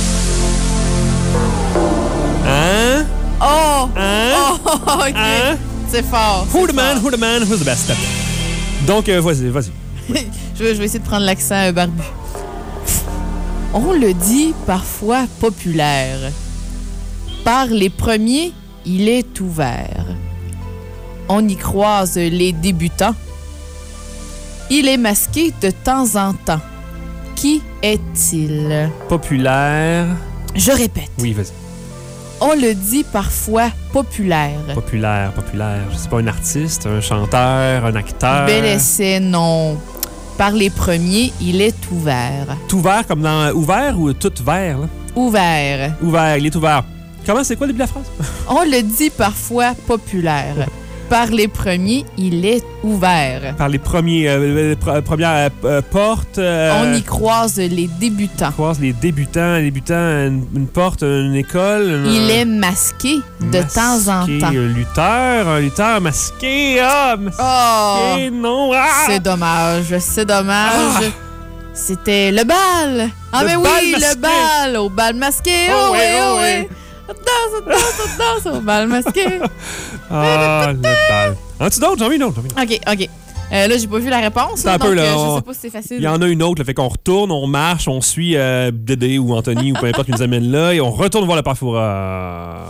Hein? Oh! Hein? Oh, OK. Hein? C'est fort. Who the man, who's the best? Donc, vas-y. Je vais essayer de prendre l'accent barbu. On le dit parfois populaire. Par les premiers, il est ouvert. On y croise les débutants. Il est masqué de temps en temps. Qui est-il? Populaire. Je répète. Oui, vas-y. On le dit parfois populaire. Populaire. Je sais pas, un artiste, un chanteur, un acteur. Bel essai, non. Par les premiers, il est ouvert. Tout ouvert comme dans ouvert ou tout vert? Là? Ouvert. Ouvert, il est ouvert. Comment, c'est quoi le début de la phrase? On le dit parfois populaire. Par les premiers, il est ouvert. Par les premières portes. On y croise les débutants. On croise les débutants, une porte, une école. Il est masqué de temps en temps. Un lutteur masqué. Ah, masqué, oh, non. Ah! C'est dommage. Ah! C'était le bal. Ah, mais oui, le bal. Au bal masqué. Oh, oui. Danse au bal masqué. Ah, le bal. As-tu d'autres? J'en ai une autre. OK. Là, j'ai pas vu la réponse. Un peu, là, je sais pas si c'est facile. Il y en a une autre. Là, fait qu'on retourne, on marche, on suit Dédé ou Anthony ou peu importe qui nous amène là et on retourne voir le Père Fouras.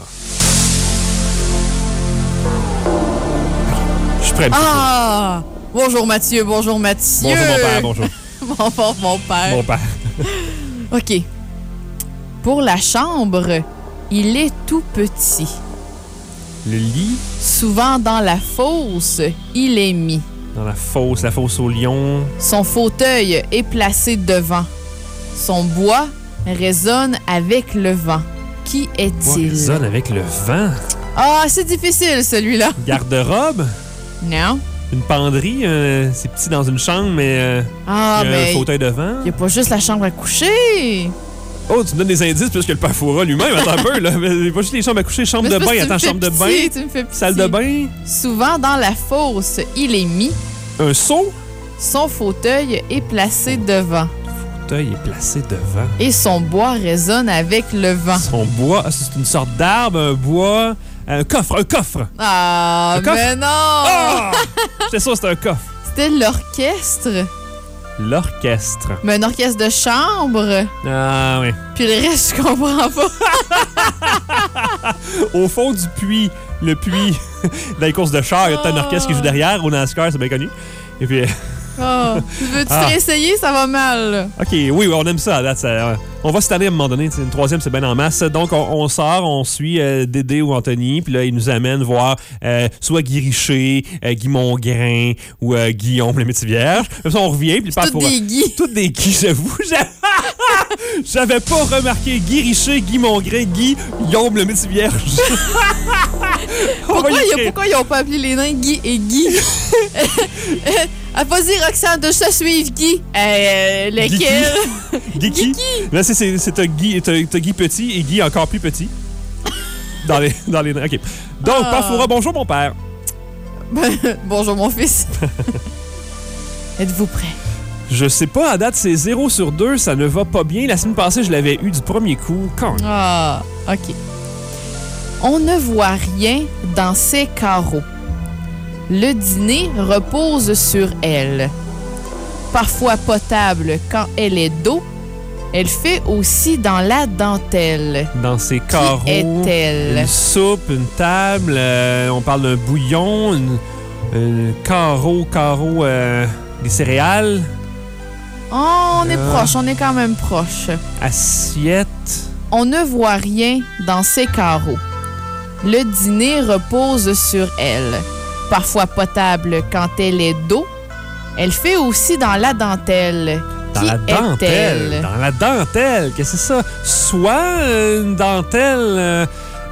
Je suis prêt. Ah! Bonjour Mathieu. Bonjour mon père, bonjour. Mon père. Mon père. OK. Pour la chambre, il est tout petit. Le lit? Souvent dans la fosse, il est mis. Dans la fosse au lion. Son fauteuil est placé devant. Son bois résonne avec le vent. Qui est-il? Résonne avec le vent? Ah, c'est difficile celui-là. Garde-robe? Non. Une penderie? C'est petit dans une chambre, mais il y a un fauteuil devant. Il n'y a pas juste la chambre à coucher. Oh, tu me donnes des indices plus que le Père Fouras lui-même. Attends un peu, là. Il n'y a pas juste les chambres à coucher, chambre de bain. Attends, chambre de bain. Tu me fais pitié. Salle de bain. Souvent dans la fosse, il est mis. Un seau? Son fauteuil est placé devant. Le fauteuil est placé devant. Et son bois résonne avec le vent. Son bois, c'est une sorte d'arbre, un bois... Un coffre! Ah, un coffre? Mais non! Ah! J'étais sûr que c'était un coffre. C'était l'orchestre. L'orchestre. Mais un orchestre de chambre. Ah, oui. Puis le reste, je comprends pas. Au fond du puits, le puits dans les courses de char, il y a un orchestre qui joue derrière. Au NASCAR, c'est bien connu. Et puis... Oh, veux-tu réessayer? Ça va mal. Là. OK, oui, on aime ça. On va cette année à un moment donné. Une troisième, c'est bien en masse. Donc, on sort, on suit Dédé ou Anthony. Puis là, ils nous amènent voir soit Guy Richer, Guy Mongrain ou Guillaume le Métis-Vierge. Puis on revient. Puis toutes des Guy. Toutes des Guy, j'avoue. J'avais pas remarqué Guy Richer, Guy Mongrain, Guillaume le Métis-Vierge. Pourquoi ils n'ont pas appelé les nains Guy et Guy? Vas-y, Roxane, de te suivre, Guy. Lequel? Guy. Là, t'as Guy petit et Guy encore plus petit. Dans les nains. OK. Donc, Parfoura, bonjour, mon père. Bonjour, mon fils. Êtes-vous prêts? Je sais pas, à date, c'est 0 sur 2, ça ne va pas bien. La semaine passée, je l'avais eu du premier coup. Ah, OK. On ne voit rien dans ses carreaux. Le dîner repose sur elle. Parfois potable quand elle est d'eau, elle fait aussi dans la dentelle. Dans ses carreaux. Qui est-elle? Une soupe, une table, on parle d'un bouillon, carreau, des céréales. Oh, on est proche, on est quand même proche. Assiette. On ne voit rien dans ses carreaux. Le dîner repose sur elle. Parfois potable quand elle est d'eau, elle fait aussi dans la dentelle. Dans la dentelle? Dans la dentelle? Qu'est-ce que c'est ça? Soit une dentelle...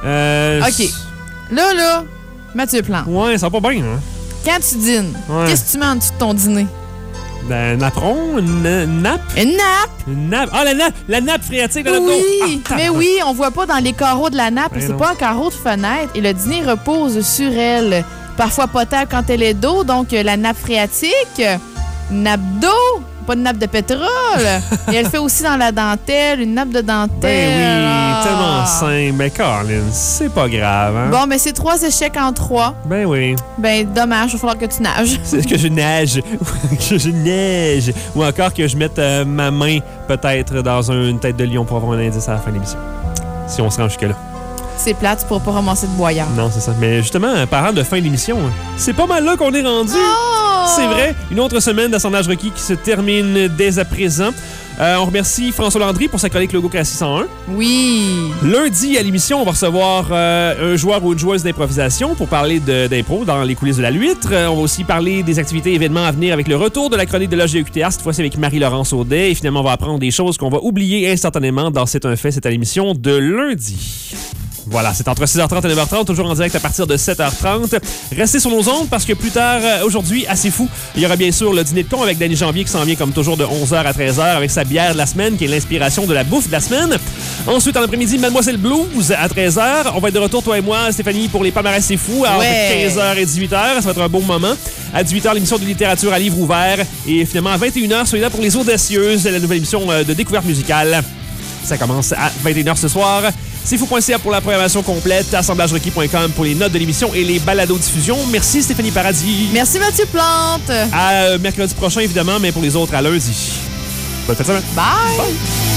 OK. Là, Mathieu Plante. Ouais, ça va pas bien, hein? Quand tu dînes, qu'est-ce que tu mets en dessous de ton dîner? Un napperon? Une nappe? Une nappe? Une nappe? Ah, la nappe phréatique de notre dos! Oui, mais oui, on voit pas dans les carreaux de la nappe. C'est pas un carreau de fenêtre. Et le dîner repose sur elle. Parfois potable quand elle est d'eau, donc la nappe phréatique, nappe d'eau, pas de nappe de pétrole. Et elle fait aussi dans la dentelle, une nappe de dentelle. Ben oui, tellement simple. Mais Colin, c'est pas grave, hein? Bon, mais c'est 3 échecs en 3. Ben oui. Ben dommage, il va falloir que tu nages. C'est que je nage. Que je neige. Ou encore que je mette ma main peut-être dans une tête de lion pour avoir un indice à la fin de l'émission. Si on se rend jusque-là. C'est plate, tu pourras pas ramasser de boyard. Non, c'est ça. Mais justement, parlant de fin d'émission, c'est pas mal là qu'on est rendu. Oh! C'est vrai. Une autre semaine d'assemblage requis qui se termine dès à présent. On remercie François Landry pour sa chronique Logocratie 101. Oui. Lundi, à l'émission, on va recevoir un joueur ou une joueuse d'improvisation pour parler d'impro dans les coulisses de la Luître. On va aussi parler des activités et événements à venir avec le retour de la chronique de l'Loge de UQTR, cette fois-ci avec Marie-Laurence Audet. Et finalement, on va apprendre des choses qu'on va oublier instantanément dans C'est un fait, c'est à l'émission de lundi. Voilà, c'est entre 6h30 et 9h30, toujours en direct à partir de 7h30. Restez sur nos ondes parce que plus tard, aujourd'hui, assez fou, il y aura bien sûr le dîner de con avec Danny Janvier qui s'en vient comme toujours de 11h à 13h avec sa bière de la semaine qui est l'inspiration de la bouffe de la semaine. Ensuite, en après-midi, Mademoiselle Blues à 13h. On va être de retour, toi et moi, Stéphanie, pour les palmarès c'est fou entre 15h et 18h. Ça va être un bon moment. À 18h, l'émission de littérature à livre ouvert. Et finalement, à 21h, soyez là pour les Audacieuses, la nouvelle émission de découverte musicale. Ça commence à 21h ce soir. C'est fou.ca pour la programmation complète, assemblagerequis.com pour les notes de l'émission et les balados-diffusions. Merci Stéphanie Paradis. Merci Mathieu Plante. À mercredi prochain, évidemment, mais pour les autres, à lundi. Bonne fin de semaine. Bye.